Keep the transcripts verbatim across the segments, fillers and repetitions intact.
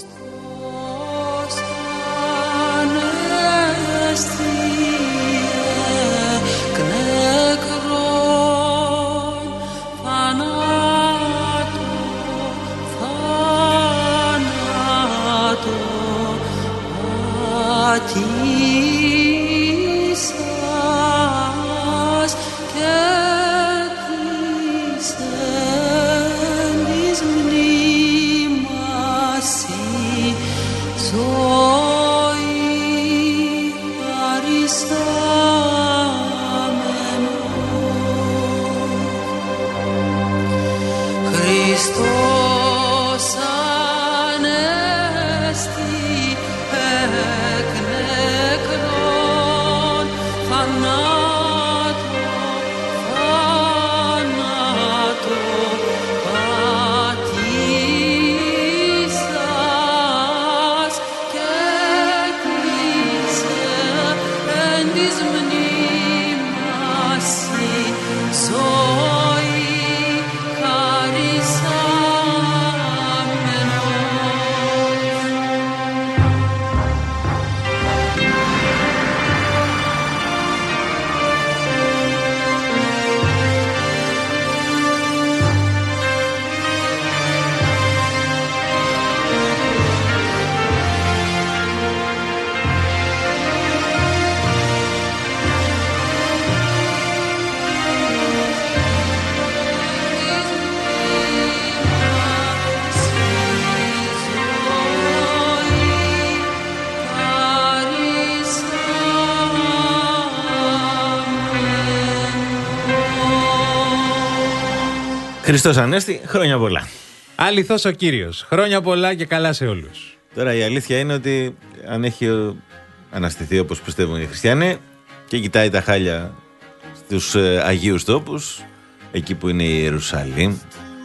Χριστός Ανέστη, χρόνια πολλά. Αληθώς ο Κύριος. Χρόνια πολλά και καλά σε όλους. Τώρα η αλήθεια είναι ότι αν έχει αναστηθεί όπως πιστεύουν οι χριστιανοί και κοιτάει τα χάλια στους ε, Αγίους τόπους, εκεί που είναι η Ιερουσαλήμ,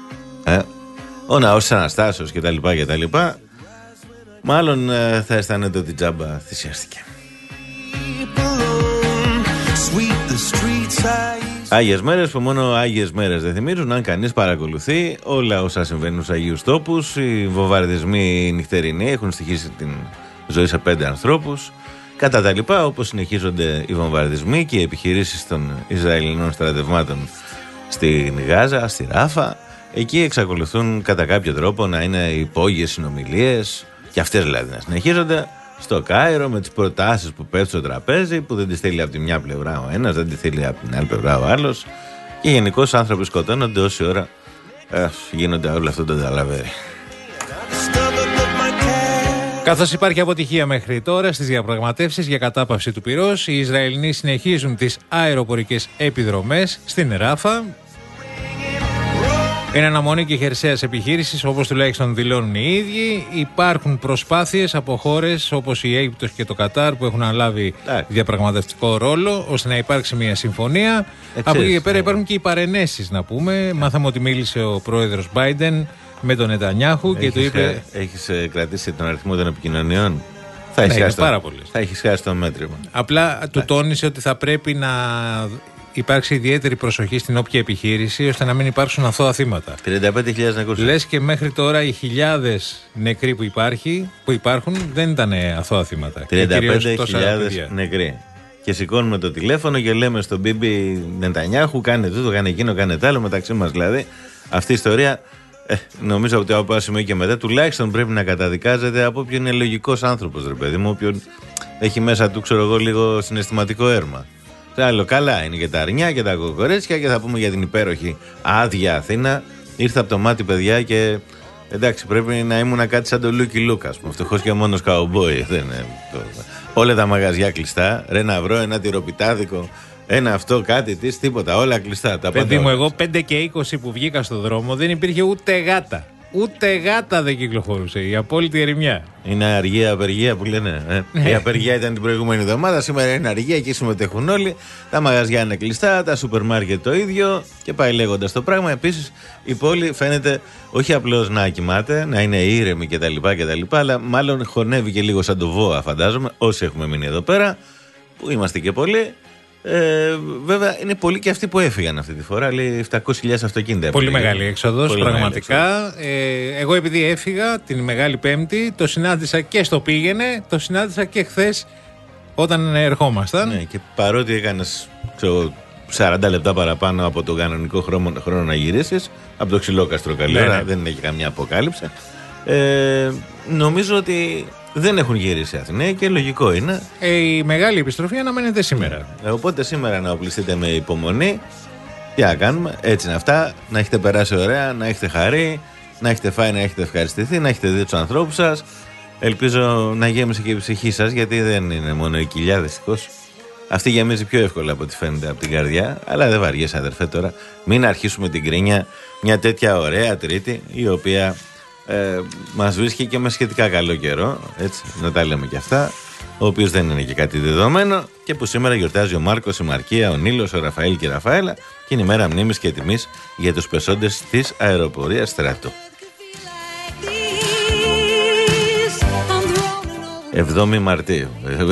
ε, ο ναός της Αναστάσεως κτλ, κτλ, μάλλον ε, θα αισθάνεται ότι τζάμπα θυσιάστηκε. Άγιες μέρες που μόνο Άγιες μέρες δεν θυμίζουν, αν κανείς παρακολουθεί όλα όσα συμβαίνουν στους Αγίους τόπους. Οι βομβαρδισμοί νυχτερινοί έχουν στοιχήσει την ζωή σε πέντε ανθρώπους. Κατά τα λοιπά, όπως συνεχίζονται οι βομβαρδισμοί και οι επιχειρήσεις των Ισραηλινών στρατευμάτων στην Γάζα, στη Ράφα, εκεί εξακολουθούν κατά κάποιο τρόπο να είναι υπόγειες συνομιλίες, και αυτές δηλαδή να συνεχίζονται στο Κάιρο, με τις προτάσεις που πέφτουν στο τραπέζι, που δεν τις θέλει από τη μια πλευρά ο ένας, δεν τις θέλει από την άλλη πλευρά ο άλλος, και γενικώς άνθρωποι σκοτώνονται όση ώρα ε, γίνονται όλο αυτό το ταλαβέρι. Καθώς υπάρχει αποτυχία μέχρι τώρα στις διαπραγματεύσεις για κατάπαυση του πυρός, οι Ισραηλινοί συνεχίζουν τις αεροπορικές επιδρομές στην Ράφα. Είναι αναμονή και χερσαίας επιχείρησης, όπως τουλάχιστον δηλώνουν οι ίδιοι. Υπάρχουν προσπάθειες από χώρες όπως η Αίγυπτος και το Κατάρ, που έχουν αναλάβει διαπραγματευτικό ρόλο, ώστε να υπάρξει μια συμφωνία. Εξής, από εκεί και πέρα υπάρχουν και οι παρενέσεις, να πούμε. Μάθαμε ότι μίλησε ο πρόεδρος Biden με τον Νετανιάχου και του είπε. Έχεις κρατήσει τον αριθμό των επικοινωνιών? Θα ναι, έχεις χάσει πάρα πολλές. Θα έχεις χάσει το μέτρημα. Απλά του τόνισε ότι θα πρέπει να υπάρξει ιδιαίτερη προσοχή στην όποια επιχείρηση, ώστε να μην υπάρξουν αθώα θύματα. τριάντα πέντε χιλιάδες νεκρούς. Λες και μέχρι τώρα οι χιλιάδες νεκροί που, υπάρχει, που υπάρχουν δεν ήταν αθώα θύματα. τριάντα πέντε χιλιάδες νεκροί. Και σηκώνουμε το τηλέφωνο και λέμε στον Μπίμπι Νετανιάχου, κάνε τούτο, κάνε εκείνο, κάνε τ' άλλο, μεταξύ μας δηλαδή. Αυτή η ιστορία, ε, νομίζω ότι από ένα σημείο και μετά, τουλάχιστον πρέπει να καταδικάζεται από όποιον είναι λογικός άνθρωπος, ρε παιδί μου, όποιον έχει μέσα του, ξέρω εγώ, λίγο συναισθηματικό έρμα. Άλλο, καλά είναι και τα αρνιά και τα κοκορέτσια, και θα πούμε για την υπέροχη άδεια Αθήνα. Ήρθα από το μάτι, παιδιά, και εντάξει, πρέπει να ήμουν κάτι σαν το Λούκι Λούκα, ας πούμε. Φτωχός και μόνος καουμπόι. Δεν είναι το... Όλα τα μαγαζιά κλειστά. Ρε να βρω ένα τυροπιτάδικο, ένα αυτό, κάτι της, τίποτα. Όλα κλειστά. Τα παιδί μου, εγώ πέντε και είκοσι που βγήκα στο δρόμο δεν υπήρχε ούτε γάτα. Ούτε γάτα δεν κυκλοφορούσε. Η απόλυτη ερημιά. Είναι αργία απεργία που λένε. Ε? Η απεργία ήταν την προηγούμενη εβδομάδα. Σήμερα είναι αργία, εκεί συμμετέχουν όλοι. Τα μαγαζιά είναι κλειστά, τα σούπερ μάρκετ το ίδιο. Και πάει λέγοντας το πράγμα. Επίσης η πόλη φαίνεται όχι απλώς να κοιμάται, να είναι ήρεμη κτλ, κτλ, αλλά μάλλον χωνεύει και λίγο σαν το βόα, φαντάζομαι. Όσοι έχουμε μείνει εδώ πέρα, που είμαστε και πολλοί, Ε, βέβαια είναι πολλοί και αυτοί που έφυγαν αυτή τη φορά. Λέει επτακόσιες χιλιάδες αυτοκίνητα. Πολύ μεγάλη έξοδος, πραγματικά. Ε, εγώ επειδή έφυγα την Μεγάλη Πέμπτη, το συνάντησα και στο πήγαινε, το συνάντησα και χθες όταν ερχόμασταν. Ναι, και παρότι έκανες σαράντα λεπτά παραπάνω από τον κανονικό χρόνο, χρόνο να γυρίσεις, από το ξυλόκαστρο καλή ώρα, ναι, ναι. δεν έχει καμιά αποκάλυψη. Ε, νομίζω ότι δεν έχουν γυρίσει Αθηναίοι και λογικό είναι. Ε, η μεγάλη επιστροφή αναμένεται σήμερα. Ε, οπότε σήμερα να οπλιστείτε με υπομονή. Τι να κάνουμε, έτσι είναι αυτά. Να έχετε περάσει ωραία, να έχετε χαρεί, να έχετε φάει, να έχετε ευχαριστηθεί, να έχετε δει τους ανθρώπους σας. Ελπίζω να γέμισε και η ψυχή σας, γιατί δεν είναι μόνο η κοιλιά, δυστυχώς. Αυτή γεμίζει πιο εύκολα από ό,τι φαίνεται από την καρδιά. Αλλά δεν βαριέσαι, αδερφέ, τώρα. Μην αρχίσουμε την κρίνια. Μια τέτοια ωραία Τρίτη, η οποία ε, μας βρίσκει και με σχετικά καλό καιρό. Έτσι, να τα λέμε και αυτά. Ο οποίος δεν είναι και κάτι δεδομένο. Και που σήμερα γιορτάζει ο Μάρκος, η Μαρκία, ο Νίλος, ο Ραφαήλ και η Ραφαέλα. Και είναι η μέρα μνήμης και τιμής για τους πεσόντες της αεροπορίας στρατού. εβδόμη Μαρτίου.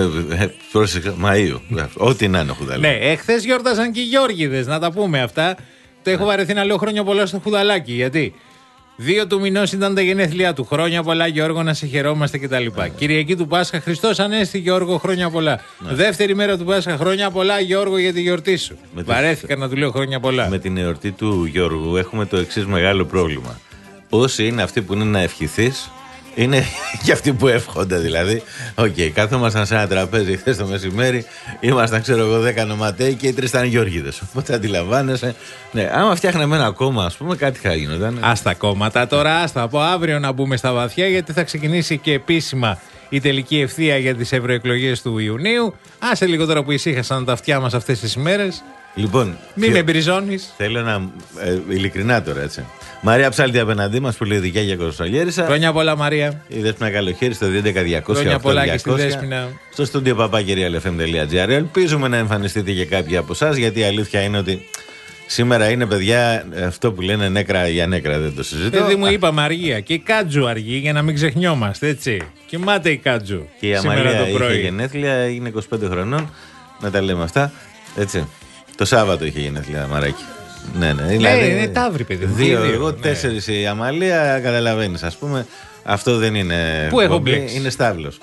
Μαΐου. Ό,τι να είναι ο Χουδαλάκη. Ναι, εχθές γιόρταζαν και οι Γιώργηδες, να τα πούμε αυτά. Το έχω βαρεθεί να λέω χρόνια πολλά στο Χουδαλάκη. Γιατί δύο του μηνός ήταν τα γενέθλιά του. Χρόνια πολλά, Γιώργο, να σε χαιρόμαστε κτλ. Ναι. Κυριακή του Πάσχα, Χριστός Ανέστη, Γιώργο, χρόνια πολλά. Ναι. Δεύτερη μέρα του Πάσχα, χρόνια πολλά, Γιώργο, για τη γιορτή σου. Με Βαρέθηκα τη... να του λέω χρόνια πολλά. Με την εορτή του Γιώργου έχουμε το εξής μεγάλο πρόβλημα. Όσοι είναι αυτοί που είναι να ευχηθείς, είναι και αυτοί που εύχονται, δηλαδή. Οκ, okay, κάθομασταν σε ένα τραπέζι χθες το μεσημέρι, ήμασταν, ξέρω εγώ, δέκα νοματέοι και οι τρεις ήταν Γιώργηδες. Οπότε αντιλαμβάνεσαι. Ναι, άμα φτιάχναμε ένα κόμμα, ας πούμε, κάτι θα γινόταν. Ας τα κόμματα τώρα, άστα από αύριο να μπούμε στα βαθιά, γιατί θα ξεκινήσει και επίσημα η τελική ευθεία για τις ευρωεκλογές του Ιουνίου. Άσε λίγο τώρα που ησύχασαν τα αυτιά μας αυτές τις ημέρες. Λοιπόν, μην με μπριζώνεις. Θέλω να. Ε, ειλικρινά τώρα, έτσι. Μαρία Ψάλτη απέναντί μας που λέει δικιά για Κωνσταντιέρισα. Χρόνια πολλά, Μαρία. Η Δέσποινα Καλοχέρη στο δύο έντεκα διακόσια. Χρόνια πολλά και στη Δέσποινα. Στο στούντιο παπάκερι ελ εφ εμ τελεία τζι άρ. Ελπίζουμε να εμφανιστείτε και κάποιοι από εσάς, γιατί η αλήθεια είναι ότι σήμερα είναι, παιδιά, αυτό που λένε νέκρα για νέκρα, δεν το συζητώ. Δηλαδή μου είπαμε αργία. Και η Κάτζου αργεί, για να μην ξεχνιόμαστε, έτσι. Κοιμάται η Κάτζου. Και η Αμαλία είχε γενέθλια, είναι είκοσι πέντε χρονών. Να τα λέμε αυτά. Έτσι. Το Σάββατο είχε γενέθλια, Μαράκι. Ναι, ναι. Δηλαδή, είναι ταύρι, παιδί. Δύο, δύο εγώ, ναι. Τέσσερις η Αμαλία, καταλαβαίνεις, ας πούμε. Αυτό δεν είναι. Πού έχω μπλέξει. Είναι στάβλος.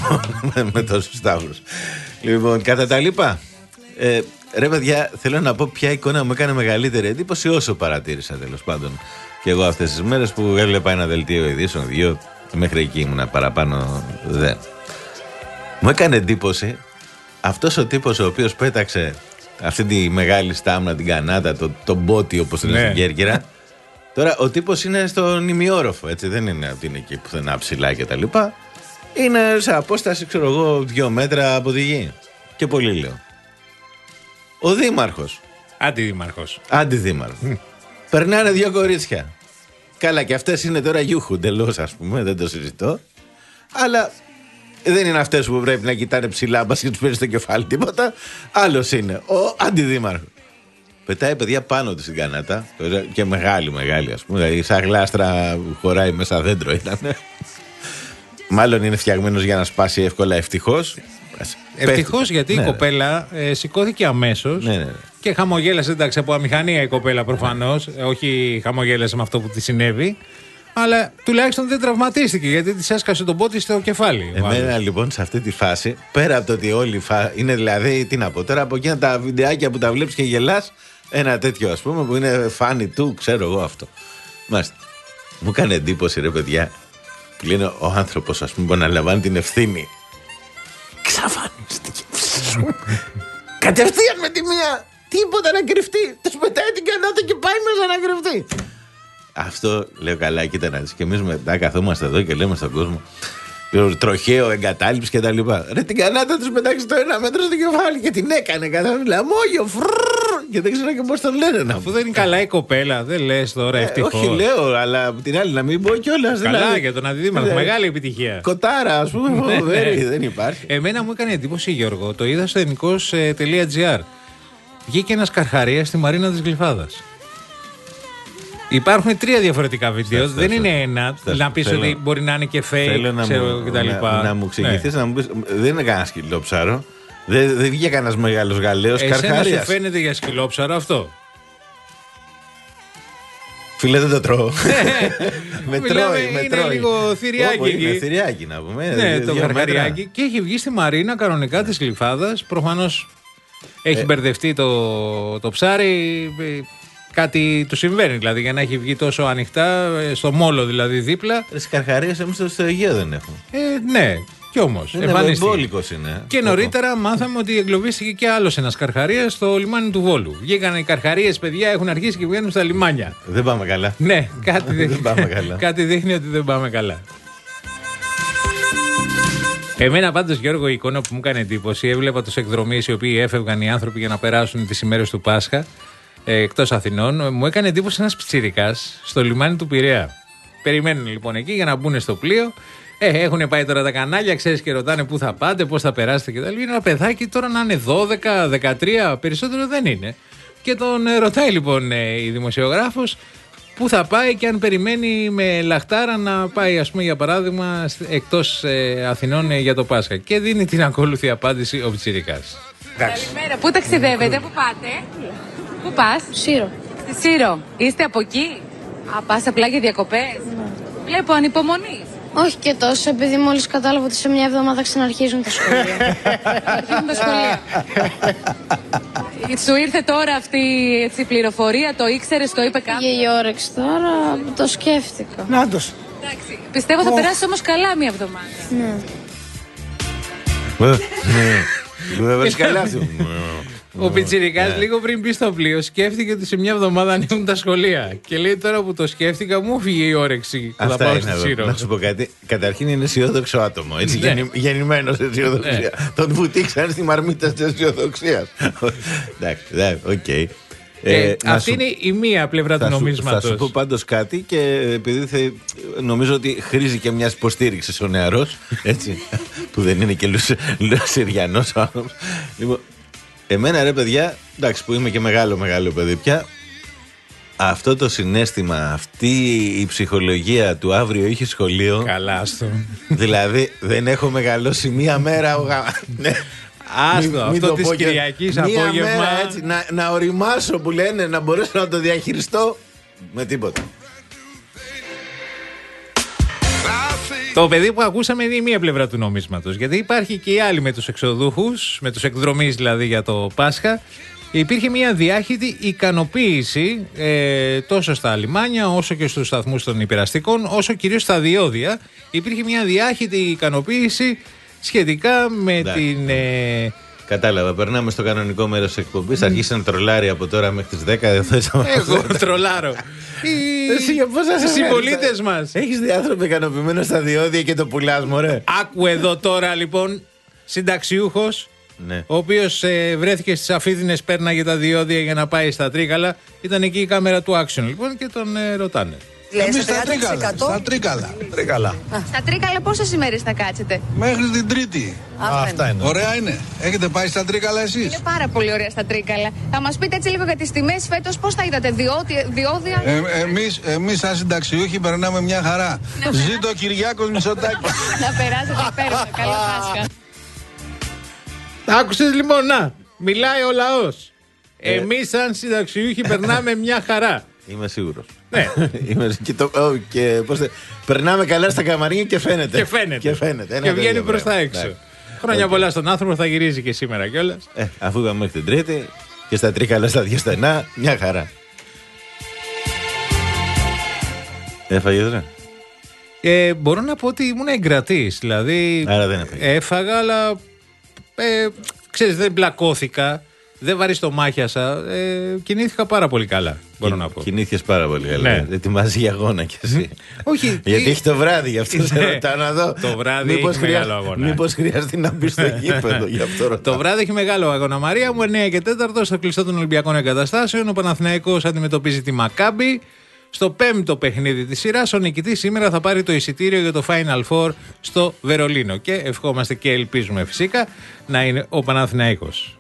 Με τόσους στάβλους. Λοιπόν, κατά τα λοιπά. Ε, ρε, παιδιά, θέλω να πω ποια εικόνα μου έκανε μεγαλύτερη εντύπωση όσο παρατήρησα, τέλος πάντων. Και εγώ αυτές τις μέρες που έβλεπα ένα δελτίο ειδήσεων, δύο, μέχρι εκεί ήμουνα, παραπάνω δεν. Μου έκανε εντύπωση αυτός ο τύπος ο οποίος πέταξε αυτή τη μεγάλη στάμνα, την κανάτα, το, το μπότι όπως το λένε στην Κέρκυρα. Τώρα ο τύπος είναι στον ημιόροφο, έτσι, δεν είναι ότι είναι εκεί πουθενά ψηλά και τα λοιπά. Είναι σε απόσταση, ξέρω εγώ, δύο μέτρα από τη γη. Και πολύ λέω. Ο δήμαρχος. Αντιδήμαρχος. Αντιδήμαρχος. Mm. Περνάνε δύο κορίτσια. Καλά, και αυτές είναι τώρα γιούχου, εντελώς, ας πούμε, δεν το συζητώ. Αλλά δεν είναι αυτές που πρέπει να κοιτάνε ψηλά, μπας και τους παίρνει στο κεφάλι τίποτα. Άλλος είναι ο αντιδήμαρχος. Πετάει, παιδιά, πάνω του στην κανάτα. Και μεγάλη, μεγάλη, ας πούμε. Δηλαδή, σαν γλάστρα χωράει μέσα δέντρο ήταν. Μάλλον είναι φτιαγμένος για να σπάσει εύκολα, ευτυχώς. Ευτυχώς, γιατί ναι, η κοπέλα ε, σηκώθηκε αμέσως, ναι, ναι, ναι. και χαμογέλασε, εντάξει, από αμηχανία η κοπέλα προφανώς. Ναι. Όχι χαμογέλασε με αυτό που τη συνέβη. Αλλά τουλάχιστον δεν τραυματίστηκε, γιατί της έσκασε τον πότη στο κεφάλι. Εμένα λοιπόν σε αυτή τη φάση, πέρα από το ότι όλοι φα... είναι δηλαδή, τι να πω τώρα, από εκείνα τα βιντεάκια που τα βλέπεις και γελάς, ένα τέτοιο ας πούμε που είναι funny του, ξέρω εγώ αυτό. Μάλιστα. Μου έκανε εντύπωση, ρε παιδιά, που λένε ο άνθρωπος, ας πούμε, που αναλαμβάνει την ευθύνη. Ξαφανίστηκε. Κατευθείαν με τη μία, τίποτα να κρυφτεί. Τους πετάει την κανάτα και πάει μέσα να κρυφτεί. Αυτό λέω, καλά, κοίτα να δεις. Και εμείς μετά καθόμαστε εδώ και λέμε στον κόσμο τροχαίο, εγκατάλειψη και τα λοιπά. Ρε, την κανάτα τους πετάξει το ένα μέτρο στο κεφάλι και την έκανε κατά λαμόγιο. Και δεν ξέρω και πώς τον λένε να. Αφού δεν είναι καλά η κοπέλα, δεν λες τώρα, ευτυχώς. Ε, όχι, λέω, αλλά από την άλλη να μην πω κιόλας. Καλά, δηλαδή, για τον αντιδήμαρχο, δηλαδή, μεγάλη επιτυχία. Κοτάρα, ας πούμε, φοβερή, δεν υπάρχει. Εμένα μου έκανε εντύπωση, Γιώργο, το είδα στο εθνικός τελεία τζι άρ. Βγήκε ένας καρχαρίας στη Μαρίνα της Γλυφάδας. Υπάρχουν τρία διαφορετικά βίντεο, δεν είναι ένα. Να πεις ότι μπορεί να είναι και fake, ξέρω κτλ. Να, να μου εξηγηθείς, ναι. να μου πεις. Δεν είναι κανένα σκυλόψαρο. Δεν δε βγήκε κανένα μεγάλο Γαλλαίο Καρχαρίας. Εσένα σου φαίνεται για σκυλόψαρο αυτό? Φίλε, δεν το τρώω. με τρώει, με είναι τρώει. Λίγο θηριάκι εκεί. Είναι θηριάκι να πούμε. Ναι, το καρχαριάκι. Και έχει βγει στη μαρίνα κανονικά της Γλυφάδας. Προφανώς έχει ε. μπερδευτεί το, το ψάρι. Κάτι του συμβαίνει δηλαδή για να έχει βγει τόσο ανοιχτά, στο μόλο δηλαδή δίπλα. Στις καρχαρίες εμείς στο Αιγαίο δεν έχουμε. Ε, ναι. Κι όμως, εμφανίστηκε. Είναι. Και νωρίτερα μάθαμε ότι εγκλωβίστηκε και άλλος ένας καρχαρίας στο λιμάνι του Βόλου. Βγήκαν οι καρχαρίες, παιδιά, έχουν αρχίσει και βγαίνουν στα λιμάνια. Δεν πάμε καλά. Ναι, κάτι, δεν πάμε καλά. κάτι δείχνει ότι δεν πάμε καλά. Εμένα πάντως, Γιώργο, η εικόνα που μου έκανε εντύπωση, έβλεπα τους εκδρομείς οι οποίοι έφευγαν οι άνθρωποι για να περάσουν τις ημέρες του Πάσχα εκτός Αθηνών. Μου έκανε εντύπωση ένας πιτσιρικάς στο λιμάνι του Πειραιά. Περιμένουν λοιπόν εκεί για να μπουν στο πλοίο. Ε, έχουν πάει τώρα τα κανάλια, ξέρεις, και ρωτάνε πού θα πάτε, πώς θα περάσετε κτλ. Είναι ένα παιδάκι τώρα να είναι δώδεκα, δεκατρία, περισσότερο δεν είναι. Και τον ε, ρωτάει λοιπόν ε, η δημοσιογράφος πού θα πάει και αν περιμένει με λαχτάρα να πάει, ας πούμε, για παράδειγμα, εκτός ε, Αθηνών ε, για το Πάσχα. Και δίνει την ακόλουθη απάντηση ο πιτσιρικάς. Καλημέρα, πού ταξιδεύετε, πού πάτε? Πού πας? Σύρο. Στη Σύρο. Είστε από εκεί? Α, πας απλά για διακοπές? Ναι. Βλέπω ανυπομονείς. Όχι και τόσο, επειδή μόλις κατάλαβα ότι σε μια εβδομάδα ξαναρχίζουν τα σχολεία. Αρχίζουν τα σχολεία. Σου ήρθε τώρα αυτή έτσι, η πληροφορία, το ήξερες, το είπε κάποιος? Και η όρεξη τώρα, το σκέφτηκα. Νάτος. Εντάξει, πιστεύω θα oh. περάσεις όμως καλά μια εβδομάδα. Ναι. Δεν περάσεις καλά αυτό. Ο πιτσιρικάς yeah. λίγο πριν μπει στο πλοίο σκέφτηκε ότι σε μια εβδομάδα ανοίγουν τα σχολεία. Και λέει τώρα που το σκέφτηκα, μου φύγε η όρεξη που θα πάω στη Σύρο. Να σου πω κάτι. Καταρχήν είναι αισιόδοξο άτομο. Έτσι, ναι. γεννη, γεννημένο σε αισιοδοξία. Ναι. Τον βουτήξαν στη μαρμίτα τη αισιοδοξία. Εντάξει, οκ. Ε, αυτή σου... είναι η μία πλευρά του νομίσματος. Θα σου πω πάντως κάτι και επειδή θε, νομίζω ότι χρήζει και μια υποστήριξη ο νεαρός, έτσι, που δεν είναι και λουσιριανός ο άνθρωπος. Λοιπόν, εμένα ρε παιδιά, εντάξει που είμαι και μεγάλο μεγάλο παιδί πια, αυτό το συναίσθημα, αυτή η ψυχολογία του αύριο είχε σχολείο. Καλά στο. Δηλαδή δεν έχω μεγαλώσει μία μέρα. Ναι. Άστο, αυτό της Κυριακής απόγευμα. Μία μέρα έτσι, να, να οριμάσω που λένε, να μπορέσω να το διαχειριστώ με τίποτα. Το παιδί που ακούσαμε είναι η μία πλευρά του νομίσματος. Γιατί υπάρχει και η άλλη με τους εξοδούχους, με τους εκδρομείς δηλαδή για το Πάσχα. Υπήρχε μια διάχυτη ικανοποίηση ε, τόσο στα λιμάνια όσο και στους σταθμούς των υπεραστικών, όσο κυρίως στα διόδια. Υπήρχε μια διάχυτη ικανοποίηση σχετικά με Ντά. την... Ε... Κατάλαβα, περνάμε στο κανονικό μέρος της εκπομπής. Mm. Αρχίσαν να τρολάρει από τώρα μέχρι τις δέκα. Εγώ τρολάρω. Οι συμπολίτες μας. Έχεις δει άνθρωπο ικανοποιημένο στα διόδια και το πουλάς, μωρέ. Άκου εδώ τώρα λοιπόν συνταξιούχος, ναι. ο οποίος ε, βρέθηκε στις Αφίδινες, πέρναγε τα διόδια για να πάει στα Τρίκαλα. Ήταν εκεί η κάμερα του Action λοιπόν και τον ε, ρωτάνε. Εμείς στα Τρίκαλα. Στα Τρίκαλα. Τρίκαλα. Στα Τρίκαλα πόσες ημέρες θα κάτσετε? Μέχρι την Τρίτη. Α, αυτά είναι. Ωραία είναι. Έχετε πάει στα Τρίκαλα εσείς? Είναι πάρα πολύ ωραία στα Τρίκαλα. Θα μας πείτε έτσι λίγο για τις τιμές φέτος, πώς θα είδατε, διόδια? Ε, εμείς, εμείς σαν συνταξιούχοι περνάμε μια χαρά. Ζήτω ο Κυριάκος Μητσοτάκης. Να περάσετε υπέροχα. Καλό Πάσχα. Άκουσες λοιπόν, να, μιλάει ο λαός. Ε. Εμείς σαν συνταξιούχοι περνάμε μια χαρά. Είμαι σίγουρος. Ναι. Είμαι, και το, oh, και πώς θε, περνάμε καλά στα καμαρίνια και φαίνεται. Και φαίνεται. Και, φαίνεται. και βγαίνει προς τα έξω. Ναι. Χρόνια okay. πολλά στον άνθρωπο, θα γυρίζει και σήμερα κιόλας. Ε, αφού είπαμε μέχρι την Τρίτη και στα Τρίκαλα στα δύο στενά, μια χαρά. Έφαγες ρε? Ε, μπορώ να πω ότι ήμουν εγκρατής. Δηλαδή άρα δεν έφαγες. Έφαγα, αλλά ε, ξέρεις, δεν μπλακώθηκα. Δεν βαριστομάχιασα. Ε, κινήθηκα πάρα πολύ καλά. Μπορώ να πω. Κινήθηκες πάρα πολύ καλά. Ναι. Ετοιμάζει για αγώνα κι εσύ. Όχι. Γιατί έχει το βράδυ, γι' αυτό σε ρωτάω να δω. Το βράδυ μήπως έχει χρειάζ... μεγάλο αγώνα. Μήπως χρειάζεται να μπει στο γήπεδο, γι' αυτό ρωτάω. Το βράδυ έχει μεγάλο αγώνα. Μαρία μου, εννιά και τέσσερα στο κλειστό των Ολυμπιακών Εγκαταστάσεων. Ο Παναθηναϊκός αντιμετωπίζει τη Μακάμπι. Στο πέμπτο παιχνίδι της σειράς, ο νικητής σήμερα θα πάρει το εισιτήριο για το Final Four στο Βερολίνο. Και ευχόμαστε και ελπίζουμε φυσικά να είναι ο Παναθηναϊκός.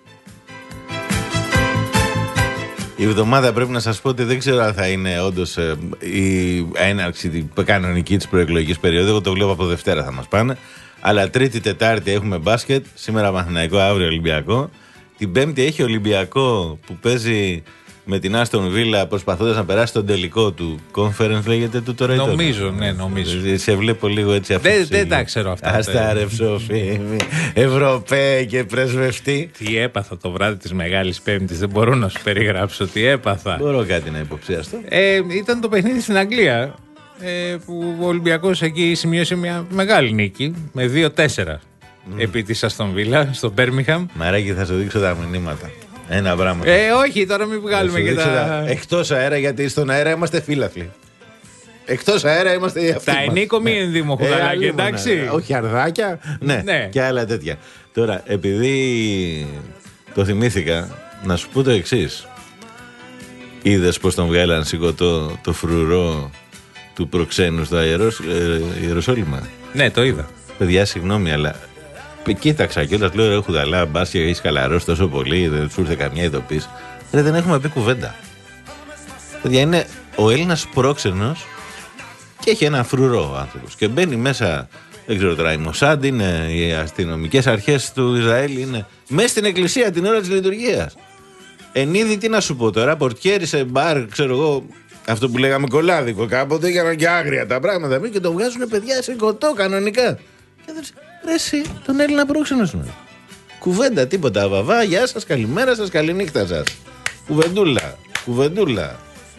Η εβδομάδα πρέπει να σας πω ότι δεν ξέρω αν θα είναι όντως ε, η έναρξη η κανονική της προεκλογικής περίοδου. Εγώ το βλέπω από Δευτέρα θα μας πάνε. Αλλά Τρίτη, Τετάρτη έχουμε μπάσκετ. Σήμερα Παναθηναϊκό, αύριο Ολυμπιακό. Την Πέμπτη έχει Ολυμπιακό που παίζει με την Άστον Βίλα προσπαθώντας να περάσει τον τελικό του Conference, λέγεται του τώρα. Νομίζω, ναι, νομίζω. Σε βλέπω λίγο έτσι αυτό. Δεν, δεν τα ξέρω αυτά. Άστα ρε ψοφίμη, Ευρωπαίοι και πρεσβευτή. Τι έπαθα το βράδυ της Μεγάλης Πέμπτης, δεν μπορώ να σου περιγράψω τι έπαθα. Μπορώ κάτι να υποψιαστώ. Ε, ήταν το παιχνίδι στην Αγγλία ε, που ο Ολυμπιακός εκεί σημείωσε μια μεγάλη νίκη με δύο τέσσερα mm. επί της Άστον Βίλα στο Μπέρμιχαμ. Μαράκι, θα σου δείξω τα μηνύματα. Ένα πράγμα. Ε, όχι, τώρα μην βγάλουμε και τα. Εκτός αέρα, γιατί στον αέρα είμαστε φίλαθλοι. Εκτός αέρα είμαστε οι αυτοί. Τα ενίκο μη ενδύμο χουδαλάκια, εντάξει. Όχι, αρδάκια. Ναι, ναι, και άλλα τέτοια. Τώρα, επειδή το θυμήθηκα, να σου πω το εξής. Είδες πως τον βγάλαν σηκωτό το φρουρό του προξένου στο Ιεροσόλυμα? Ναι, το είδα. Παιδιά, συγγνώμη, αλλά. Κοίταξα κιόλας, λέω ρε Χουδαλά, μπας και έχεις χαλαρώσει τόσο πολύ, δεν σου ήρθε καμιά ειδοποίηση. Ρε, δεν έχουμε πει κουβέντα. Παιδιά, είναι ο Έλληνας πρόξενος και έχει ένα φρουρό ο άνθρωπος. Και μπαίνει μέσα, δεν ξέρω τώρα, η Μοσάντ είναι, οι αστυνομικές αρχές του Ισραήλ είναι μέσα στην εκκλησία την ώρα της λειτουργίας. Εν είδη, τι να σου πω τώρα, πορτιέρι σε μπαρ, ξέρω εγώ, αυτό που λέγαμε κολάδικο κάποτε, για και άγρια τα πράγματα, και το βγάζουν παιδιά σε κοτό κανονικά. Ρε εσύ, τον Έλληνα πρόξενο σου. Κουβέντα, τίποτα. Βαβά, γεια σας, καλημέρα σας, καληνύχτα σας. Κουβεντούλα, κουβεντούλα.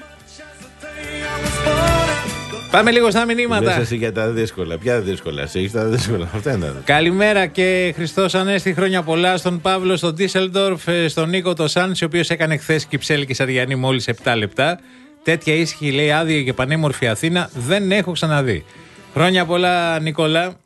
Πάμε λίγο στα μηνύματα. Λες εσύ για τα δύσκολα. Ποια δύσκολα, εσύ έχεις τα δύσκολα. Αυτά είναι τα δύσκολα. Καλημέρα και Χριστός Ανέστη, χρόνια πολλά στον Παύλο, στον Ντίσελντορφ, στον Νίκο το Σάντσι, ο οποίος έκανε χθες Κυψέλη και Σαριανή μόλις επτά λεπτά. Τέτοια ήσυχη, λέει, άδεια και πανέμορφη Αθήνα δεν έχω ξαναδεί. Χρόνια πολλά, Νικόλα.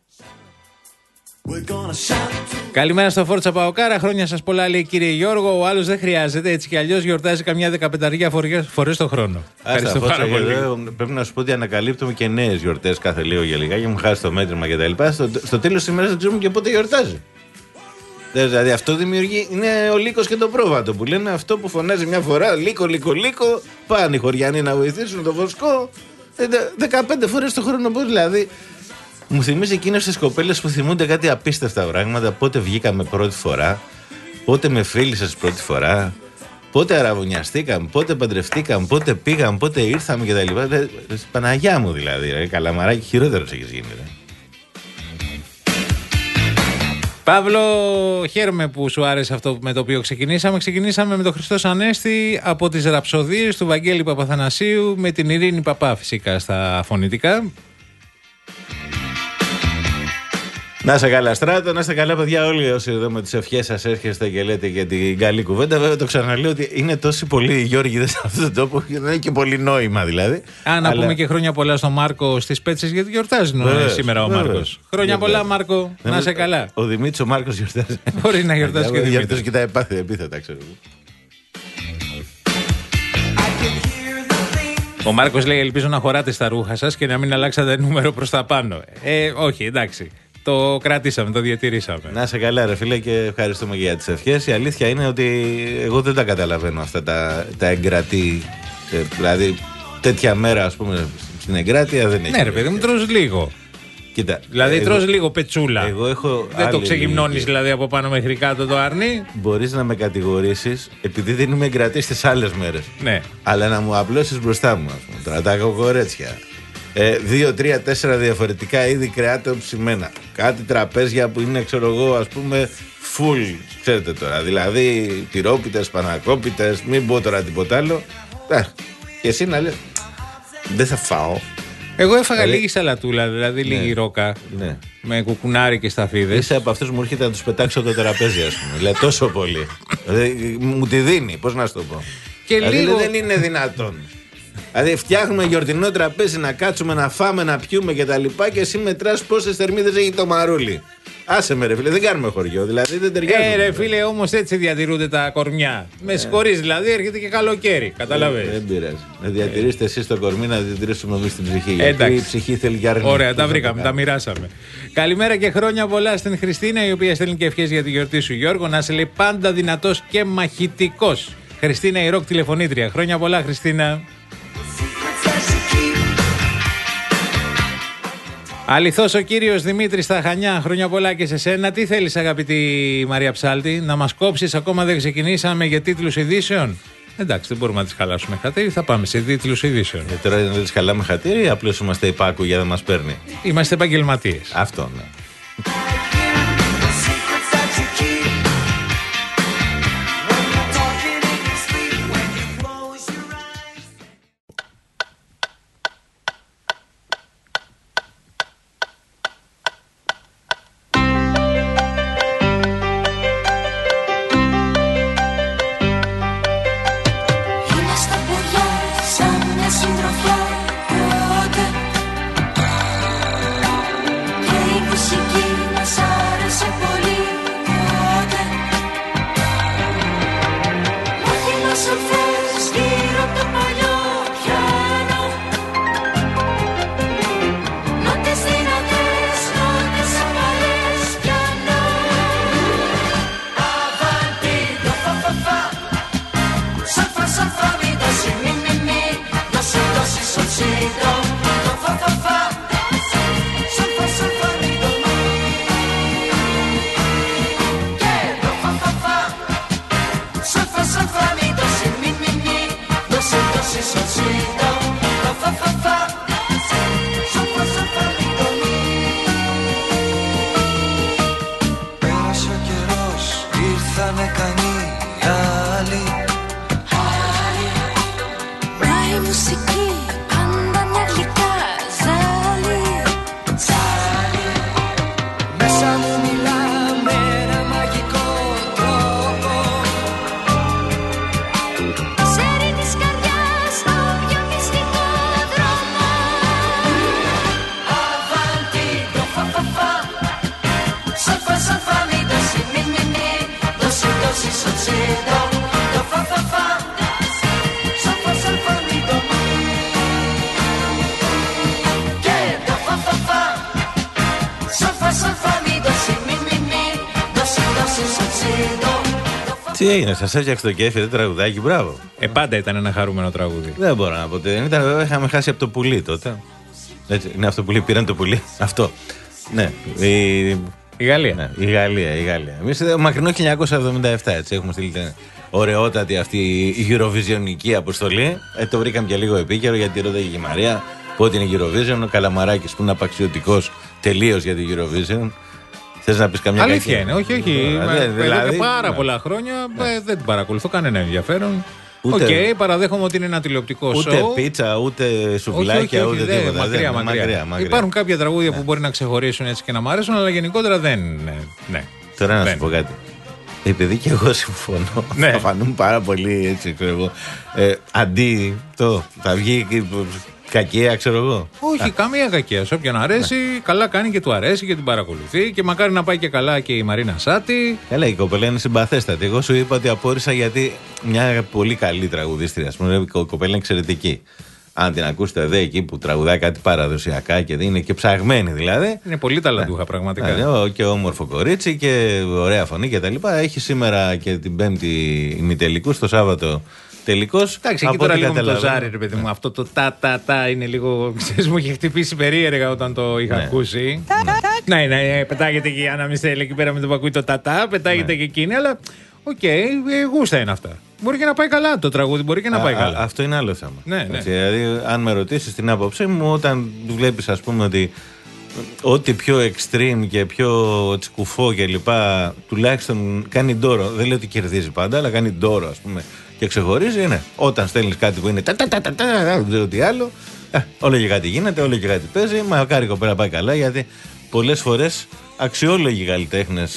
Καλημέρα στο Φόρτσα Παοκάρα. Χρόνια σας πολλά, λέει κύριε Γιώργο. Ο άλλος δεν χρειάζεται. Έτσι κι αλλιώς γιορτάζει καμιά δεκαπενταριά φορές το χρόνο. Ευχαριστώ πάρα πολύ. Πρέπει να σου πω ότι ανακαλύπτουμε και νέες γιορτές κάθε λίγο για λιγάκι. Μου χάσει το μέτρημα κτλ. Στο, στο τέλος της ημέρας δεν ξέρουμε και πότε γιορτάζει. Δηλαδή αυτό δημιουργεί. Είναι ο λύκος και το πρόβατο που λένε αυτό που φωνάζει μια φορά. Λύκο, λύκο, λύκο. Πάνε οι χωριανοί να βοηθήσουν το βοσκό. δεκαπέντε φορές το χρόνο, πώς δηλαδή. Μου θυμίζει εκείνες τις κοπέλες που θυμούνται κάτι απίστευτα πράγματα. Πότε βγήκαμε πρώτη φορά, πότε με φίλησες πρώτη φορά, πότε αραβωνιαστήκαμε, πότε παντρευτήκαμε, πότε πήγαμε, πότε ήρθαμε κτλ. Παναγιά μου δηλαδή, ρε, καλαμαράκι, χειρότερος έχεις γίνει. Ρε. Παύλο, χαίρομαι που σου άρεσε αυτό με το οποίο ξεκινήσαμε. Ξεκινήσαμε με τον Χριστός Ανέστη από τις ραψοδίες του Βαγγέλη Παπαθανασίου με την Ειρήνη Παπά φυσικά στα φωνητικά. Να είστε καλά, Στράτο, να είστε καλά, παιδιά. Όλοι όσοι εδώ με τις ευχές σας έρχεστε και λέτε για την καλή κουβέντα. Βέβαια, το ξαναλέω ότι είναι τόσοι πολλοί οι Γιώργηδες σε αυτόν τον τόπο και δεν έχει και πολύ νόημα δηλαδή. Α, να αλλά... πούμε και χρόνια πολλά στον Μάρκο στις Πέτσες, γιατί γιορτάζει βεβαίως, σήμερα ο Μάρκος. Χρόνια βεβαίως. Πολλά, Μάρκο, να είστε καλά. Ο Δημήτρης ο Μάρκος γιορτάζει. Μπορεί να γιορτάζει και ο Δημήτρης. Και τα επάθεια επίθετα, ξέρω. Ο Μάρκος λέει: ελπίζω να χωράτε στα ρούχα σας και να μην αλλάξατε νούμερο προς τα πάνω. Ε, όχι, εντάξει. Το κρατήσαμε, το διατηρήσαμε. Να είσαι καλά, ρε φίλε, και ευχαριστούμε για τις ευχές. Η αλήθεια είναι ότι εγώ δεν τα καταλαβαίνω αυτά τα, τα εγκρατή. Δηλαδή, τέτοια μέρα, ας πούμε, στην εγκράτεια δεν έχει. Ναι, ρε παιδί μου, τρως λίγο. Κοίτα, δηλαδή, εγώ, τρως λίγο πετσούλα. Εγώ έχω δεν το ξεγυμνώνεις δηλαδή από πάνω μέχρι κάτω το αρνί. Μπορείς να με κατηγορήσεις επειδή δεν είμαι εγκρατή στις άλλες μέρες. Ναι. Αλλά να μου απλώσεις μπροστά μου, ας πούμε. Τώρα τα κοκορέτσια. Ε, δύο, τρία, τέσσερα διαφορετικά είδη κρεάτων ψημένα. Κάτι τραπέζια που είναι, ξέρω εγώ, ας πούμε, full, ξέρετε τώρα. Δηλαδή, τυρόπιτες, πανακόπιτες, μην πω τώρα τίποτα άλλο. Ε, και εσύ να λες, δεν θα φάω. Εγώ έφαγα δηλαδή, λίγη σαλατούλα, δηλαδή ναι, λίγη ρόκα. Ναι. Με κουκουνάρι και σταφίδες. Είσαι από αυτούς μου έρχεται να τους πετάξω το τραπέζι, ας πούμε. Δηλαδή, τόσο πολύ. Δηλαδή, μου τη δίνει, πώς να σου το πω. Και δηλαδή, λίγο... δεν είναι δυνατόν. Δηλαδή φτιάχνουμε γιορτινό τραπέζι να κάτσουμε, να φάμε, να πιούμε και τα λοιπά και εσύ μετράς πόσες θερμίδες έχει το μαρούλι. Άσε με ρε φίλε, δεν κάνουμε χωριό, δηλαδή δεν ταιριάζει. Ε ρε φίλε, όμως έτσι διατηρούνται τα κορμιά. Με συγχωρείς, δηλαδή έρχεται και καλοκαίρι, καταλαβαίνεις. Δεν πειράζει. Να διατηρήσετε εσείς το κορμί, να διατηρήσουμε εμείς την ψυχή. Γιατί η ψυχή θέλει και αρνητική. Ωραία, τα βρήκαμε, τα μοιράσαμε. Καλημέρα και χρόνια πολλά στην Χριστίνα, η οποία στέλνει και ευχές για τη γιορτή σου, Γιώργο. Να σε λέει πάντα δυνατός και μαχητικός. Χριστίνα, η ροκ τηλεφωνήτρια. Χρόνια πολλά, Χριστίνα. Αληθώς ο κύριος Δημήτρης στα Χανιά, χρόνια πολλά και σε σένα. Τι θέλεις, αγαπητή Μαρία Ψάλτη, να μας κόψεις? Ακόμα δεν ξεκινήσαμε για τίτλους ειδήσεων. Εντάξει, δεν μπορούμε να τις χαλάσουμε χατήρι, θα πάμε σε τίτλους ειδήσεων. Ε, τώρα δεν τις χαλάμε χατήρι ή απλώς είμαστε υπάκου για να μας παίρνει? Είμαστε επαγγελματίες. Αυτό, ναι. Τι έγινε, σας έφτιαξε το κέφι, δεν τραγουδάκι, μπράβο. Ε, πάντα ήταν ένα χαρούμενο τραγούδι. Δεν μπορώ να πω ότι δεν ήταν, βέβαια είχαμε χάσει από το πουλί τότε. Έτσι, είναι αυτό το πουλί, πήραν το πουλί. Αυτό. Ναι, η, η Γαλλία. Ναι, η Γαλλία, η Γαλλία. Εμείς μακρινό χίλια εννιακόσια εβδομήντα επτά, έτσι, έχουμε στείλει την ωραιότατη αυτή η Eurovisionική αποστολή. Ε, το βρήκαμε και λίγο επίκαιρο γιατί ρώταγε και η Μαρία πότε είναι η Eurovision. Ο Καλαμαράκης που είναι απαξιωτικός τελείως για την Eurovision. Θες να πεις καμιά αλήθεια κακή? Είναι, όχι, όχι. Τώρα, Εδώ δηλαδή, και πάρα ναι. πολλά χρόνια ναι. δεν την παρακολουθώ, κανένα ενδιαφέρον. Οκ, Ούτε, okay, παραδέχομαι ότι είναι ένα τηλεοπτικό ούτε σοου. Ούτε πίτσα, ούτε σουβλάκια, ούτε δε, τίποτα. Μακριά, δεν, μακριά. μακριά, μακριά. Υπάρχουν κάποια τραγούδια ναι. που μπορεί να ξεχωρίσουν έτσι και να μ' αρέσουν, αλλά γενικότερα δεν. Ναι. ναι. Τώρα να δεν. σου πω κάτι. Επειδή και εγώ συμφωνώ, ναι. θα φανούν πάρα πολύ έτσι, ξέρω εγώ. Ε, αντί το, θα βγει κακία, ξέρω εγώ. Όχι, Α. καμία κακία. Σε όποιον αρέσει, ναι. καλά κάνει και του αρέσει και την παρακολουθεί. Και μακάρι να πάει και καλά και η Μαρίνα Σάτι. Καλά, η κοπέλα είναι συμπαθέστατη. Εγώ σου είπα ότι απόρρισα γιατί μια πολύ καλή τραγουδίστρια. Α πούμε, η κοπέλα είναι εξαιρετική. Αν την ακούσετε εδώ εκεί που τραγουδάει κάτι παραδοσιακά και είναι και ψαγμένη δηλαδή. Είναι πολύ ταλαντούχα, πραγματικά. Ναι, και όμορφο κορίτσι και ωραία φωνή κτλ. Έχει σήμερα και την Πέμπτη ημιτελικού, το Σάββατο. Τελικώς, εντάξει, εκεί τώρα λίγο με το ζάρι, ρε παιδί μου. Αυτό το τα τα τα είναι λίγο. Ξέρεις, μου είχε χτυπήσει περίεργα όταν το είχα ναι. ακούσει. Ναι, ναι, ναι, πετάγεται και η Άννα Μισελ εκεί πέρα με το πακούι το τα τα, πετάγεται ναι. και εκείνη, αλλά οκ, okay, γούστα είναι αυτά. Μπορεί και να πάει καλά το τραγούδι, μπορεί και να πάει α, καλά. Α, αυτό είναι άλλο θέμα. Ναι, ναι. Έτσι, δηλαδή, αν με ρωτήσεις την άποψή μου, όταν βλέπεις, ας πούμε, ότι ό,τι πιο extreme και πιο τσικουφό και λοιπά, τουλάχιστον κάνει ντόρο. Δεν λέω ότι κερδίζει πάντα, αλλά κάνει ντόρο, ας πούμε. Και ξεχωρίζει, είναι. Όταν στέλνεις κάτι που είναι τα τα τα τα τα, δεν ξέρω τι άλλο, ε, όλο και κάτι γίνεται, όλο και κάτι παίζει. Μακάρι η κοπέλα πάει καλά, γιατί πολλές φορές αξιόλογοι καλλιτέχνες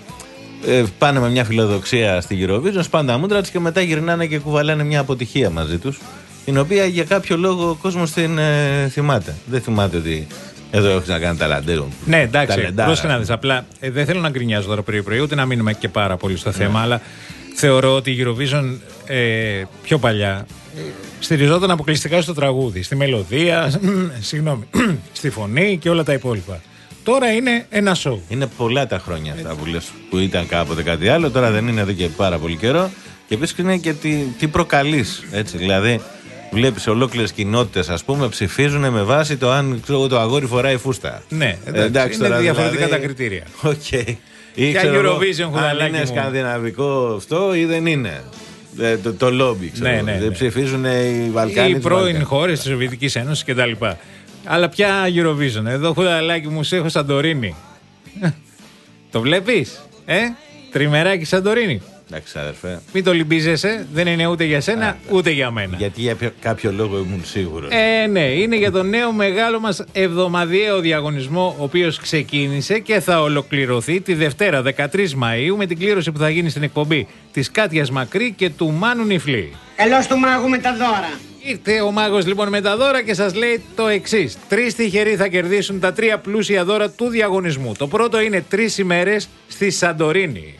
ε, πάνε με μια φιλοδοξία στη Eurovision, σπάνε τα μούτρα τους και μετά γυρνάνε και κουβαλάνε μια αποτυχία μαζί τους, την οποία για κάποιο λόγο ο κόσμος την ε, θυμάται. Δεν θυμάται ότι εδώ έχεις να κάνει ταλαντέρο. Ναι, εντάξει, πρόσεχε να δεις. Απλά ε, δεν θέλω να γκρινιάζω τώρα πρωί-πρωί, ούτε να μείνουμε και πάρα πολύ στο θέμα, ναι. αλλά θεωρώ ότι η Eurovision ε, πιο παλιά ε, στηριζόταν αποκλειστικά στο τραγούδι, στη μελωδία, συγγνώμη, στη φωνή και όλα τα υπόλοιπα. Τώρα είναι ένα σοου. Είναι πολλά τα χρόνια αυτά που λες, που ήταν κάποτε κάτι άλλο, τώρα δεν είναι εδώ και πάρα πολύ καιρό. Και επίσης είναι και τι, τι προκαλείς, έτσι, δηλαδή Βλέπεις ολόκληρες κοινότητες, ας πούμε, ψηφίζουν με βάση το αν ξέρω, το αγόρι φοράει φούστα. Ναι, εντάξει, εντάξει είναι τώρα, διαφορετικά δηλαδή, τα κριτήρια. Okay. Ή για Eurovision, αν είναι σκανδιναβικό αυτό ή δεν είναι. Το, το λόμπι, ξέρω. Ναι, ναι, ναι. Δεν ψηφίζουν οι Βαλκάνοι. Οι πρώην χώρες της Σοβιετικής Ένωσης κτλ. Αλλά πια Eurovision. Εδώ, Χουδαλάκι μου, σε έχω Σαντορίνη. Το βλέπεις, ε? Τριμεράκι Σαντορίνη. Εντάξει, αδερφέ. Μην το λυμπίζεσαι, δεν είναι ούτε για σένα Α, ούτε για μένα. Γιατί για κάποιο λόγο ήμουν σίγουρος. Ε, ναι, είναι για τον νέο μεγάλο μας εβδομαδιαίο διαγωνισμό, ο οποίος ξεκίνησε και θα ολοκληρωθεί τη Δευτέρα δεκατρείς Μαΐου με την κλήρωση που θα γίνει στην εκπομπή της Κάτιας Μακρύ και του Μάνου Νιφλή. Καλώς του μάγου με τα δώρα. Ήρθε ο μάγος λοιπόν με τα δώρα και σας λέει το εξής. Τρεις τυχεροί θα κερδίσουν τα τρία πλούσια δώρα του διαγωνισμού. Το πρώτο είναι τρεις ημέρες στη Σαντορίνη.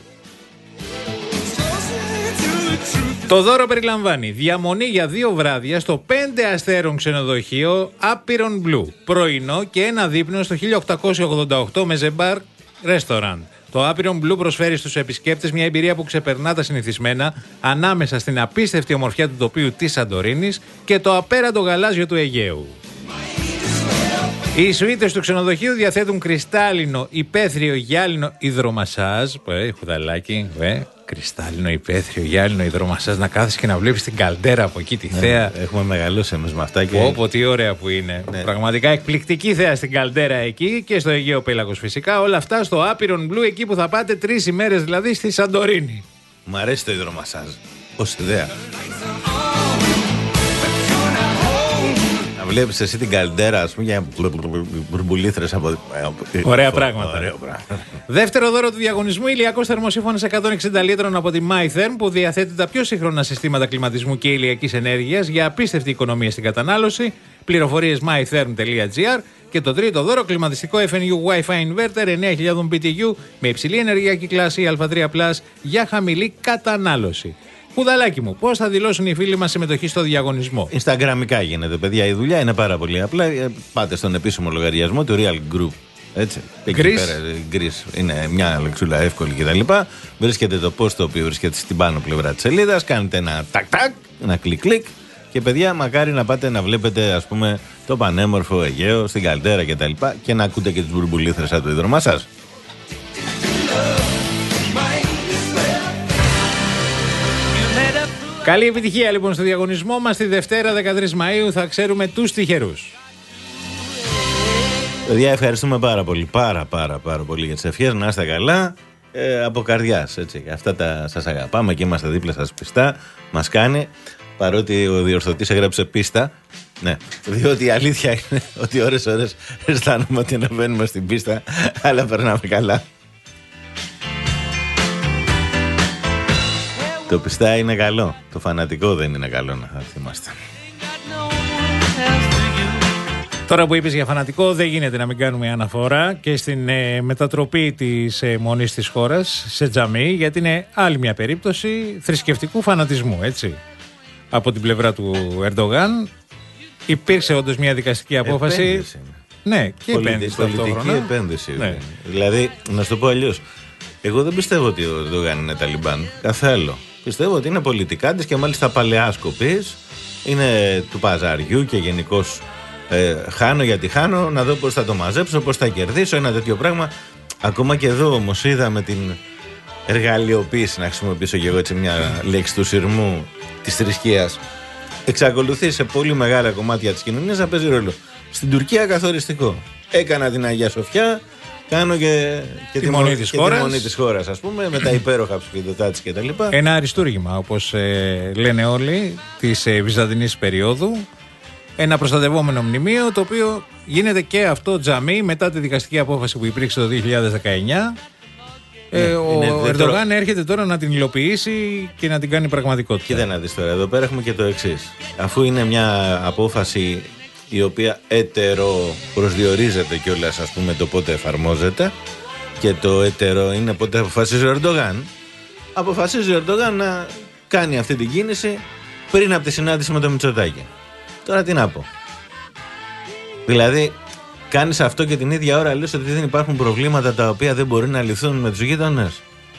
Το δώρο περιλαμβάνει διαμονή για δύο βράδια στο πέντε αστέρων ξενοδοχείο Apiron Blue, πρωινό και ένα δείπνο στο χίλια οκτακόσια ογδόντα οκτώ Μεζεμπάρ Restaurant. Το Apiron Blue προσφέρει στους επισκέπτες μια εμπειρία που ξεπερνά τα συνηθισμένα ανάμεσα στην απίστευτη ομορφιά του τοπίου της Σαντορίνης και το απέραντο γαλάζιο του Αιγαίου. Οι σουίτες του ξενοδοχείου διαθέτουν κρυστάλλινο, υπαίθριο, γυάλινο υδρομασάζ. Ε, χουδαλάκι, ε, κρυστάλλινο, υπαίθριο, γυάλινο υδρομασάζ. Να κάθεσαι και να βλέπεις την καλντέρα από εκεί, τη ναι, θέα. Έχουμε μεγαλώσει εμείς με αυτά. Και... Πω, τι ωραία που είναι. Ναι. Πραγματικά εκπληκτική θέα στην καλντέρα εκεί και στο Αιγαίο Πέλαγος φυσικά. Όλα αυτά στο Apiron Blue, εκεί που θα πάτε τρεις ημέρες δηλαδή στη Σαντορίνη. Μ' αρέσει το υδρομασάζ. Ως ιδέα. Βλέπεις εσύ την καλντέρα, ας πούμε, για μπουρμπουλήθρες από... Ωραία πράγματα. Ωραίο πράγμα. Δεύτερο δώρο του διαγωνισμού, ηλιακός θερμοσύφωνας εκατόν εξήντα λίτρων από τη MyTherm, που διαθέτει τα πιο σύγχρονα συστήματα κλιματισμού και ηλιακής ενέργειας για απίστευτη οικονομία στην κατανάλωση. Πληροφορίες mytherm τελεία gr. Και το τρίτο δώρο, κλιματιστικό εφ εν γιου Wi-Fi Inverter εννέα χιλιάδες μπι τι γιου με υψηλή ενεργειακή κλάση Α τρία πλας για χαμηλή κατανάλωση. Χουδαλάκι μου, πώς θα δηλώσουν οι φίλοι μας συμμετοχή στο διαγωνισμό? Instagramικά γίνεται, παιδιά. Η δουλειά είναι πάρα πολύ απλά. Πάτε στον επίσημο λογαριασμό του Real Group. Έτσι. Greece είναι μια λεξούλα εύκολη κτλ. Βρίσκεται το post το οποίο βρίσκεται στην πάνω πλευρά της σελίδας. Κάνετε ένα τακ-τακ, ένα κλικ-κλικ. Και παιδιά, μακάρι να πάτε να βλέπετε, ας πούμε, το πανέμορφο Αιγαίο στην καλτέρα κτλ. Και, και να ακούτε και τις μπουρμπουλήθρες από το υδρομασάζ. Καλή επιτυχία λοιπόν στο διαγωνισμό μας. Τη Δευτέρα δεκατρείς Μαΐου θα ξέρουμε τους τυχερούς. Παιδιά, ευχαριστούμε πάρα πολύ, πάρα πάρα πάρα πολύ για τις ευχές. Να είστε καλά, ε, από καρδιάς, έτσι. Αυτά τα σας αγαπάμε και είμαστε δίπλα σας πιστά. Μας κάνει, παρότι ο διορθωτής έγραψε πίστα. Ναι, διότι η αλήθεια είναι ότι ώρες ώρες αισθάνομαι ότι αναβαίνουμε στην πίστα, αλλά περνάμε καλά. Το πιστά είναι καλό. Το φανατικό δεν είναι καλό, να θυμάστε. Τώρα που είπες για φανατικό, δεν γίνεται να μην κάνουμε αναφορά και στην ε, μετατροπή της ε, μονής της χώρας σε τζαμί, γιατί είναι άλλη μια περίπτωση θρησκευτικού φανατισμού, έτσι. Από την πλευρά του Ερντογάν υπήρξε όντως μια δικαστική απόφαση. Επένδυση. Ναι, και Πολιτι, επένδυση. Πολιτική επένδυση. Ναι. Δηλαδή, να σου το πω αλλιώς. Εγώ δεν πιστεύω ότι ο Ερντογάν είναι Ταλιμπάν. Καθ' άλλο. Πιστεύω ότι είναι πολιτικάντης και μάλιστα παλαιάσκοπης. Είναι του παζαριού και γενικώς ε, χάνω γιατί χάνω, να δω πώς θα το μαζέψω, πώς θα κερδίσω, ένα τέτοιο πράγμα. Ακόμα και εδώ όμως είδαμε την εργαλειοποίηση, να χρησιμοποιήσω και εγώ έτσι μια λέξη του σειρμού της θρησκείας. Εξακολουθεί σε πολύ μεγάλα κομμάτια της κοινωνίας να παίζει ρόλο. Στην Τουρκία καθοριστικό. Έκανα την Αγία Σοφιά. Κάνω και, και τη, τη, μονή της, και χώρας. τη μονή της χώρας, ας πούμε, με τα υπέροχα ψηφιδωτά της κτλ. Ένα αριστούργημα, όπως ε, λένε όλοι, της ε, βυζαντινής περίοδου. Ένα προστατευόμενο μνημείο, το οποίο γίνεται και αυτό τζαμί μετά τη δικαστική απόφαση που υπήρξε το δύο χιλιάδες δεκαεννιά. Ναι, ε, ο Ερντογάν τρο... έρχεται τώρα να την υλοποιήσει και να την κάνει πραγματικότητα. Κοίτα να δεις τώρα, εδώ πέρα έχουμε και το εξής. Αφού είναι μια απόφαση η οποία έτερο προσδιορίζεται κιόλας, ας πούμε, το πότε εφαρμόζεται, και το έτερο είναι πότε αποφασίζει ο Ερντογάν. Αποφασίζει ο Ερντογάν να κάνει αυτή την κίνηση πριν από τη συνάντηση με το Μητσοτάκη. Τώρα τι να πω. Δηλαδή, κάνεις αυτό και την ίδια ώρα λες ότι δεν υπάρχουν προβλήματα τα οποία δεν μπορεί να λυθούν με τους γείτονες.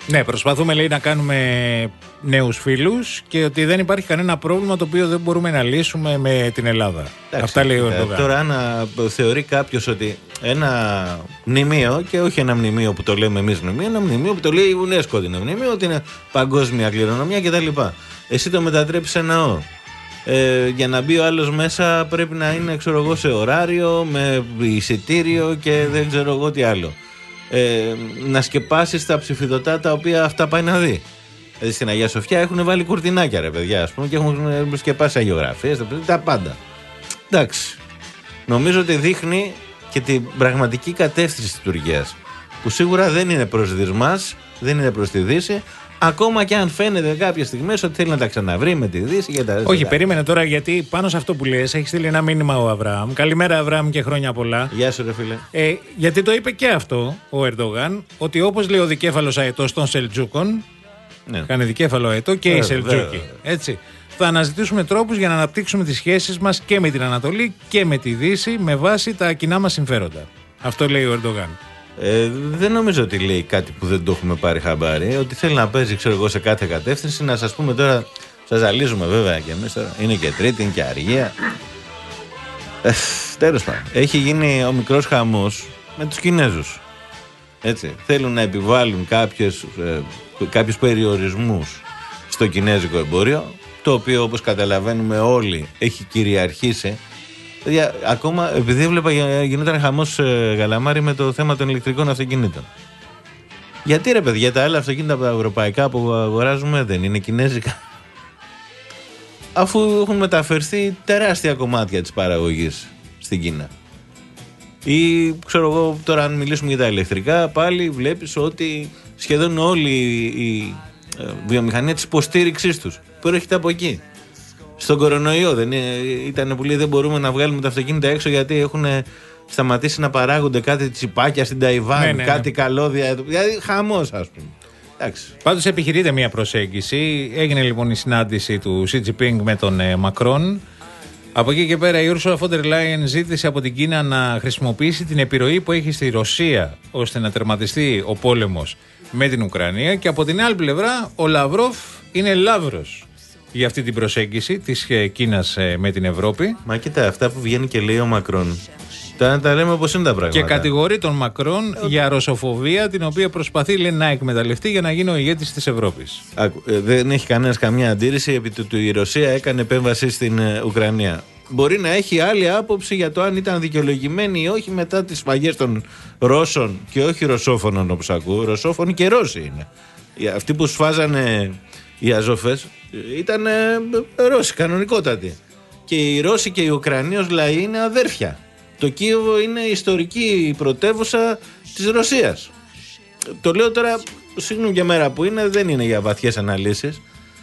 Ναι, προσπαθούμε λέει να κάνουμε νέους φίλους και ότι δεν υπάρχει κανένα πρόβλημα το οποίο δεν μπορούμε να λύσουμε με την Ελλάδα. Εντάξει, αυτά λέει ο Ερντογάν. Τώρα αν θεωρεί κάποιος ότι ένα μνημείο, και όχι ένα μνημείο που το λέμε εμείς μνημείο, ένα μνημείο που το λέει η UNESCO ότι είναι μνημείο, ότι είναι παγκόσμια κληρονομιά κτλ. Εσύ το μετατρέπεις σε ναό. Ε, για να μπει ο άλλος μέσα πρέπει να είναι, ξέρω εγώ, σε ωράριο, με εισιτήριο και δεν ξέρω εγώ τι άλλο. Ε, να σκεπάσεις τα ψηφιδωτά τα οποία αυτά πάει να δει. Δηλαδή στην Αγία Σοφιά έχουν βάλει κουρτινάκια, ρε παιδιά, ας πούμε, και έχουν σκεπάσει αγιογραφίες, τα πάντα. Εντάξει. Νομίζω ότι δείχνει και την πραγματική κατεύθυνση της Τουρκίας, που σίγουρα δεν είναι προς δυσμάς, δεν είναι προς τη Δύση. Ακόμα και αν φαίνεται κάποιες στιγμές ότι θέλει να τα ξαναβρει με τη Δύση και τα. Όχι, περίμενε τώρα, γιατί πάνω σε αυτό που λες έχει στείλει ένα μήνυμα ο Αβραάμ. Καλημέρα, Αβραάμ, και χρόνια πολλά. Γεια σου, ρε φίλε. Ε, γιατί το είπε και αυτό ο Ερντογάν, ότι όπως λέει ο δικέφαλος αετός των Σελτζούκων. Ναι. Κάνει δικέφαλο αετό και ε, οι Σελτζούκοι. Έτσι. Θα αναζητήσουμε τρόπους για να αναπτύξουμε τις σχέσεις μας και με την Ανατολή και με τη Δύση με βάση τα κοινά μας συμφέροντα. Αυτό λέει ο Ερντογάν. Ε, δεν νομίζω ότι λέει κάτι που δεν το έχουμε πάρει χαμπάρι. Ότι θέλει να παίζει, ξέρω εγώ, σε κάθε κατεύθυνση. Να σας πούμε τώρα, σας ζαλίζουμε βέβαια και εμείς τώρα. Είναι και Τρίτη, είναι και αργία. Ε, τέλος πάντων. Έχει γίνει ο μικρός χαμός με τους Κινέζους. Έτσι. Θέλουν να επιβάλλουν κάποιες, ε, κάποιους περιορισμούς στο κινέζικο εμπόριο, το οποίο, όπως καταλαβαίνουμε όλοι, έχει κυριαρχήσει. Ακόμα, επειδή έβλεπα γινόταν χαμός ε, γαλαμάρι με το θέμα των ηλεκτρικών αυτοκινήτων. Γιατί ρε παιδιά, τα άλλα αυτοκίνητα από τα ευρωπαϊκά που αγοράζουμε δεν είναι κινέζικα? Αφού έχουν μεταφερθεί τεράστια κομμάτια της παραγωγής στην Κίνα. Ή ξέρω εγώ, τώρα αν μιλήσουμε για τα ηλεκτρικά, πάλι βλέπεις ότι σχεδόν όλη η ε, βιομηχανία της υποστήριξής τους προέρχεται από εκεί. Στον κορονοϊό δεν ήταν που λέει δεν μπορούμε να βγάλουμε τα αυτοκίνητα έξω γιατί έχουν σταματήσει να παράγονται κάτι τσιπάκια στην Ταϊβάν, ναι, ναι, ναι. κάτι καλώδια. Δηλαδή χαμός, ας πούμε. Εντάξει. Πάντως επιχειρείται μια προσέγγιση. Έγινε λοιπόν η συνάντηση του Xi Jinping με τον ε, Μακρόν. Από εκεί και πέρα η Ursula von der Leyen ζήτησε από την Κίνα να χρησιμοποιήσει την επιρροή που έχει στη Ρωσία ώστε να τερματιστεί ο πόλεμος με την Ουκρανία. Και από την άλλη πλευρά ο Λαυρόφ είναι Λαύρος για αυτή την προσέγγιση της Κίνας με την Ευρώπη. Μα κοίτα, αυτά που βγαίνει και λέει ο Μακρόν, τα, τα λέμε όπως είναι τα πράγματα. Και κατηγορεί τον Μακρόν okay. για ρωσοφοβία, την οποία προσπαθεί λέει, να εκμεταλλευτεί για να γίνει ο ηγέτης της Ευρώπης. Άκου, ε, δεν έχει κανένας καμία αντίρρηση επί του, του η Ρωσία έκανε επέμβαση στην ε, Ουκρανία. Μπορεί να έχει άλλη άποψη για το αν ήταν δικαιολογημένη ή όχι μετά τις σφαγές των Ρώσων και όχι ρωσόφωνων, όπως ακούω. Ρωσόφωνοι και Ρώσοι είναι. Αυτοί που σφάζανε οι Αζόφες ήταν ε, Ρώσοι, κανονικότατοι. Και οι Ρώσοι και οι Ουκρανοί ως λαοί είναι αδέρφια. Το Κίεβο είναι ιστορική πρωτεύουσα της Ρωσίας. Το λέω τώρα, συγγνώμη για μέρα που είναι, δεν είναι για βαθιές αναλύσεις.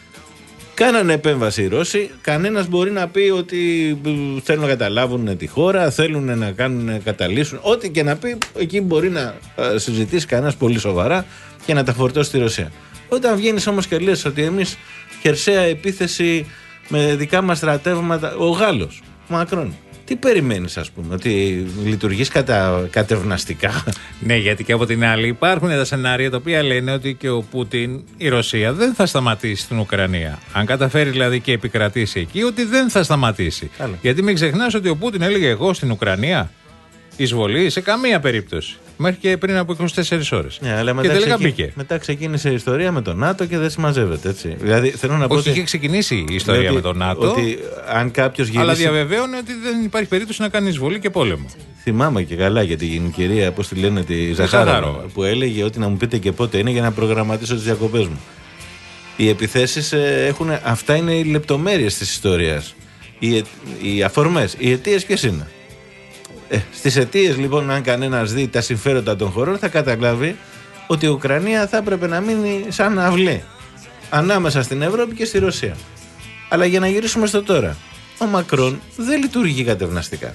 Κάνανε επέμβαση οι Ρώσοι. Κανένας μπορεί να πει ότι θέλουν να καταλάβουν τη χώρα, θέλουν να κάνουν, καταλύσουν. Ό,τι και να πει, εκεί μπορεί να συζητήσει κανένας πολύ σοβαρά και να τα φορτώσει στη Ρωσία. Όταν βγαίνεις όμως και λες ότι εμείς χερσαία επίθεση με δικά μας στρατεύματα, ο Γάλλος, ο Μακρόν, τι περιμένεις, ας πούμε, ότι λειτουργείς κατα... κατευναστικά? Ναι, γιατί και από την άλλη υπάρχουν τα σενάρια τα οποία λένε ότι και ο Πούτιν, η Ρωσία δεν θα σταματήσει στην Ουκρανία. Αν καταφέρει δηλαδή και επικρατήσει εκεί, ότι δεν θα σταματήσει. Άρα. Γιατί μην ξεχνάς ότι ο Πούτιν έλεγε εγώ στην Ουκρανία εισβολή σε καμία περίπτωση. Μέχρι και πριν από είκοσι τέσσερις ώρες. Ναι, αλλά μετά, ξεκι... μετά ξεκίνησε η ιστορία με τον ΝΑΤΟ και δεν συμμαζεύεται, έτσι. Δηλαδή, θέλω να πω Όχι, ότι... είχε ξεκινήσει η ιστορία ότι, με τον ΝΑΤΟ. Ότι αν κάποιος γυρίσει... Αλλά διαβεβαίωνε ότι δεν υπάρχει περίπτωση να κάνει εισβολή και πόλεμο. Θυμάμαι και καλά για την κυρία, πώς τη λένε, τη Ζαχάροβα, που έλεγε ότι να μου πείτε και πότε είναι για να προγραμματίσω τις διακοπές μου. Οι επιθέσεις ε, έχουν. Αυτά είναι οι λεπτομέρειες της ιστορίας. Οι, οι αφορμές. Οι αιτίες ποιες είναι? Ε, στις αιτίες λοιπόν, αν κανένας δει τα συμφέροντα των χωρών, θα καταλάβει ότι η Ουκρανία θα έπρεπε να μείνει σαν αυλή ανάμεσα στην Ευρώπη και στη Ρωσία. Αλλά για να γυρίσουμε στο τώρα, ο Μακρόν δεν λειτουργεί κατευναστικά.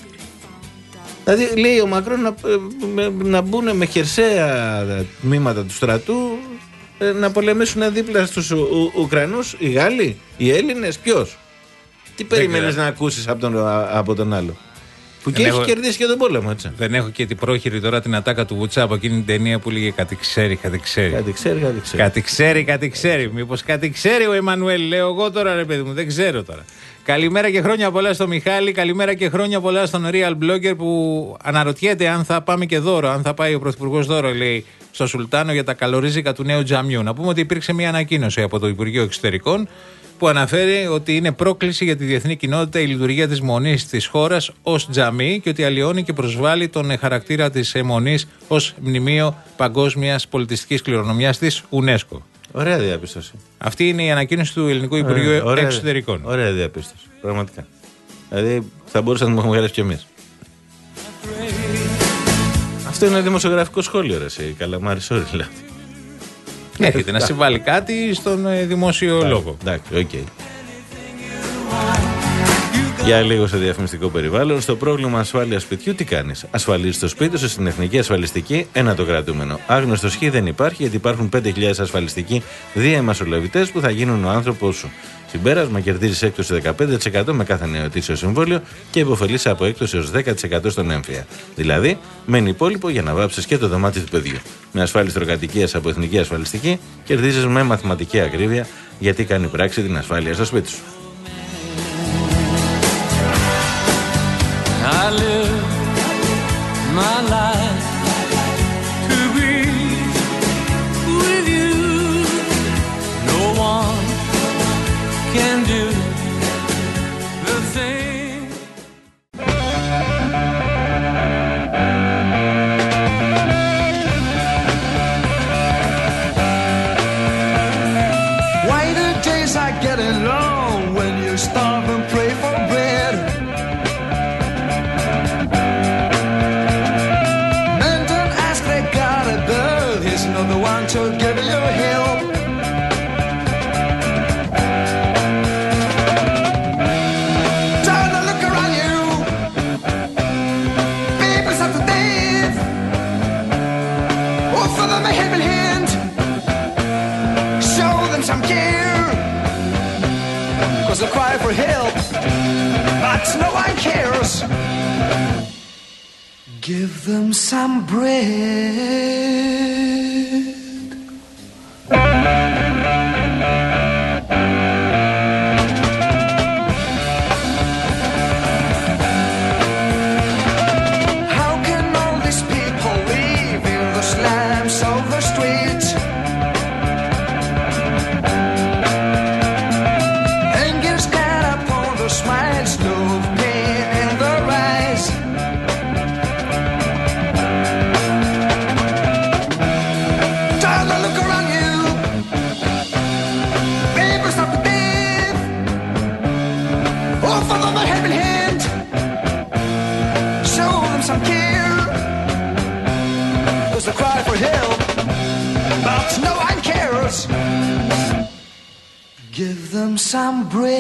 Δηλαδή λέει ο Μακρόν να, να μπουν με χερσαία τμήματα του στρατού να πολεμήσουν δίπλα στους Ου, Ου, Ουκρανούς, οι Γάλλοι, οι Έλληνες, ποιος? Τι περιμένεις να ακούσεις από τον, από τον άλλο? Που και έχει έχω... κερδίσει και τον πόλεμο, έτσι. Δεν έχω και την πρόχειρη τώρα την ατάκα του Βουτσά από εκείνη την ταινία που λέγε κάτι ξέρει, κάτι ξέρει. Κάτι ξέρει, κάτι ξέρει. Κάτι ξέρει, κάτι ξέρει. Μήπως κάτι ξέρει ο Εμμανουέλ, λέω εγώ τώρα, ρε παιδί μου, δεν ξέρω τώρα. Καλημέρα και χρόνια πολλά στο Μιχάλη, καλημέρα και χρόνια πολλά στον Real Blogger που αναρωτιέται αν θα πάμε και δώρο, αν θα πάει ο Πρωθυπουργός δώρο, λέει, στο Σουλτάνο για τα καλορίζικα του νέου τζαμιού. Να πούμε ότι υπήρξε μια ανακοίνωση από το Υπουργείο Εξωτερικών που αναφέρει ότι είναι πρόκληση για τη διεθνή κοινότητα η λειτουργία της Μονής της χώρας ως τζαμί και ότι αλλοιώνει και προσβάλλει τον χαρακτήρα της Μονής ως μνημείο παγκόσμιας πολιτιστικής κληρονομιάς της UNESCO. Ωραία διαπίστωση. Αυτή είναι η ανακοίνωση του Ελληνικού Υπουργείου ε, ωραία, Εξωτερικών. Ωραία διαπίστωση. Πραγματικά. Δηλαδή θα μπορούσαμε να το έχουμε γράψει κι εμείς. Αυτό είναι ένα δημοσιογραφικό σχόλιο, ρε εσύ. Καλαμάρι, sorry, δηλαδή. Έρχεται να συμβάλλει κάτι στον ε, δημόσιο Ά, λόγο. Εντάξει, οκ. Okay. Για λίγο στο διαφημιστικό περιβάλλον, στο πρόγραμμα ασφάλεια σπιτιού, τι κάνεις? Ασφαλίζεις το σπίτι σου στην Εθνική Ασφαλιστική, ένα το κρατούμενο. Άγνωστο χ δεν υπάρχει, γιατί υπάρχουν πέντε χιλιάδες ασφαλιστικοί διαμεσολαβητές που θα γίνουν ο άνθρωπος σου. Συμπέρασμα, κερδίζεις έκπτωση δεκαπέντε τοις εκατό με κάθε νέο ετήσιο συμβόλαιο και υποφελείσαι από έκπτωση έως δέκα τοις εκατό στον έμφυα. Δηλαδή, μένει υπόλοιπο για να βάψεις και το δωμάτι του παιδιού. Με ασφάλιση τροκατοικίας από Εθνική Ασφαλιστική, κερδίζεις με μαθηματική ακρίβεια, γιατί κάνει πράξη την ασφάλεια στο σπίτι σου. I live my life to be with you. No one can do the thing. Why the days are getting long when you starve and pray for bread. The one to give you help. Turn and look around you. People start to death. Offer them a helping hand. Show them some care. Cause they'll cry for help, but no one cares. Give them some bread. Give them some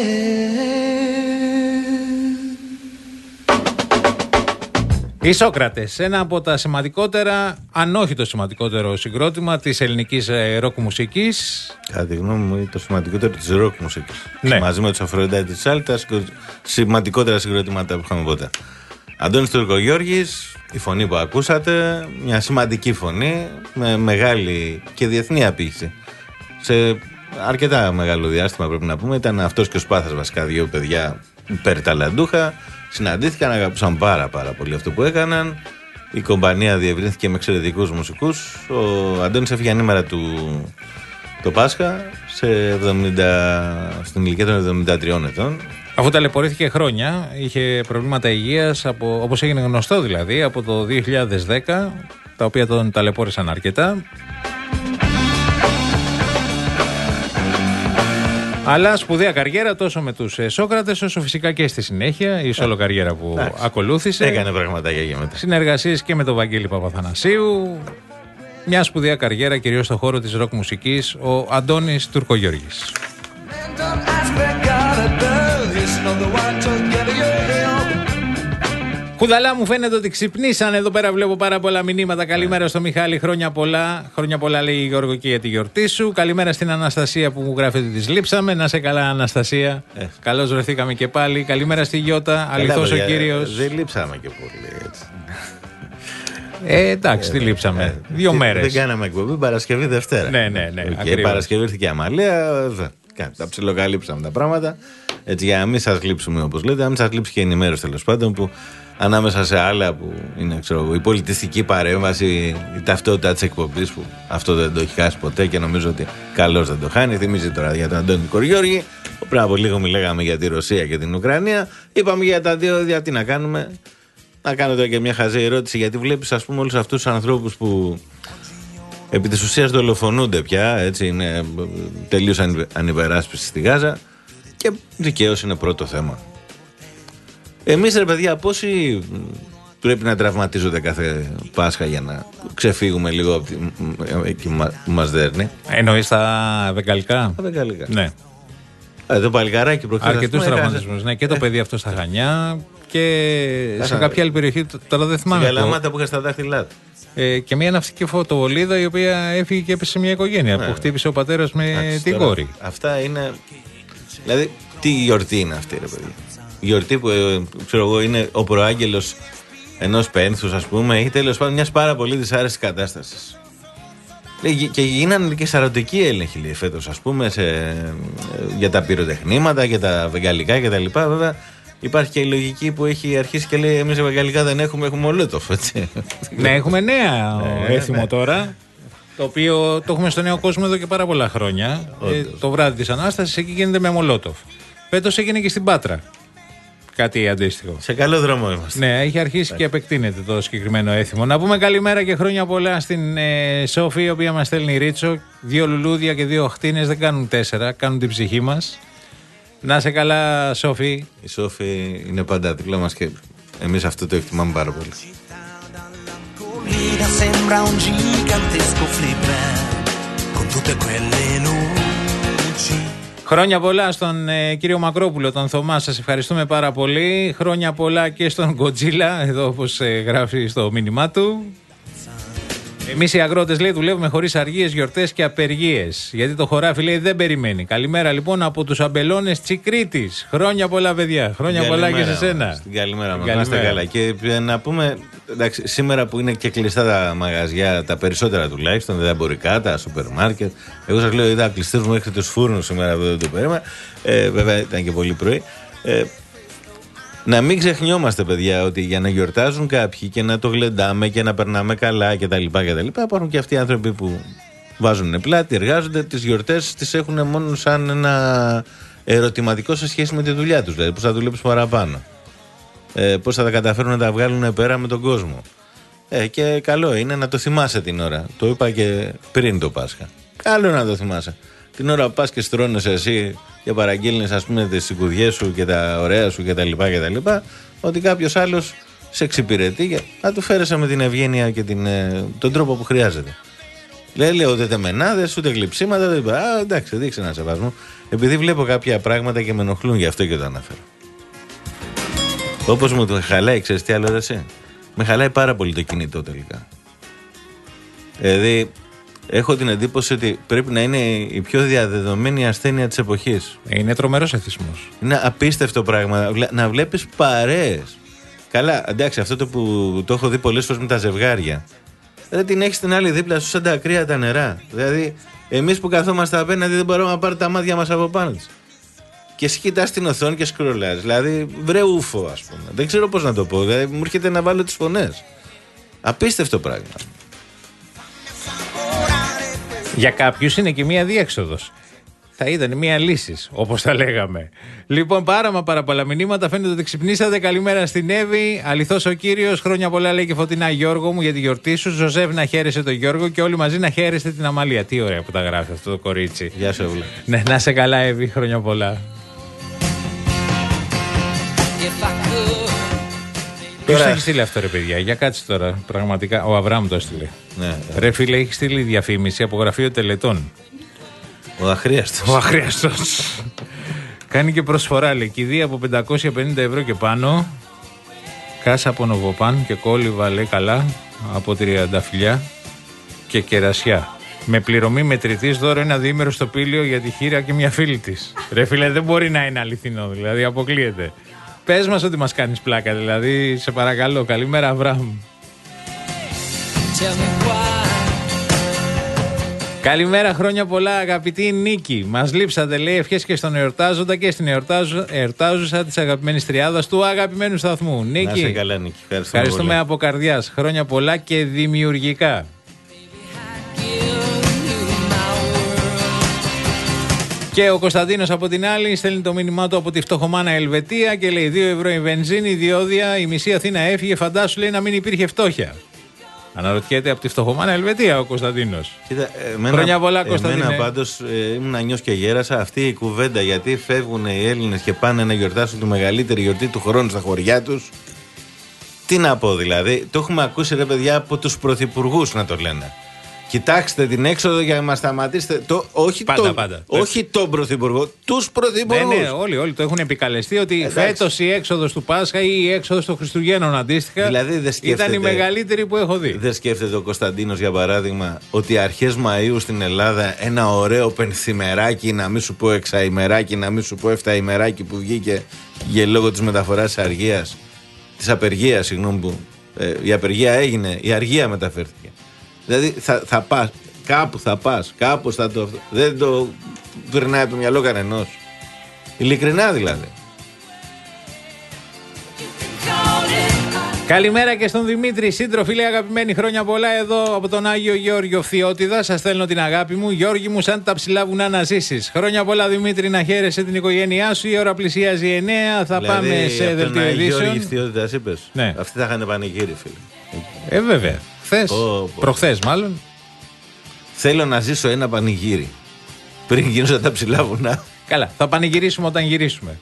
bread. Οι Σόκρατες, ένα από τα σημαντικότερα, αν όχι το σημαντικότερο συγκρότημα της ελληνικής ροκ μουσικής. Κατά τη γνώμη μου, είναι το σημαντικότερο της ροκ μουσικής. Ναι. Μαζί με τους Αφροδίτη της Άλτας, σημαντικότερα συγκροτήματα που είχαμε ποτέ. Αντώνης Τουρκογιώργης, η φωνή που ακούσατε, μια σημαντική φωνή με μεγάλη και διεθνή απήχηση. Σε αρκετά μεγάλο διάστημα πρέπει να πούμε. Ήταν αυτός και ο Σπάθας βασικά, δύο παιδιά υπερταλαντούχα. Συναντήθηκαν, αγαπούσαν πάρα πάρα πολύ αυτό που έκαναν. Η κομπανία διευρύνθηκε με εξαιρετικούς μουσικούς. Ο Αντώνης έφυγε ανήμερα του το Πάσχα σε εβδομήντα, στην ηλικία των εβδομήντα τριών ετών. Αφού ταλαιπωρήθηκε χρόνια, είχε προβλήματα υγείας, από, όπως έγινε γνωστό δηλαδή, από το δύο χιλιάδες δέκα, τα οποία τον ταλαιπώρησαν αρκετά. Αλλά σπουδαία καριέρα τόσο με τους Σόκρατες, όσο φυσικά και στη συνέχεια, η σόλο καριέρα που Ά, ακολούθησε. Έκανε πραγματάκια για μετά. Συνεργασίες και με τον Βαγγέλη Παπαθανασίου. Μια σπουδαία καριέρα κυρίως στον χώρο της ροκ μουσικής, ο Αντώνης Τουρκογιώργης. Κουδαλά μου φαίνεται ότι ξυπνήσαν. Εδώ πέρα βλέπω πάρα πολλά μηνύματα. Καλημέρα στο Μιχάλη, χρόνια πολλά. Χρόνια πολλά λέει Γιώργο και για τη γιορτή σου. Καλημέρα στην Αναστασία που μου γράφει ότι τη λείψαμε. Να σε καλά, Αναστασία. Ε. Καλώς βρεθήκαμε και πάλι. Καλημέρα στη Γιώτα. Αληθώς ο κύριος. Δεν λείψαμε και πολύ έτσι. Ε, εντάξει, τι λείψαμε. Ε, Δύο τι, μέρες. Δεν κάναμε εκπομπή Παρασκευή Δευτέρα. Ναι, ναι, ναι. Και Παρασκευή ήρθε και η Αμαλία. Τα ψιλοκαλύψαμε τα πράγματα. Έτσι για να μην σας λείψουμε όπως λέτε, να μην σας λείψει και η ενημέρωση τέλος πάντων που ανάμεσα σε άλλα που είναι ξέρω, η πολιτιστική παρέμβαση, η ταυτότητα της εκπομπής που αυτό δεν το έχει χάσει ποτέ και νομίζω ότι καλώς δεν το χάνει. Θυμίζει τώρα για τον Αντώνη Κοριώργη. Πριν από λίγο μιλάγαμε για τη Ρωσία και την Ουκρανία. Είπαμε για τα δύο, για τι να κάνουμε. Να κάνω τώρα και μια χαζή ερώτηση, γιατί βλέπεις ας πούμε όλους αυτούς τους ανθρώπους που επί της ουσίας δολοφονούνται πια, έτσι είναι τελείως ανυπεράσπιση στη Γάζα και δικαίως είναι πρώτο θέμα. Εμείς ρε παιδιά πόσοι πρέπει να τραυματίζονται κάθε Πάσχα για να ξεφύγουμε λίγο από εκεί που μας δέρνει? Εννοείς τα βεγγαλικά? Τα βεγγαλικά. Ναι. Ε, το παλικαράκι προχθές. Αρκετούς τραυματισμούς. Ναι, και το παιδί αυτό στα Χανιά και σε κάποια άλλη περιοχή, τώρα δεν θυμάμαι. Γαλάματα που είχα στα δάχτυλά του. Ε, και μια ναυτική φωτοβολίδα η οποία έφυγε και έπεσε σε μια οικογένεια ναι, που χτύπησε ο πατέρας με Άξι, την τώρα, κόρη. Αυτά είναι. Δηλαδή, τι γιορτή είναι αυτή, ρε παιδί? Η γιορτή που ξέρω εγώ είναι ο προάγγελος ενός πένθους, ας πούμε, ή τέλος πάντων μιας πάρα πολύ δυσάρεστης κατάστασης. Και γίνανε και σαρωτικοί έλεγχοι λέει, φέτος, ας πούμε, σε, για τα πυροτεχνήματα και τα βεγγαλικά κτλ. Βέβαια, υπάρχει και η λογική που έχει αρχίσει και λέει: εμείς βεγγαλικά δεν έχουμε, έχουμε Μολότοφ. Ναι, έχουμε νέα έθιμο ναι. τώρα. Το οποίο το έχουμε στο νέο κόσμο εδώ και πάρα πολλά χρόνια. Ε, το βράδυ της Ανάστασης εκεί γίνεται με Μολότοφ. Φέτος έγινε και στην Πάτρα. Κάτι αντίστοιχο. Σε καλό δρόμο είμαστε. Ναι, έχει αρχίσει και επεκτείνεται το συγκεκριμένο έθιμο. Να πούμε καλημέρα και χρόνια πολλά στην ε, Σόφη, η οποία μας στέλνει ρίτσο. Δύο λουλούδια και δύο αχτίνες δεν κάνουν τέσσερα, κάνουν την ψυχή μας. Να σε καλά, Σόφη. Η Σόφη είναι πάντα δίπλα μας και εμείς αυτό το εκτιμάμε πάρα πολύ. Χρόνια πολλά στον ε, κύριο Μακρόπουλο, τον Θωμά, σας ευχαριστούμε πάρα πολύ. Χρόνια πολλά και στον Γκοτζίλα, εδώ όπως ε, γράφει στο μήνυμά του. Εμείς οι αγρότες, λέει, δουλεύουμε χωρίς αργίες, γιορτές και απεργίες. Γιατί το χωράφι, λέει, δεν περιμένει. Καλημέρα λοιπόν από τους αμπελώνες Τσικρίτης. Χρόνια πολλά, παιδιά. Χρόνια πολλά και σε σένα. Στην καλημέρα μας. Να είστε καλά. Και να πούμε, εντάξει, σήμερα που είναι και κλειστά τα μαγαζιά, τα περισσότερα τουλάχιστον, τα εμπορικά, τα σούπερ μάρκετ. Εγώ σας λέω, είδα κλειστούς μου μέχρι τους φούρνους σήμερα που δεν το περίμενα. Ε, βέβαια ήταν και πολύ πρωί. Ε, Να μην ξεχνιόμαστε, παιδιά, ότι για να γιορτάζουν κάποιοι και να το γλεντάμε και να περνάμε καλά κτλ. κτλ. Υπάρχουν και αυτοί οι άνθρωποι που βάζουν πλάτη, εργάζονται, τις γιορτές τις έχουν μόνο σαν ένα ερωτηματικό σε σχέση με τη δουλειά τους. Δηλαδή, πώς θα δουλέψουν παραπάνω. Ε, πώς θα τα καταφέρουν να τα βγάλουν πέρα με τον κόσμο. Ε, και καλό είναι να το θυμάσαι την ώρα. Το είπα και πριν το Πάσχα. Καλό είναι να το θυμάσαι. Την ώρα που πας και στρώνεσαι εσύ και παραγγείλνεις, ας πούμε, τις σικουδιές σου και τα ωραία σου κτλ. κτλ. Ότι κάποιος άλλος σε εξυπηρετεί και να του φέρεσαι με την ευγένεια και την, τον τρόπο που χρειάζεται. Λέει, λέω, ούτε τεμενάδες, ούτε γλυψίματα. Δεν είπα, α, εντάξει, δείξε ένα σεβασμό. Επειδή βλέπω κάποια πράγματα και με ενοχλούν, γι' αυτό και το αναφέρω. Όπως μου το χαλάει, ξέρεις τι άλλο ρε εσύ? Με χαλάει πάρα πολύ το κινητό τελικά. Δηλαδή, έχω την εντύπωση ότι πρέπει να είναι η πιο διαδεδομένη ασθένεια της εποχής. Είναι τρομερός εθισμός. Είναι απίστευτο πράγμα. Να βλέπεις παρέες. Καλά, εντάξει, αυτό το που το έχω δει πολλές φορές με τα ζευγάρια. Δηλαδή την έχεις την άλλη δίπλα σου σαν τα ακραία τα νερά. Δηλαδή, εμείς που καθόμαστε απέναντι δεν μπορούμε να πάρουμε τα μάτια μας από πάνω της. Και εσύ κοιτάς την οθόνη και σκρολάζεις. Δηλαδή, βρε ούφο, ας πούμε. Δεν ξέρω πώς να το πω. Δηλαδή, μου έρχεται να βάλω τις φωνές. Απίστευτο πράγμα. Για κάποιους είναι και μία διέξοδος. Θα ήταν μία λύση, όπως τα λέγαμε. Λοιπόν, πάρα μα πάρα πολλά μηνύματα. Φαίνεται ότι ξυπνήσατε. Καλημέρα στην Εύη. Αληθώς ο κύριος. Χρόνια πολλά, λέει και Φωτεινά, Γιώργο μου, για τη γιορτή σου. Ζωζεύ να χαίρεσε τον Γιώργο και όλοι μαζί να χαίρεστε την Αμαλία. Τι ωραία που τα γράφει αυτό το κορίτσι. Γεια σου, Εύη. Ναι, να σε καλά, Εύη. Χρόνια πολλά. Ποιος το έχει στείλει αυτό, ρε παιδιά? Για κάτσε τώρα. Πραγματικά. Ο Αβραάμ το έστειλε. Ναι, ρε φίλε, έχει στείλει διαφήμιση από γραφείο τελετών. Ο αχρίαστος. Ο αχρίαστος. Κάνει και προσφορά, λέει. Κηδεία από πεντακόσια πενήντα ευρώ και πάνω. Κάσα από Νοβοπάν και κόλληβα, λέει, καλά από τριανταφυλλιά και κερασιά. Με πληρωμή μετρητής, δώρο ένα διήμερο στο Πήλιο για τη χείρα και μια φίλη της. Ρε φίλε, δεν μπορεί να είναι αληθινό, δηλαδή αποκλείεται. Πες μας ότι μας κάνεις πλάκα, δηλαδή, σε παρακαλώ. Καλημέρα, Αβραάμ. Καλημέρα, χρόνια πολλά, αγαπητή Νίκη. Μας λείψατε, λέει, ευχές και στον εορτάζοντα και στην εορτάζου, εορτάζουσα της αγαπημένης τριάδας του αγαπημένου σταθμού. Νίκη, να είσαι καλά, Νίκη. Ευχαριστούμε, ευχαριστούμε από καρδιάς. Χρόνια πολλά και δημιουργικά. Και ο Κωνσταντίνος από την άλλη στέλνει το μήνυμά του από τη φτωχομάνα Ελβετία και λέει: δύο ευρώ η βενζίνη, διόδια, η μισή Αθήνα έφυγε. Φαντάσου, λέει, να μην υπήρχε φτώχεια. Αναρωτιέται από τη φτωχομάνα Ελβετία ο Κωνσταντίνος. Κοίτα, εμένα, χρόνια πολλά, Κωνσταντίνε. Εμένα πάντως ε, ήμουν νιός και γέρασα αυτή η κουβέντα, γιατί φεύγουν οι Έλληνες και πάνε να γιορτάσουν τη μεγαλύτερη γιορτή του χρόνου στα χωριά τους. Τι να πω δηλαδή, το έχουμε ακούσει, ρε παιδιά, από τους πρωθυπουργούς να το λένε. Κοιτάξτε την έξοδο για να μας σταματήσετε. Το, όχι, πάντα, το, πάντα. όχι τον πρωθυπουργό, τους πρωθυπουργούς. Ναι, ναι, όλοι, όλοι το έχουν επικαλεστεί ότι φέτος η έξοδος του Πάσχα ή η έξοδος των Χριστουγέννων αντίστοιχα δηλαδή, ήταν η μεγαλύτερη που έχω δει. Δεν σκέφτεται ο Κωνσταντίνος, για παράδειγμα, ότι αρχές Μαΐου στην Ελλάδα ένα ωραίο πενθημεράκι, να μην σου πω εξαημεράκι, να μην σου πω εφταημεράκι που βγήκε για λόγω της μεταφοράς της αργίας, της απεργίας, συγγνώμη, που ε, η απεργία έγινε, η αργία μεταφέρθηκε. Δηλαδή θα, θα πας, κάπου θα πας, κάπου θα το. Δεν το περνάει από το μυαλό κανενός. Ειλικρινά δηλαδή. Καλημέρα και στον Δημήτρη, σύντροφοι, λέει, αγαπημένοι, χρόνια πολλά εδώ από τον Άγιο Γεώργιο Φθιώτιδα. Σας στέλνω την αγάπη μου. Γιώργη μου, σαν τα ψηλά βουνά να ζήσεις. Χρόνια πολλά, Δημήτρη, να χαίρεσαι την οικογένειά σου. Η ώρα πλησιάζει εννέα. Θα δηλαδή, πάμε σε δελτίο ειδήσεων. Γιώργη Φθιώτιδας είπες. Ναι. Αυτοί θα είχαν πανηγύρι, φίλε. Ε, βέβαια. Χθες, oh, προχθές μάλλον. Θέλω να ζήσω ένα πανηγύρι πριν γίνω σαν τα ψηλά βουνά. Καλά, θα πανηγυρίσουμε όταν γυρίσουμε.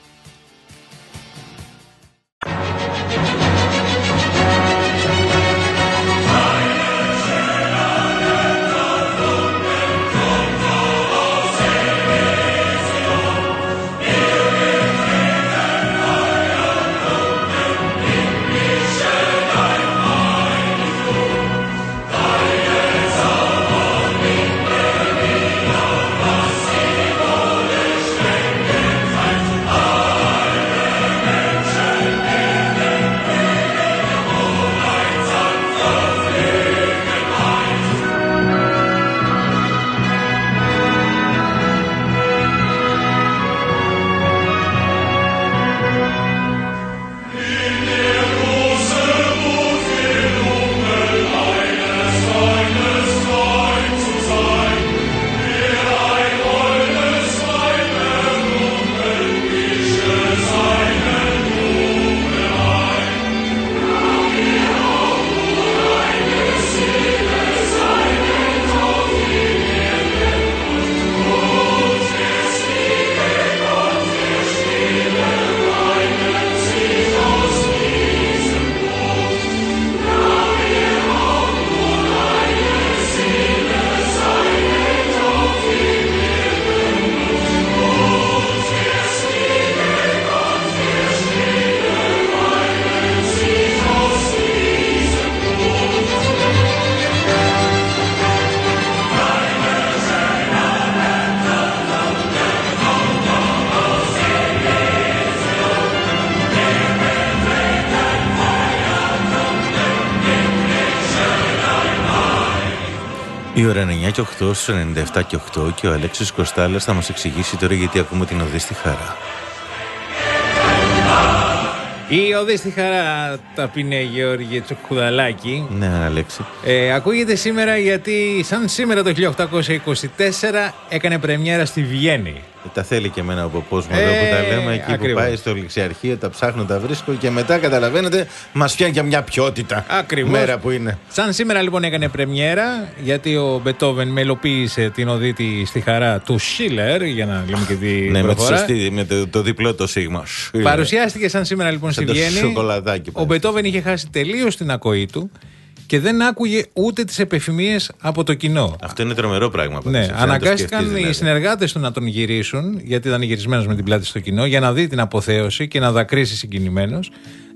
Η ώρα είναι εννιά και οκτώ στους ενενήντα επτά και οκτώ και ο Αλέξης Κοστάλλας θα μας εξηγήσει τώρα γιατί ακούμε την Οδή στη Χαρά. Η Οδή στη Χαρά, ταπεινέ Γεώργιε Τσοκουδαλάκη. Ναι, Αλέξη. Ε, ακούγεται σήμερα γιατί σαν σήμερα το χίλια οκτακόσια είκοσι τέσσερα έκανε πρεμιέρα στη Βιέννη. Τα θέλει και εμένα από κόσμο εδώ που τα λέμε. Εκεί ακριβώς. Που πάει στο ληξιαρχείο, τα ψάχνω, τα βρίσκω και μετά καταλαβαίνετε, μας φτιάχνει για μια ποιότητα. Ακριβώς. Μέρα που είναι. Σαν σήμερα λοιπόν έκανε πρεμιέρα, γιατί ο Μπετόβεν μελοποίησε την Οδή στη Χαρά του Σίλερ, για να λέμε και τη ναι, προφορά. με, σωστή, με το, το διπλό το σίγμα. Παρουσιάστηκε σαν σήμερα λοιπόν στη Βιέννη. Ο Μπετόβεν είχε χάσει τελείως την ακοή του και δεν άκουγε ούτε τις επεφημίες από το κοινό. Αυτό είναι τρομερό πράγμα. Ναι, αναγκάστηκαν δηλαδή. οι συνεργάτες του να τον γυρίσουν, γιατί ήταν γυρισμένος με την πλάτη στο κοινό, για να δει την αποθέωση και να δακρύσει συγκινημένος.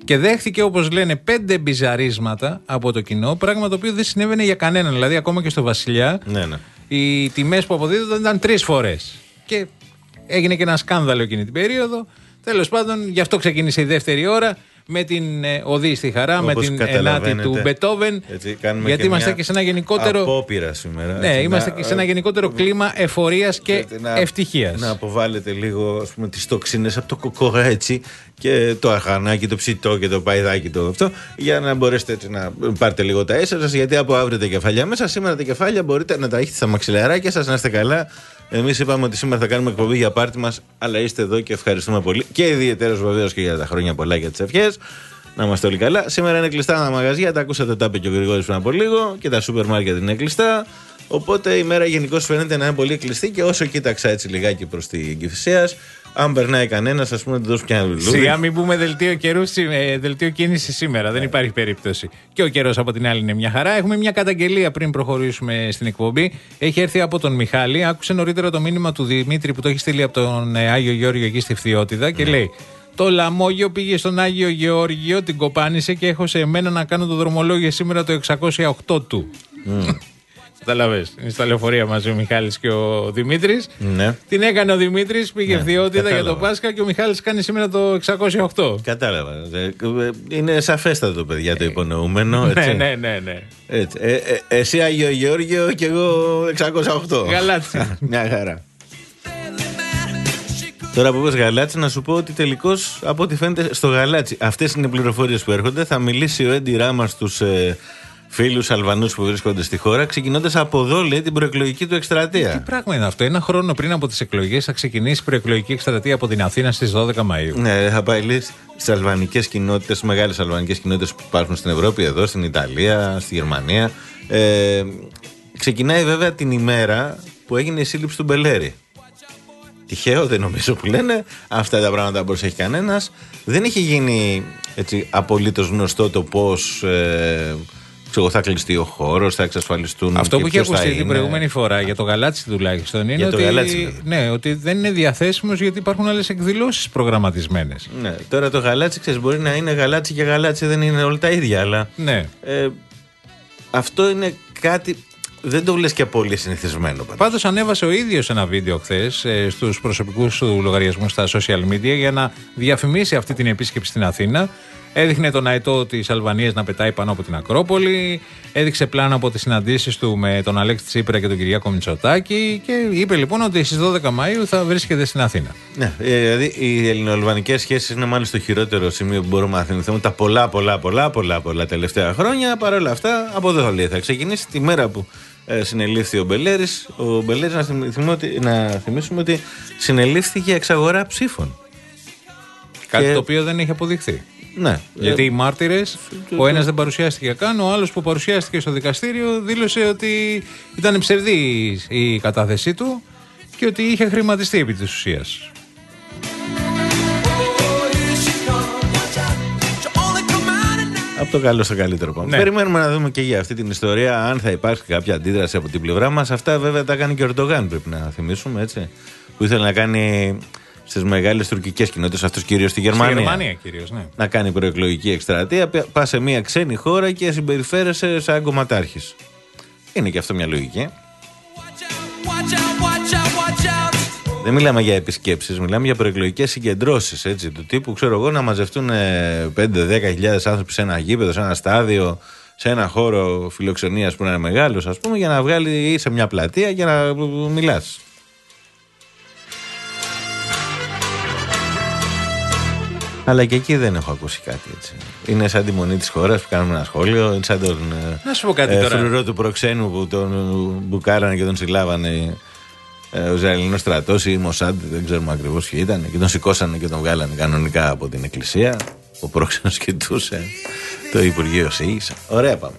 Και δέχθηκε, όπως λένε, πέντε μπιζαρίσματα από το κοινό, πράγμα το οποίο δεν συνέβαινε για κανέναν. Δηλαδή, ακόμα και στο Βασιλιά, ναι, ναι. οι τιμές που αποδίδονταν ήταν τρεις φορές. Και έγινε και ένα σκάνδαλο εκείνη την περίοδο. Τέλος πάντων, γι' αυτό ξεκίνησε η δεύτερη ώρα με την ε, Οδή στη Χαρά, όπως με την ενάτη του Μπετόβεν. Γιατί και είμαστε και σε ένα γενικότερο. Απόπειρα σήμερα. Ναι, έτσι, είμαστε να, και σε ένα γενικότερο κλίμα εφορίας και ευτυχίας. Να αποβάλλετε λίγο, ας πούμε, τις τοξίνες από το κοκορέτσι και το αχανάκι, το ψητό και το παϊδάκι το αυτό, για να μπορέσετε έτσι να πάρετε λίγο τα έσαι σας. Γιατί από αύριο τα κεφάλια μέσα, σήμερα τα κεφάλια μπορείτε να τα έχετε στα μαξιλαράκια σας, να είστε καλά. Εμείς είπαμε ότι σήμερα θα κάνουμε εκπομπή για πάρτι μας, αλλά είστε εδώ και ευχαριστούμε πολύ. Και ιδιαιτέρως βεβαίως και για τα χρόνια πολλά για τις ευχές. Να είμαστε όλοι καλά. Σήμερα είναι κλειστά τα μαγαζιά, τα ακούσατε, τα είπε και ο Γρηγόρης πριν από λίγο, και τα σούπερ μάρκετ είναι κλειστά. Οπότε η μέρα γενικώς φαίνεται να είναι πολύ κλειστή και όσο κοίταξα έτσι λιγάκι προς την Κηφισίας, αν περνάει κανένας, ας πούμε, να του δώσουμε και ένα λουλούδι. Σιγά μην πούμε δελτίο καιρού, δελτίο κίνηση σήμερα. Δεν υπάρχει περίπτωση. Και ο καιρός από την άλλη είναι μια χαρά. Έχουμε μια καταγγελία πριν προχωρήσουμε στην εκπομπή. Έχει έρθει από τον Μιχάλη. Άκουσε νωρίτερα το μήνυμα του Δημήτρη που το έχει στείλει από τον Άγιο Γεώργιο εκεί στη Φθιώτιδα και λέει: το λαμόγιο πήγε στον Άγιο Γεώργιο, την κοπάνισε και έχω σε εμένα να κάνω το δρομολόγιο σήμερα το εξακόσια οκτώ του. Mm. Καταλαβες, είναι στα λεωφορεία μαζί ο Μιχάλης και ο Δημήτρης. Ναι. Την έκανε ο Δημήτρης, πήγε Φθιώτιδα για το Πάσχα και ο Μιχάλης κάνει σήμερα το εξακόσια οκτώ. Κατάλαβα. Είναι σαφέστατο, παιδιά, το υπονοούμενο. Ναι, ναι, ναι, ναι. Έτσι. Ε, ε, εσύ Άγιο Γεώργιο και εγώ εξακόσια οκτώ. Γαλάτσι. Μια χαρά. Τώρα που είπες Γαλάτσι, να σου πω ότι τελικώς από ό,τι φαίνεται στο Γαλάτσι, αυτές είναι οι πληροφορίες που έρχονται. Θα μιλήσει ο Έντι Ράμα στους ε, φίλους Αλβανούς που βρίσκονται στη χώρα, ξεκινώντας από εδώ, λέει, την προεκλογική του εκστρατεία. Τι πράγμα είναι αυτό? Ένα χρόνο πριν από τις εκλογές θα ξεκινήσει η προεκλογική εκστρατεία από την Αθήνα στις δώδεκα Μαΐου. Ναι, θα πάει λέει, στις αλβανικές κοινότητες, μεγάλες αλβανικές κοινότητες που υπάρχουν στην Ευρώπη, εδώ, στην Ιταλία, στη Γερμανία. Ε, ξεκινάει βέβαια την ημέρα που έγινε η σύλληψη του Μπελέρη. Τυχαίο, δεν νομίζω που λένε. Αυτά τα πράγματα δεν προσέχει κανένας. Δεν έχει γίνει έτσι απολύτως γνωστό το πώς ε, ξέρω, θα κλειστεί ο χώρος, θα εξασφαλιστούν. Αυτό που είχε ακουστεί την προηγούμενη φορά για το Γαλάτσι τουλάχιστον είναι για ότι, το Γαλάτσι, ναι, ότι δεν είναι διαθέσιμος γιατί υπάρχουν άλλες εκδηλώσεις προγραμματισμένες. Ναι, τώρα το Γαλάτσι, ξέρεις, μπορεί να είναι Γαλάτσι και Γαλάτσι, δεν είναι όλα τα ίδια, αλλά. Ναι. Ε, αυτό είναι κάτι. Δεν το λες και πολύ συνηθισμένο. Πάντως. Πάντως ανέβασε ο ίδιος ένα βίντεο χθες ε, στους προσωπικούς του λογαριασμούς στα social media για να διαφημίσει αυτή την επίσκεψη στην Αθήνα. Έδειχνε τον αετό της Αλβανίας να πετάει πάνω από την Ακρόπολη. Έδειξε πλάνα από τις συναντήσεις του με τον Αλέξη Τσίπρα και τον Κυριάκο Μητσοτάκη. Και είπε λοιπόν ότι στις δώδεκα Μαΐου θα βρίσκεται στην Αθήνα. Ναι, δηλαδή οι ελληνοαλβανικές σχέσεις είναι μάλιστα το χειρότερο σημείο που μπορούμε να θυμηθούμε τα πολλά, πολλά, πολλά, πολλά, πολλά τελευταία χρόνια. Παρ' όλα αυτά, από εδώ λέει, θα ξεκινήσει τη μέρα που ε, συνελήφθη ο Μπελέρης. Ο Μπελέρης, να, θυμ, ότι, να θυμίσουμε ότι συνελήφθη για εξαγορά ψήφων. Κάτι και... το οποίο δεν έχει αποδειχθεί. Ναι. Γιατί οι μάρτυρες, ο ένας δεν παρουσιάστηκε καν, ο άλλος που παρουσιάστηκε στο δικαστήριο δήλωσε ότι ήταν ψευδή η κατάθεσή του και ότι είχε χρηματιστεί επί της ουσίας. Από το καλό στο καλύτερο πάμε. Ναι. Περιμένουμε να δούμε και για αυτή την ιστορία αν θα υπάρξει κάποια αντίδραση από την πλευρά μας. Αυτά βέβαια τα κάνει και ο Ερντογάν, πρέπει να θυμίσουμε, έτσι. Που ήθελε να κάνει στις μεγάλες τουρκικές κοινότητες, αυτός κυρίως στη Γερμανία. Στη Γερμανία κυρίως, ναι. Να κάνει προεκλογική εκστρατεία. Πας σε μια ξένη χώρα και συμπεριφέρεσαι σαν κομματάρχης. Είναι και αυτό μια λογική. Δεν μιλάμε για επισκέψεις, μιλάμε για προεκλογικές συγκεντρώσεις, έτσι, του τύπου, ξέρω εγώ, να μαζευτούν πέντε με δέκα χιλιάδες άνθρωποι σε ένα γήπεδο, σε ένα στάδιο, σε ένα χώρο φιλοξενίας που να είναι μεγάλος, ας πούμε, για να βγάλει ή σε μια πλατεία για να μιλάς. Αλλά και εκεί δεν έχω ακούσει κάτι έτσι. Είναι σαν τη μονή της χώρας που κάνουμε ένα σχόλιο, είναι σαν τον ε, φρουρό του προξένου που τον μπουκάρανε και τον συλλάβανε ε, ο Ισραηλινός στρατός ή η Μοσάντ, δεν ξέρουμε ακριβώς ποιοι ήταν, και τον σηκώσανε και τον βγάλανε κανονικά από την εκκλησία. Ο πρόξενος κοιτούσε το Υπουργείο ΣΥΙΣΑ. Ωραία, πάμε.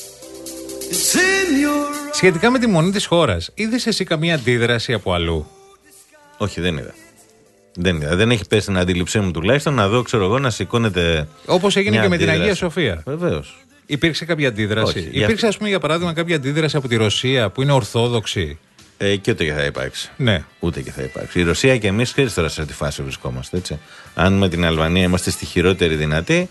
Σχετικά με τη μονή της χώρας, είδες εσύ καμία αντίδραση από αλλού? Όχι, δεν είδα. Δεν, δεν έχει πέσει την αντίληψή μου τουλάχιστον να δω, ξέρω εγώ, να σηκώνεται. Όπως έγινε και με την Αγία Σοφία. Βεβαίως. Υπήρξε κάποια αντίδραση? Όχι, Υπήρξε, για... ας πούμε, για παράδειγμα, κάποια αντίδραση από τη Ρωσία που είναι ορθόδοξη? Ε, και ούτε και θα υπάρξει. Ναι. Ούτε και θα υπάρξει. Η Ρωσία και εμείς, ξέρεις τώρα σε τι φάση βρισκόμαστε, έτσι. Αν με την Αλβανία είμαστε στη χειρότερη δυνατή,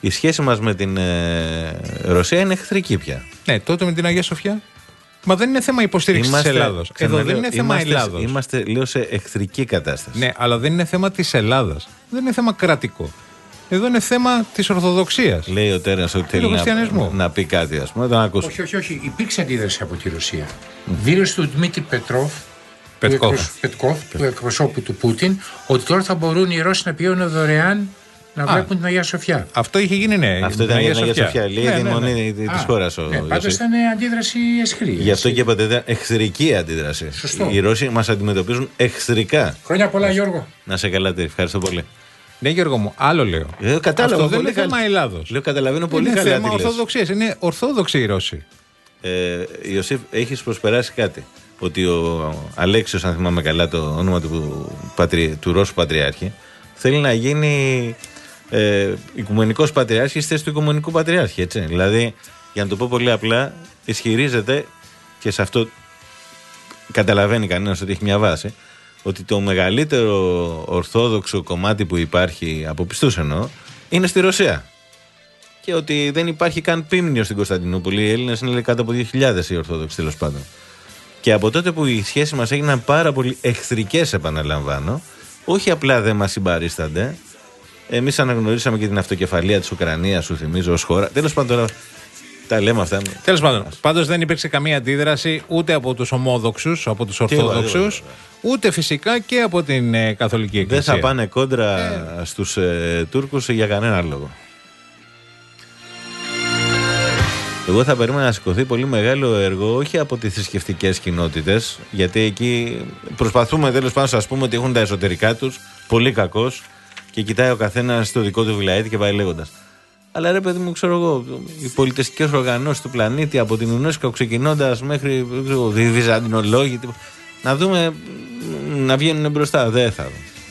Η σχέση μας με την ε, Ρωσία είναι εχθρική πια. Ναι, τότε με την Αγία Σοφιά. Μα δεν είναι θέμα υποστήριξης της Ελλάδος. Εδώ δεν είναι θέμα Ελλάδος. Είμαστε λίγο σε εχθρική κατάσταση. Ναι, αλλά δεν είναι θέμα της Ελλάδας. Δεν είναι θέμα κρατικό. Εδώ είναι θέμα της Ορθοδοξίας. Λέει ο Τέρνας ότι θέλει να, να πει κάτι, ας πούμε. Τον ακούσω. Όχι, όχι, όχι. Υπήρξε αντίδραση από τη Ρωσία. Mm. Δήλωσε του Δημήτρη Πετρόφ, Πετκόφ, του εκπροσώπου του Πούτιν, ότι τώρα θα μπορούν οι Ρώσοι να πηγαίνουν δωρεάν να Α, βλέπουν την Αγία Σοφιά. Αυτό είχε γίνει, ναι. Αυτό ήταν η Αγία Σοφιά. Σοφιά. Λέει ναι, η μονή ναι, ναι. της χώρας. Ναι, πάντως ήταν αντίδραση αισχρή. Γι' αυτό και είπατε ήταν εχθρική αντίδραση. Σωστό. Οι Ρώσοι μας αντιμετωπίζουν εχθρικά. Χρόνια πολλά, Γιώργο. Να σε καλά, ευχαριστώ πολύ. Ναι, Γιώργο μου, άλλο λέω. Ε, κατάλαβα, αυτό δεν είναι θέμα Ελλάδος. Λέω, καταλαβαίνω πολύ είναι καλά. Είναι θέμα Ορθοδοξίας. Είναι Ορθόδοξοι οι Ρώσοι. Ε, Ιωσήφ, έχεις προσπεράσει κάτι. Ότι ο Αλέξιος, αν θυμάμαι καλά το όνομα του, πατρι, του Ρώσου Πατριάρχη, θέλει να γίνει ε, οικουμενικός πατριάρχης θέση του οικουμενικού πατριάρχη. Έτσι. Δηλαδή, για να το πω πολύ απλά, ισχυρίζεται και σε αυτό καταλαβαίνει κανένας ότι έχει μια βάση, ότι το μεγαλύτερο ορθόδοξο κομμάτι που υπάρχει, από πιστούς εννοώ, είναι στη Ρωσία. Και ότι δεν υπάρχει καν πίμνιο στην Κωνσταντινούπολη. Οι Έλληνες είναι κάτω από δύο χιλιάδες οι Ορθόδοξοι, τέλος πάντων. Και από τότε που οι σχέσεις μας έγιναν πάρα πολύ εχθρικές, επαναλαμβάνω, όχι απλά δεν μας συμπαρίστανται. Εμείς αναγνωρίσαμε και την αυτοκεφαλία της Ουκρανίας, σου θυμίζω, ως χώρα. Τέλος πάντων, τώρα τα λέμε αυτά. Τέλος πάντων, πάντως δεν υπήρξε καμία αντίδραση ούτε από τους ομόδοξους, από τους Ορθόδοξους, ούτε φυσικά και από την ε, Καθολική Εκκλησία. Δεν θα πάνε κόντρα ε. στους ε, Τούρκους για κανένα λόγο. Εγώ θα περίμενα να σηκωθεί πολύ μεγάλο έργο, όχι από τις θρησκευτικές κοινότητες, γιατί εκεί προσπαθούμε τέλος πάντων να σας πούμε ότι έχουν τα εσωτερικά τους, πολύ κακός, και κοιτάει ο καθένας στο δικό του βιλαέτη και πάει λέγοντας. Αλλά ρε παιδί μου, ξέρω εγώ, οι πολιτιστικές οργανώσεις του πλανήτη, από την UNESCO ξεκινώντας μέχρι οι Βυζαντινολόγοι, να δούμε να βγαίνουν μπροστά. Δεν θα δω.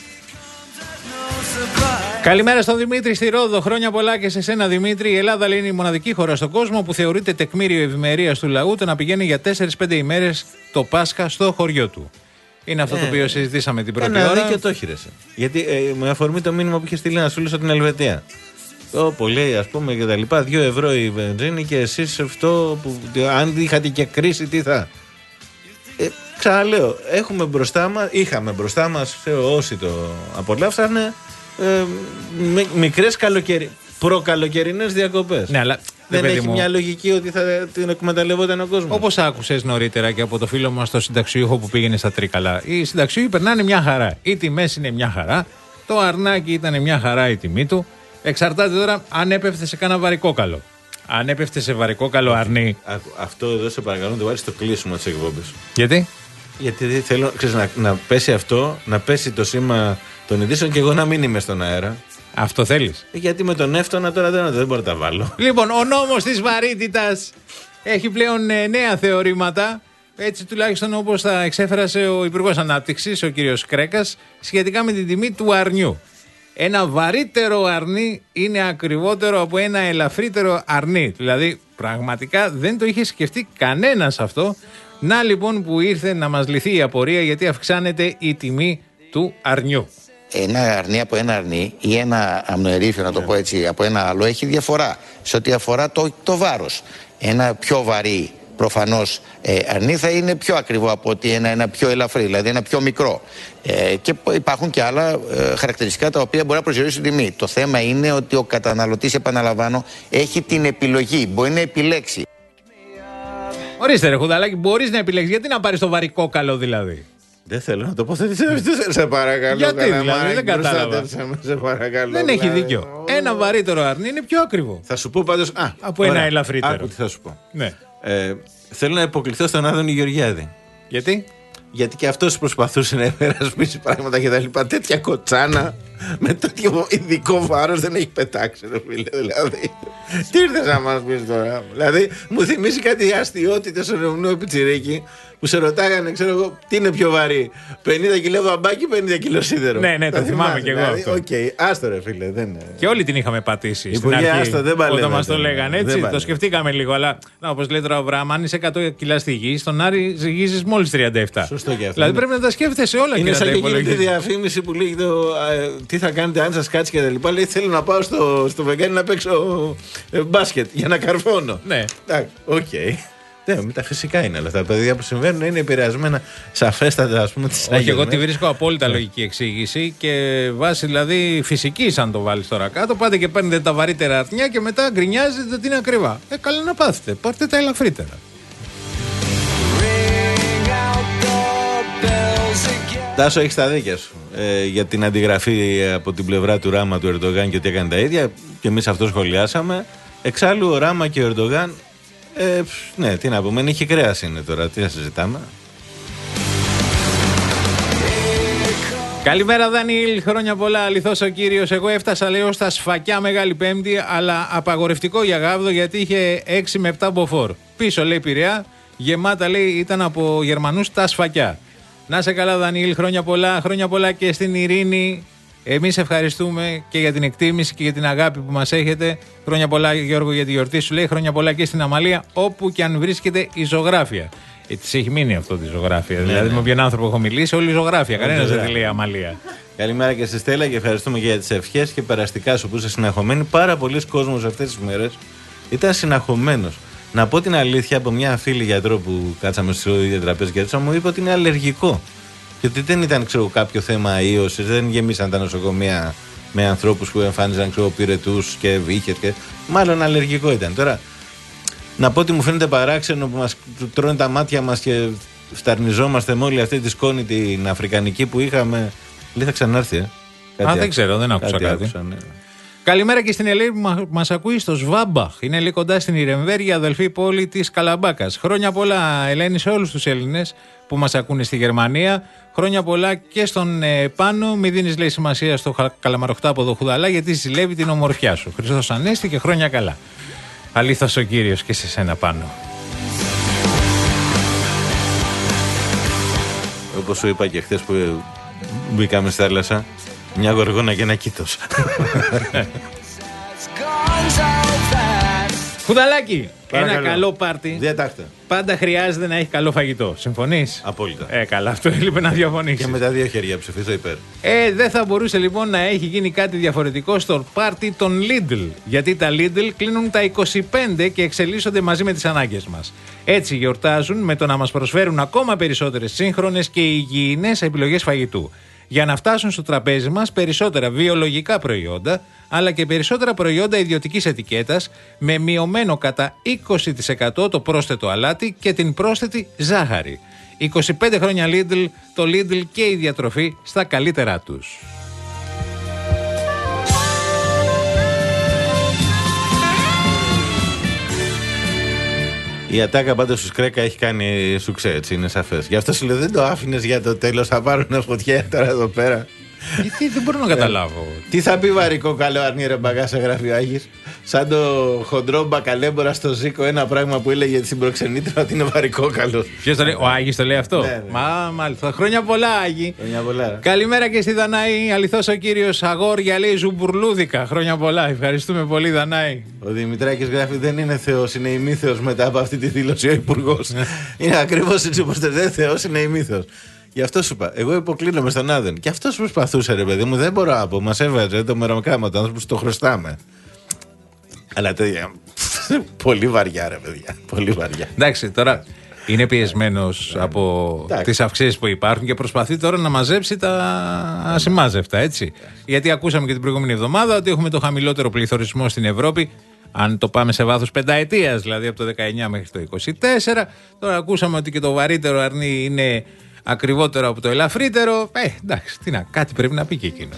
Καλημέρα στον Δημήτρη στη Ρόδο. Χρόνια πολλά και σε σένα, Δημήτρη. Η Ελλάδα λέει είναι η μοναδική χώρα στον κόσμο που θεωρείται τεκμήριο ευημερίας του λαού το να πηγαίνει για τέσσερις πέντε ημέρες το Πάσχα στο χωριό του. Είναι αυτό ε, το οποίο συζητήσαμε την πρώτη ένα ώρα. Ένα δίκιο το έχειρεσαι. Γιατί ε, με αφορμή το μήνυμα που είχε στείλει ένα φίλο από την Ελβετία. Όπου λέει, ας πούμε, και τα λοιπά, δύο ευρώ η βενζίνη και εσείς αυτό που αν είχατε και κρίση, τι θα. Ε, ξαναλέω, έχουμε μπροστά μας, είχαμε μπροστά μας, όσοι το απολαύσανε, ε, μικρές καλοκαιρι... προκαλοκαιρινές διακοπές. Ναι, αλλά δεν έχει μου... μια λογική ότι θα την εκμεταλλευόταν ο κόσμος. Όπως άκουσες νωρίτερα και από το φίλο μας το συνταξιούχο που πήγαινε στα Τρίκαλα. Οι συνταξιούχοι περνάνε μια χαρά. Οι τιμές είναι μια χαρά. Το αρνάκι ήταν μια χαρά η τιμή του. Εξαρτάται τώρα αν έπεφτε σε κάνα βαρικόκαλο. Αν έπεφτε σε βαρικόκαλο αρνί. Αυτό εδώ σε παρακαλώ να το βάλεις στο κλείσιμο της εκπομπής. Γιατί? Γιατί θέλω ξέρεις, να, να πέσει αυτό, να πέσει το σήμα των ειδήσεων και εγώ να μην είμαι στον αέρα. Αυτό θέλεις? Γιατί με τον Εύτονα τώρα δεν, δεν μπορώ να τα βάλω. Λοιπόν, ο νόμος της βαρύτητας έχει πλέον ε, νέα θεωρήματα. Έτσι τουλάχιστον όπως τα εξέφρασε ο Υπουργός Ανάπτυξης, ο κύριος Κρέκας, σχετικά με την τιμή του αρνιού. Ένα βαρύτερο αρνί είναι ακριβότερο από ένα ελαφρύτερο αρνί. Δηλαδή, πραγματικά δεν το είχε σκεφτεί κανένας αυτό. Να λοιπόν που ήρθε να μας λυθεί η απορία, γιατί αυξάνεται η τιμή του αρνιού. Ένα αρνί από ένα αρνί ή ένα αμνοερήφιο, να το πω έτσι, από ένα άλλο, έχει διαφορά σε ό,τι αφορά το, το βάρος. Ένα πιο βαρύ προφανώς ε, αρνί θα είναι πιο ακριβό από ότι ένα, ένα πιο ελαφρύ, δηλαδή ένα πιο μικρό. Ε, και υπάρχουν και άλλα ε, χαρακτηριστικά τα οποία μπορεί να προσδιορίσουν την τιμή. Το θέμα είναι ότι ο καταναλωτής, επαναλαμβάνω, έχει την επιλογή, μπορεί να επιλέξει. Ορίστε ρε Χουδαλάκη, μπορείς να επιλέξεις. Γιατί να πάρεις το βαρικόκαλο δηλαδή? Δεν θέλω να τοποθετήσω, σε παρακαλώ. Γιατί δηλαδή, δεν κατάλαβα. Σε παρακαλώ, δεν έχει δίκιο. Ένα βαρύτερο αρνί είναι πιο ακριβό. Θα σου πω πάντως. Α, από ωραία. Ένα ελαφρύτερο. Άκου τι θα σου πω. Ναι. Ε, θέλω να υποκληθώ στον Άδωνη Γεωργιάδη. Γιατί? Γιατί και αυτός προσπαθούσε να υπερασπίσει πράγματα και τα λοιπά. Τέτοια κοτσάνα με τέτοιο ειδικό βάρος δεν έχει πετάξει, ρε φίλε. Δηλαδή, τι ήρθες να μας πεις τώρα? Δηλαδή, μου θυμίζει κάτι αστιότητες στο Ρεουνό Πιτσιρίκι που σε ρωτάγανε, ξέρω εγώ, τι είναι πιο βαρύ, πενήντα κιλό μπαμπάκι, πενήντα κιλό σίδερο. Ναι, ναι, το θυμάμαι κι εγώ δηλαδή, αυτό. Οκ, okay, άστο ρε φίλε. Δεν... Και όλοι την είχαμε πατήσει. Υπουργέ, στην αρχή, άστο, δεν παλεύετε. Όταν μας το λέγανε έτσι, το παλεύετε. σκεφτήκαμε λίγο. Αλλά όπως λέει τώρα ο Βραμ, αν είσαι εκατό κιλά στη γη, στον Άρη ζυγίζεις μόλις τριάντα επτά. Σωστό και αυτό. Δηλαδή πρέπει να τα σκέφτεσαι όλα. Είναι σαν και εκείνη τη διαφήμιση που λέει το, ε, τι θα κάνετε αν σας κάτσει και τα λοιπά. Λέει θέλω να πάω στο, στο βεγγάνι να παίξω ε, μπάσκετ για να καρφώνω. Ναι. Εντάξει, οκ. Okay. Ναι, μεταφυσικά είναι όλα αυτά. Τα παιδιά που συμβαίνουν είναι επηρεασμένα σαφέστατα, ας πούμε, τις Όχι, εγώ τη βρίσκω απόλυτα λογική εξήγηση και βάσει δηλαδή φυσική, αν το βάλει τώρα κάτω, πάτε και παίρνετε τα βαρύτερα αρνιά και μετά γκρινιάζετε ότι είναι ακριβά. Ε, καλά να πάθετε. Πάρτε τα ελαφρύτερα. Τάσο, έχεις τα δίκια σου ε, για την αντιγραφή από την πλευρά του Ράμα του Ερντογάν και ότι έκανε τα ίδια. Και εμείς αυτό σχολιάσαμε. Εξάλλου, ο Ράμα και ο Ερντογάν. Ε, ναι, τι να πούμε, νύχη κρέας είναι τώρα, τι θα συζητάμε. Καλημέρα Δανίλ, χρόνια πολλά, αληθώς ο κύριος. Εγώ έφτασα λέω στα Σφακιά Μεγάλη Πέμπτη, αλλά απαγορευτικό για γάβδο γιατί είχε έξι με επτά μποφόρ. Πίσω λέει Πειραιά, γεμάτα λέει ήταν από Γερμανούς τα Σφακιά. Να σε καλά Δανίλ, χρόνια πολλά, χρόνια πολλά και στην Ειρήνη. Εμείς ευχαριστούμε και για την εκτίμηση και για την αγάπη που μας έχετε. Χρόνια πολλά Γιώργο για τη γιορτή σου λέει. Χρόνια πολλά και στην Αμαλία, όπου και αν βρίσκεται η ζωγράφια. Ε, της έχει μείνει αυτό τη ζωγράφια. Ναι, δηλαδή ναι. Με ποιον άνθρωπο έχω μιλήσει, όλη η ζωγράφια. Κανένας δεν τη λέει Αμαλία. Καλημέρα και στη Στέλλα και ευχαριστούμε και για τις ευχές και περαστικά σου που είσαι συναχωμένη. Πάρα πολλοί κόσμος αυτές τις μέρες ήταν συναχωμένος. Να πω την αλήθεια, από μια φίλη γιατρό που κάτσαμε στο ίδιο τραπέζι και έτσι μου είπε ότι είναι αλλεργικό. Και ότι δεν ήταν ξέρω, κάποιο θέμα ίωσης, δεν γεμίσαν τα νοσοκομεία με ανθρώπους που εμφάνιζαν ξέρω, πυρετούς και βύχες. Και... Μάλλον αλλεργικό ήταν. Τώρα, να πω ότι μου φαίνεται παράξενο που μας τρώνε τα μάτια μας και φταρνιζόμαστε με όλη αυτή τη σκόνη την αφρικανική που είχαμε. Λέει θα ξανάρθει, ε. Κάτι Α, δεν ξέρω, δεν άκουσα κάτι. κάτι. Άκουσα, ναι. Καλημέρα και στην Ελένη που μας ακούει στο Σβάμπαχ. Είναι λίγο κοντά στην Ιρεμβέργη, αδελφή πόλη της Καλαμπάκας. Χρόνια πολλά, Ελένη, σε όλους τους Έλληνες που μας ακούνε στη Γερμανία. Χρόνια πολλά και στον ε, Πάνο. Μην δίνεις λέει σημασία στο καλαμαροχτάποδο Χουδαλά γιατί ζηλεύει την ομορφιά σου. Χριστός Ανέστη και χρόνια καλά. Αλήθως ο Κύριος και σε σένα Πάνο. Όπως σου είπα και χθες που μπήκαμε στη θάλασσα, μια γοργόνα και ένα κήτος. Χουδαλάκι, ένα καλό πάρτι. Διατάχτε. Πάντα χρειάζεται να έχει καλό φαγητό. Συμφωνείς? Απόλυτα. Ε, καλά, αυτό έλειπε να διαφωνήσεις. Και με τα δύο χέρια ψηφίζω υπέρ. Ε, δεν θα μπορούσε λοιπόν να έχει γίνει κάτι διαφορετικό στο πάρτι των Lidl. Γιατί τα Lidl κλείνουν τα είκοσι πέντε και εξελίσσονται μαζί με τις ανάγκες μας. Έτσι γιορτάζουν με το να μας προσφέρουν ακόμα περισσότερες σύγχρονες και υγιεινές επιλογές φαγητού. Για να φτάσουν στο τραπέζι μας περισσότερα βιολογικά προϊόντα, αλλά και περισσότερα προϊόντα ιδιωτικής ετικέτας, με μειωμένο κατά είκοσι τοις εκατό το πρόσθετο αλάτι και την πρόσθετη ζάχαρη. είκοσι πέντε χρόνια Lidl, το Lidl και η διατροφή στα καλύτερά τους. Η ατάκα πάντως στους Κρέκα έχει κάνει σουξέ, έτσι είναι σαφές. Γι' αυτό σου λέω δεν το άφηνες για το τέλος, θα πάρουν φωτιά τώρα εδώ πέρα. Γιατί δεν μπορώ να καταλάβω. Τι θα πει βαρικό καλό αρνί ρε μπαγάσα, γράφει ο Άγης. Σαν το χοντρό μπακαλέμπορα στο Ζήκο, ένα πράγμα που έλεγε στην προξενήτρα ότι είναι βαρικό καλό. Ποιος το λέει, ο Άγης το λέει αυτό. Ναι, ναι. Μα μάλιστα. Χρόνια πολλά, Άγη. Χρόνια πολλά. Καλημέρα και στη Δανάη. Αληθώς ο κύριος Αγόρια λέει ζουμπουρλούδικα. Χρόνια πολλά. Ευχαριστούμε πολύ, Δανάη. Ο Δημητράκης γράφει δεν είναι Θεός, είναι ημίθεος μετά από αυτή τη δήλωση ο Υπουργός. Είναι ακριβώς έτσι όπως δεν Θεός, είναι ημίθεος. Γι' αυτό σου είπα. Εγώ υποκλίνομαι στον Άδεν. Και αυτό προσπαθούσε, ρε παιδί μου. Δεν μπορώ να πω. Μας έβαζε το μερομκάμα του άνθρωπου, το χρωστάμε. Αλλά τέτοια. Πολύ βαριά, ρε παιδιά. Πολύ βαριά. Εντάξει, τώρα είναι πιεσμένος από τις αυξήσεις που υπάρχουν και προσπαθεί τώρα να μαζέψει τα ασημάζευτα, έτσι. Γιατί ακούσαμε και την προηγούμενη εβδομάδα ότι έχουμε το χαμηλότερο πληθωρισμό στην Ευρώπη. Αν το πάμε σε βάθος πενταετίας, δηλαδή από το δεκαεννιά μέχρι το είκοσι τέσσερα. Τώρα ακούσαμε ότι και το βαρύτερο αρνί είναι ακριβότερο από το ελαφρύτερο. Ε, εντάξει, τι να, κάτι πρέπει να πει και εκείνος.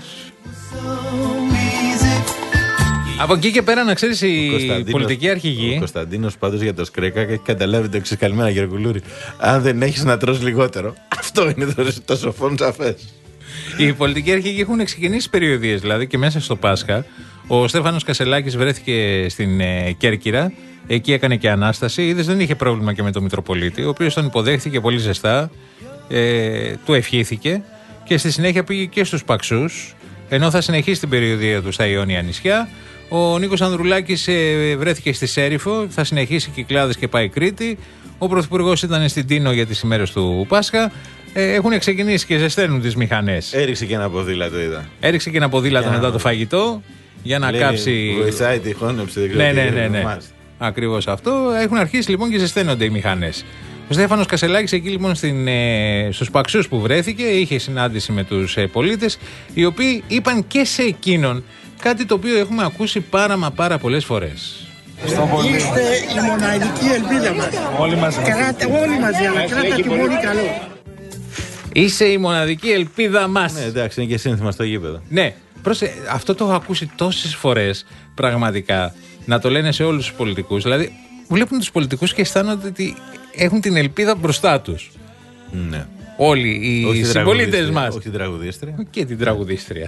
Από εκεί και πέρα, να ξέρεις, η πολιτική αρχηγή. Ο Κωνσταντίνος πάντως για το Σκρέκα έχει καταλάβει το εξής. Καλημέρα, Γεργουλούρη. Αν δεν έχεις να τρως λιγότερο, αυτό είναι το, το σοφόν σαφές. Οι πολιτικοί αρχηγοί έχουν ξεκινήσει περιοδίες, δηλαδή και μέσα στο Πάσχα. Ο Στέφανος Κασελάκης βρέθηκε στην ε, Κέρκυρα Εκεί έκανε και ανάσταση. Είδες, δεν είχε πρόβλημα και με τον Μητροπολίτη, ο οποίος τον υποδέχθηκε πολύ ζεστά, ε, του ευχήθηκε και στη συνέχεια πήγε και στους Παξούς, ενώ θα συνεχίσει την περιοδία του στα Ιόνια νησιά. Ο Νίκος Ανδρουλάκης ε, βρέθηκε στη Σέριφο, θα συνεχίσει Κυκλάδες και πάει Κρήτη. Ο Πρωθυπουργός ήταν στην Τίνο για τις ημέρες του Πάσχα. Ε, έχουν ξεκινήσει και ζεσταίνουν τις μηχανές. Έριξε και ένα ποδήλατο, είδα. Έριξε και ένα ποδήλατο μετά το φαγητό για να λέει, κάψει. Βοηθάει τη χώνεψη, δεν ναι, ναι, ναι, ναι. Ακριβώς αυτό. Έχουν αρχίσει λοιπόν και ζεσταίνονται οι μηχανές. Ο Στέφανος Κασελάκης εκεί λοιπόν στην, ε, στους Παξούς που βρέθηκε, είχε συνάντηση με τους ε, πολίτες, οι οποίοι είπαν και σε εκείνον κάτι το οποίο έχουμε ακούσει πάρα μα πάρα πολλές φορές. Είστε η μοναδική ελπίδα μας. Όλοι μαζί. Κράτε, όλοι μαζί, αλλά κράτα τη μόνη καλό. Είσαι η μοναδική ελπίδα μας. Ναι, εντάξει, είναι και σύνθημα στο γήπεδο. Ναι, προσε... αυτό το έχω ακούσει τόσες φορές πραγματικά να το λένε σε όλους τους πολιτικούς. Δηλαδή, βλέπουν τους πολιτικούς και αισθάνονται ότι έχουν την ελπίδα μπροστά τους. Ναι. Όλοι οι συμπολίτες μας. Όχι την τραγουδίστρια. Και την τραγουδίστρια.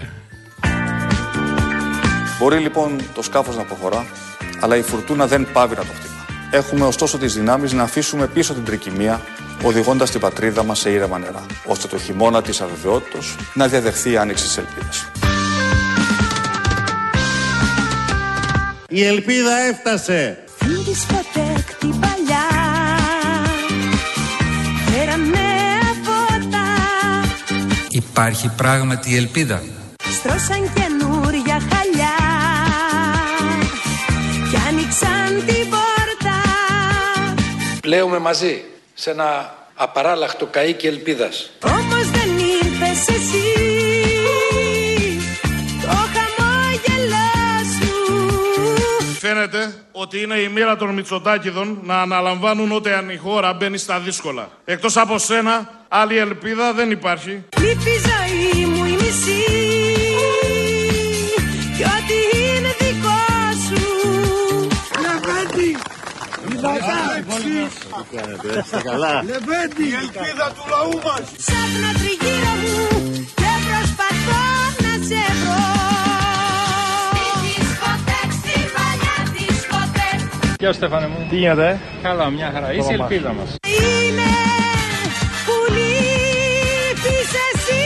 Μπορεί λοιπόν το σκάφος να προχωρά, αλλά η φουρτούνα δεν πάβει να το χτυπά. Έχουμε ωστόσο τις δυνάμεις να αφήσουμε πίσω την τρικυμία, οδηγώντας την πατρίδα μας σε ήρεμα νερά, ώστε το χειμώνα της αβεβαιότητας να διαδεχθεί η άνοιξη της ελπίδας. Η ελπίδα έφτασε. Στην δισκοτέκ την παλιά φέραμε φώτα. Υπάρχει πράγματι ελπίδα. Στρώσαν καινούρια χαλιά κι άνοιξαν την πόρτα. Πλέουμε μαζί σε ένα απαράλλαχτο καΐκι ελπίδας. Όμως δεν ήρθες εσύ, το χαμόγελό σου. Φαίνεται ότι είναι η μοίρα των Μητσοτάκηδων να αναλαμβάνουν όταν η χώρα μπαίνει στα δύσκολα. Εκτός από σένα, άλλη ελπίδα δεν υπάρχει. Λείπει η ζωή μου η μισή κι ό,τι είναι δικό σου. Λεβέντη! Λεβέντη! Η ελπίδα του λαού μας! Ψάχνω τριγύρω μου και προσπαθώ να σε βρω. Γεια σου Στέφανε μου. Τι γίνεται? Καλά, μια χαρά. Είσαι η ελπίδα μας. Είναι που λείπεις εσύ.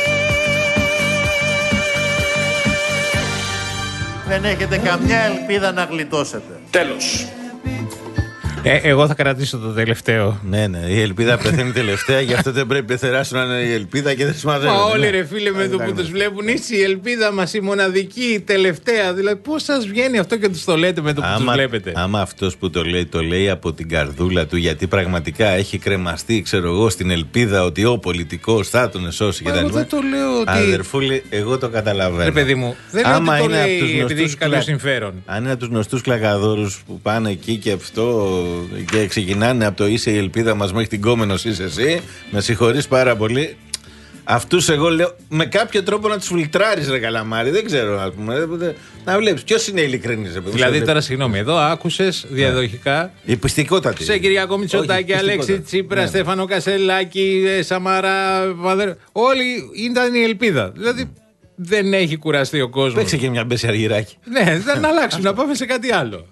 Δεν έχετε καμιά ελπίδα να γλιτώσετε. Τέλος. Ε, εγώ θα κρατήσω το τελευταίο. Ναι, ναι, η ελπίδα πεθαίνει τελευταία, γι' αυτό δεν πρέπει πεθεράσουν να είναι η ελπίδα και δεν συμμαζεύουν. Μα όλοι ρε φίλε με το που τους βλέπουν, είσαι η ελπίδα μας, η μοναδική, η τελευταία. Δηλαδή πώς σας βγαίνει αυτό και τους το λέτε με το που άμα, τους βλέπετε. Άμα αυτός που το λέει, το λέει από την καρδούλα του, γιατί πραγματικά έχει κρεμαστεί, ξέρω εγώ, στην ελπίδα ότι ο πολιτικός θα τον εσώσει κτλ. Εγώ δεν το λέω ότι... Αδερφούλη, εγώ το καταλαβαίνω. Ρε παιδί μου, δεν άμα λέω ότι το είναι λέει επειδή έχει καλό συμφέρον. Αν είναι από τους γνωστούς κλακαδόρους που πάνε εκεί και αυτό και ξεκινάνε από το είσαι η ελπίδα μας μέχρι την κόμενος είσαι εσύ, με συγχωρείς πάρα πολύ. Αυτούς εγώ λέω με κάποιο τρόπο να τους φιλτράρεις ρε καλαμάρι, δεν ξέρω να πούμε. Να βλέπεις ποιος είναι ειλικρινής. Δηλαδή τώρα συγγνώμη, εδώ άκουσες διαδοχικά. Η πιστικότατη. Σε Κυριάκο Μητσοτάκη, Αλέξη Τσίπρα, ναι. Στέφανο Κασελάκη, Σαμαρά, Παδερ, όλοι ήταν η ελπίδα. Δηλαδή δεν έχει κουραστεί ο κόσμος. Παίξε και μια μπέση αργυράκι. Ναι, δεν αλλάξουν, να πάμε σε κάτι άλλο.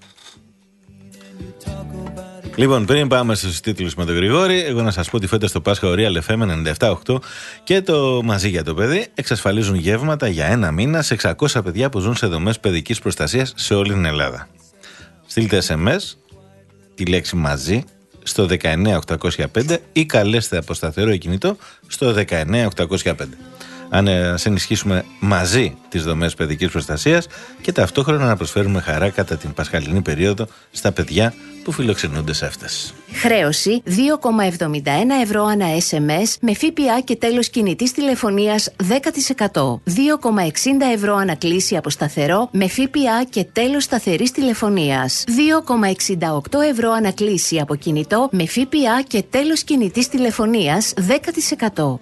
Λοιπόν, πριν πάμε στους τίτλους με τον Γρηγόρη, εγώ να σας πω ότι φέτος το Πάσχα ο Real εφ εμ ενενήντα επτά οκτώ και το Μαζί για το Παιδί εξασφαλίζουν γεύματα για ένα μήνα σε εξακόσια παιδιά που ζουν σε δομές παιδικής προστασίας σε όλη την Ελλάδα. Στείλτε ες εμ ες τη λέξη Μαζί στο δεκαεννιά οκτακόσια πέντε ή καλέστε από σταθερό κινητό στο δεκαεννιά οκτακόσια πέντε. Αν ας ενισχύσουμε μαζί τις δομές παιδικής προστασίας και ταυτόχρονα να προσφέρουμε χαρά κατά την πασχαλινή περίοδο στα παιδιά που φιλοξενούνται σε αυτές. Χρέωση δύο κόμμα εβδομήντα ένα ευρώ ανά ες εμ ες με ΦΠΑ και τέλος κινητής τηλεφωνίας δέκα τοις εκατό. δύο κόμμα εξήντα ευρώ ανά κλήση από σταθερό με ΦΠΑ και τέλος σταθερής τηλεφωνίας. δύο κόμμα εξήντα οκτώ ευρώ ανά κλήση από κινητό με ΦΠΑ και τέλος κινητής τηλεφωνίας δέκα τοις εκατό.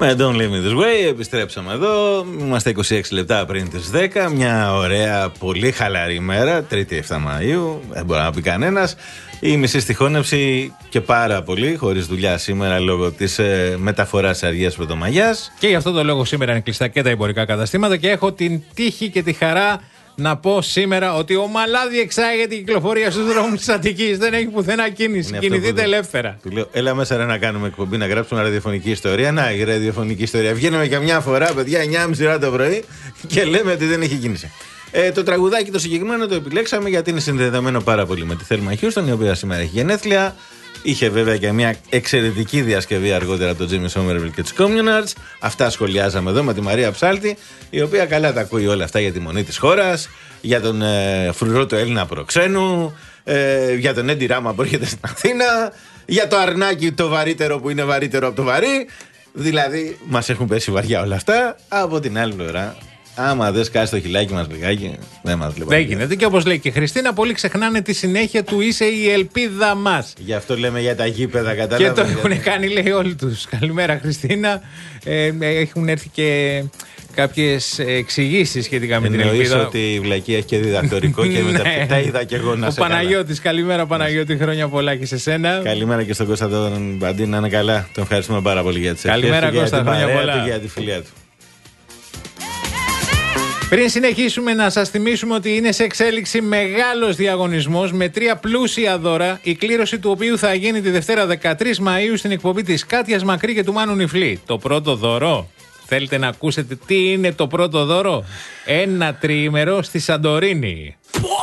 Με Don't Leave Me This Way επιστρέψαμε εδώ. Είμαστε είκοσι έξι λεπτά πριν τις δέκα. Μια ωραία, πολύ χαλαρή μέρα. Τρίτη εφτά Μαΐου. Δεν μπορεί να πει κανένας. Η μισή στη χώνευση και πάρα πολύ. Χωρίς δουλειά σήμερα λόγω της ε, μεταφοράς Αργίας Πρωτομαγιάς. Και γι' αυτό το λόγο σήμερα είναι κλειστά και τα εμπορικά καταστήματα. Και έχω την τύχη και τη χαρά να πω σήμερα ότι ομαλά διεξάγεται η κυκλοφορία στους δρόμους της Αττικής. Δεν έχει πουθενά κίνηση. Κινηθείτε ελεύθερα. Του λέω, έλα μέσα ρε, να κάνουμε εκπομπή, να γράψουμε ραδιοφωνική ιστορία. Να, η ραδιοφωνική ιστορία. Βγαίνουμε για μια φορά, παιδιά, εννιά και μισή ώρα το πρωί και λέμε ότι δεν έχει κίνηση. Ε, το τραγουδάκι το συγκεκριμένο το επιλέξαμε γιατί είναι συνδεδεμένο πάρα πολύ με τη Θέλμα Χιούστον, η οποία σήμερα έχει γενέθλια. Είχε βέβαια και μια εξαιρετική διασκευή αργότερα από τον Τζίμι Σόμερβιλ και τους Communards. Αυτά σχολιάζαμε εδώ με τη Μαρία Ψάλτη, η οποία καλά τα ακούει όλα αυτά για τη μονή της χώρας, για τον ε, φρουρό του Έλληνα προξένου, ε, για τον Έντι Ράμα που έρχεται στην Αθήνα, για το αρνάκι το βαρύτερο που είναι βαρύτερο από το βαρύ. Δηλαδή, μας έχουν πέσει βαριά όλα αυτά. Από την άλλη πλευρά, άμα δεν σκάσει το χιλάκι μας λιγάκι, δεν μας λέει. Δεν γίνεται. Και όπως λέει και η Χριστίνα, πολλοί ξεχνάνε τη συνέχεια του είσαι η ελπίδα μας. Γι' αυτό λέμε για τα γήπεδα, κατάλαβα. Και το έχουν κάνει, λέει, όλοι τους. Καλημέρα, Χριστίνα. Ε, έχουν έρθει και κάποιες εξηγήσεις σχετικά με την ελπίδα. Εννοείς ότι η βλακία έχει και διδακτορικό και μετά τα είδα και εγώ να σε. Ο Παναγιώτης, καλημέρα Παναγιώτη, χρόνια πολλά και σε σένα. Καλημέρα και στον Κώστα τον Μπαντή, να είναι καλά. Τον ευχαριστούμε πάρα πολύ για τις ευχές. Καλημέρα Κώστα, χρόνια πολλά. Και για τη φιλία του. Πριν συνεχίσουμε, να σας θυμίσουμε ότι είναι σε εξέλιξη μεγάλος διαγωνισμός με τρία πλούσια δώρα, η κλήρωση του οποίου θα γίνει τη Δευτέρα δεκατρείς Μαΐου στην εκπομπή της Κάτιας Μακρύ και του Μάνου Νιφλή. Το πρώτο δώρο, θέλετε να ακούσετε τι είναι το πρώτο δώρο? Ένα τριήμερο στη Σαντορίνη.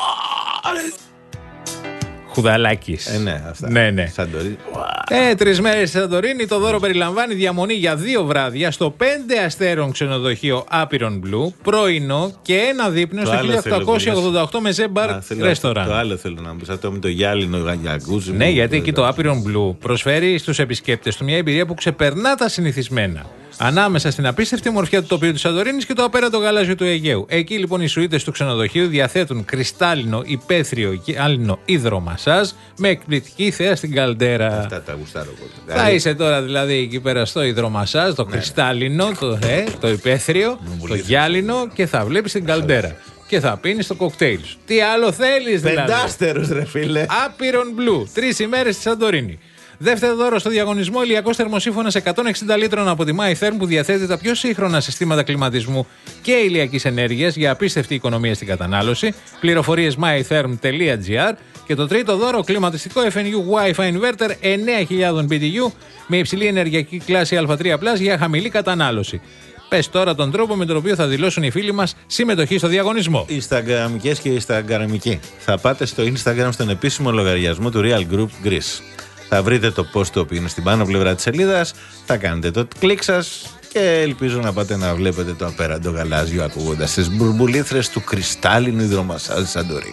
Χουδαλάκης. Ε, ναι, αυτά. Ναι, ναι. Σαντορίνη. Ε, τρεις μέρες στη Σαντορίνη. Το δώρο περιλαμβάνει διαμονή για δύο βράδια στο πέντε αστέρων ξενοδοχείο Άπειρον Blue, πρωινό και ένα δείπνο στο χίλια οκτακόσια ογδόντα οκτώ με Ζέμπαρ Ρέστοραν. Το άλλο θέλω να μου πεις, αυτό με το γυάλινο γιαγκούζι. Ναι, γιατί εκεί το Άπειρον Blue προσφέρει στους επισκέπτες του μια εμπειρία που ξεπερνά τα συνηθισμένα. Ανάμεσα στην απίστευτη μορφιά του τοπίου της Σαντορίνης και το απέραντο γαλάζιο του Αιγαίου. Εκεί λοιπόν οι σουίτες του ξενοδοχείου διαθέτουν κρυστάλλινο, υπαίθριο γυάλινο υδρομασάζ με εκπληκτική θέα στην καλντέρα. Αυτά τα γουστάρω πολύ. Θα είσαι τώρα δηλαδή εκεί πέρα στο υδρομασάζ, το ναι, κρυστάλλινο, το, ε, το υπαίθριο, το γυάλινο και θα βλέπεις την καλντέρα. Και θα πίνεις το κοκτέιλ σου. Τι άλλο θέλεις δηλαδή? Πεντάστερος ρε φίλε. Άπειρον Blue. Τρεις ημέρες στη Σαντορίνη. Δεύτερο δώρο στο διαγωνισμό, ηλιακός θερμοσύφωνας εκατόν εξήντα λίτρων από τη MyTherm που διαθέτει τα πιο σύγχρονα συστήματα κλιματισμού και ηλιακής ενέργειας για απίστευτη οικονομία στην κατανάλωση. Πληροφορίες mytherm τελεία gr. Και το τρίτο δώρο, κλιματιστικό εφ εν γιου Wi-Fi Inverter εννέα χιλιάδες μπι τι γιου με υψηλή ενεργειακή κλάση Α τρία πλας για χαμηλή κατανάλωση. Πες τώρα τον τρόπο με τον οποίο θα δηλώσουν οι φίλοι μας συμμετοχή στο διαγωνισμό. Instagramικές και Instagramικοί. Θα πάτε στο Instagram στον επίσημο λογαριασμό του Real Group Greece. Θα βρείτε το post το οποίο είναι στην πάνω πλευρά της σελίδας, θα κάνετε το κλικ σας και ελπίζω να πάτε να βλέπετε το απέραντο γαλάζιο ακούγοντας τις μπουρμπουλήθρες του κρυστάλλινου υδρομασάζ Σαντορίνη.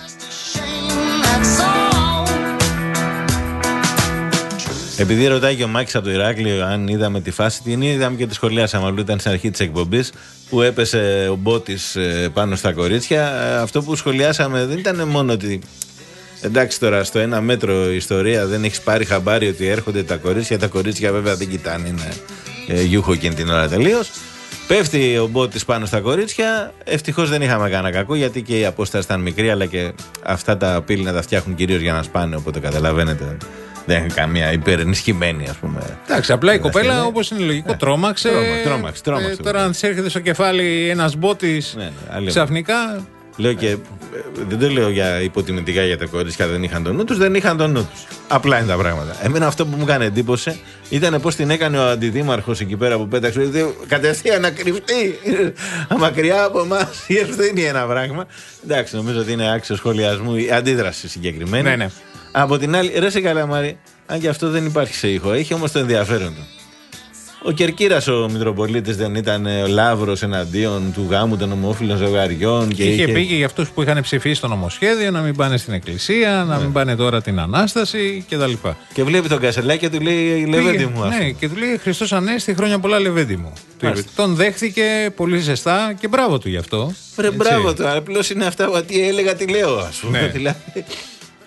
Επειδή ρωτάει και ο Μάκης από το Ηράκλειο αν είδαμε τη φάση, την είδαμε και τη σχολιάσαμε. Αλλά ήταν στην αρχή της εκπομπής που έπεσε ο Μπότης πάνω στα κορίτσια. Αυτό που σχολιάσαμε δεν ήταν μόνο ότι. Εντάξει τώρα, στο ένα μέτρο ιστορία δεν έχεις πάρει χαμπάρι ότι έρχονται τα κορίτσια. Τα κορίτσια βέβαια δεν κοιτάνε, είναι ε, γιούχο εκείνη την ώρα τελείως. Πέφτει ο Μπότης πάνω στα κορίτσια. Ευτυχώς δεν είχαμε κανένα κακό γιατί και η απόσταση ήταν μικρή, αλλά και αυτά τα πύληνα τα φτιάχνουν κυρίως για να σπάνε. Οπότε καταλαβαίνετε, δεν έχει καμία υπερενισχυμένη, ας πούμε. Εντάξει, απλά η κοπέλα, όπως είναι λογικό, τρόμαξε. Τρόμαξε, τρόμαξε. Ε, τώρα, αν της έρχεται στο κεφάλι ένας Μπότης ναι, ναι, ξαφνικά. Λέω και δεν το λέω για υποτιμητικά για τα κορίτσια, δεν είχαν τον νου τους, δεν είχαν τον νου τους. Απλά είναι τα πράγματα. Εμένα αυτό που μου έκανε εντύπωση ήταν πώς την έκανε ο αντιδήμαρχος εκεί πέρα που πέταξε. Κατευθείαν να κρυφτεί μακριά από εμάς. Η ευθύνη ένα πράγμα. Εντάξει, νομίζω ότι είναι άξιο σχολιασμού η αντίδραση συγκεκριμένη. Ναι, ναι. Από την άλλη, ρε σε καλαμάρι, αν και αυτό δεν υπάρχει σε ήχο, έχει όμως το ενδιαφέρον του. Ο Κερκύρας ο Μητροπολίτης δεν ήταν ο Λαύρος εναντίον του γάμου των ομόφυλων ζευγαριών? Και είχε, είχε πει και για αυτούς που είχαν ψηφίσει το νομοσχέδιο να μην πάνε στην εκκλησία, να ναι. μην πάνε τώρα την Ανάσταση κτλ. Και βλέπει τον Κασελάκη και του λέει Λεβέντη μου. Αυτό. Ναι, και του λέει Χριστός Ανέστη, χρόνια πολλά Λεβέντη μου. Τον δέχθηκε πολύ ζεστά και μπράβο του γι' αυτό. Ρε, μπράβο του. Απλώς είναι αυτά που τι έλεγα, τι λέω, ας πούμε. Ναι. Δηλαδή,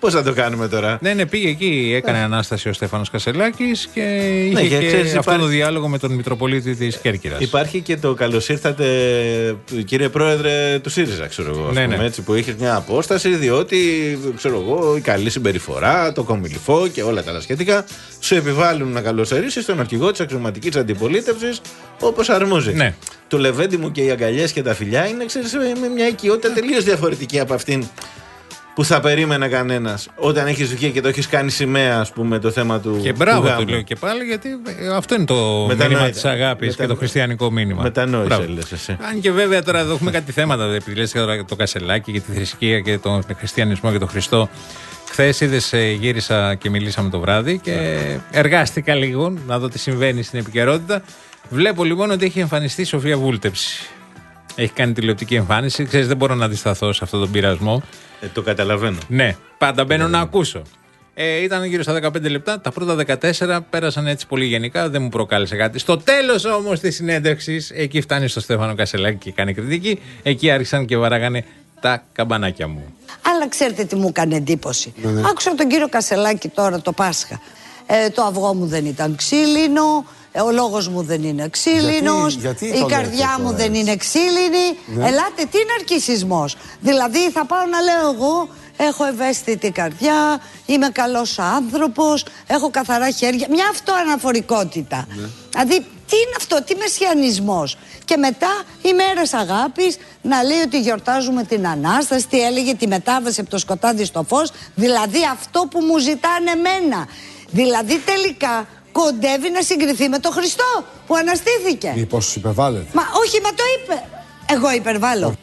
Πώς θα το κάνουμε τώρα. Ναι, ναι, πήγε εκεί, έκανε yeah. ανάσταση ο Στέφανος Κασελάκης και είχε ναι, και, και ξέρεις, αυτό υπάρχει... το διάλογο με τον Μητροπολίτη της Κέρκυρας. Υπάρχει και το καλώς ήρθατε, κύριε Πρόεδρε του ΣΥΡΙΖΑ, ξέρω εγώ. Ναι, πούμε, ναι. έτσι, που είχε μια απόσταση, διότι ξέρω εγώ, η καλή συμπεριφορά, το κομιλιφό και όλα τα άλλα σχετικά σου επιβάλλουν να καλωσορίσεις τον αρχηγό της αξιωματικής αντιπολίτευσης όπως αρμόζει. Ναι. Το λεβέντι μου και οι αγκαλιές και τα φιλιά είναι, ξέρεις, με μια οικειότητα τελείως διαφορετική από αυτήν που θα περίμενε κανένας όταν έχεις βγει και το έχεις κάνει σημαία, ας πούμε, το θέμα του. Και μπράβο του του λέω και πάλι, γιατί αυτό είναι το μήνυμα της αγάπης Μετα... και το χριστιανικό μήνυμα. Μετανόησε, λες εσύ. Αν και βέβαια τώρα εδώ έχουμε κάτι θέματα, επειδή λες τώρα το Κασελάκη και τη θρησκεία και τον χριστιανισμό και τον Χριστό. Χθες είδες, γύρισα και μιλήσαμε το βράδυ και εργάστηκα λίγο να δω τι συμβαίνει στην επικαιρότητα. Βλέπω λοιπόν ότι έχει εμφανιστεί η Σοφία Βούλτεψη. Έχει κάνει τηλεοπτική εμφάνιση. Ξέρεις, δεν μπορώ να αντισταθώ σε αυτόν τον πειρασμό. Ε, το καταλαβαίνω. Ναι, πάντα μπαίνω να ακούσω. Ε, ήταν γύρω στα δεκαπέντε λεπτά. Τα πρώτα δεκατέσσερα πέρασαν έτσι πολύ γενικά, δεν μου προκάλεσε κάτι. Στο τέλος όμως της συνέντευξης, εκεί φτάνει στο Στέφανο Κασελάκη και κάνει κριτική. Εκεί άρχισαν και βαράγανε τα καμπανάκια μου. Αλλά ξέρετε τι μου έκανε εντύπωση. Ναι, ναι. Άκουσα τον κύριο Κασελάκη τώρα το Πάσχα. Ε, το αυγό μου δεν ήταν ξύλινο. Ο λόγος μου δεν είναι ξύλινος, γιατί, γιατί η καρδιά μου δεν είναι ξύλινη. Ναι. Ελάτε, τι είναι αρκισισμός. Δηλαδή θα πάω να λέω εγώ έχω ευαίσθητη καρδιά, είμαι καλός άνθρωπος, έχω καθαρά χέρια. Μια αυτοαναφορικότητα. Ναι. Δηλαδή τι είναι αυτό, τι μεσιανισμός. Και μετά οι μέρες αγάπης να λέει ότι γιορτάζουμε την Ανάσταση, τι έλεγε, τη μετάβαση από το σκοτάδι στο φως. Δηλαδή αυτό που μου ζητάνε εμένα. Δηλαδή τελικά κοντεύει να συγκριθεί με τον Χριστό που αναστήθηκε. Μήπως υπερβάλλεται. Μα όχι, μα το είπε. Εγώ υπερβάλλω.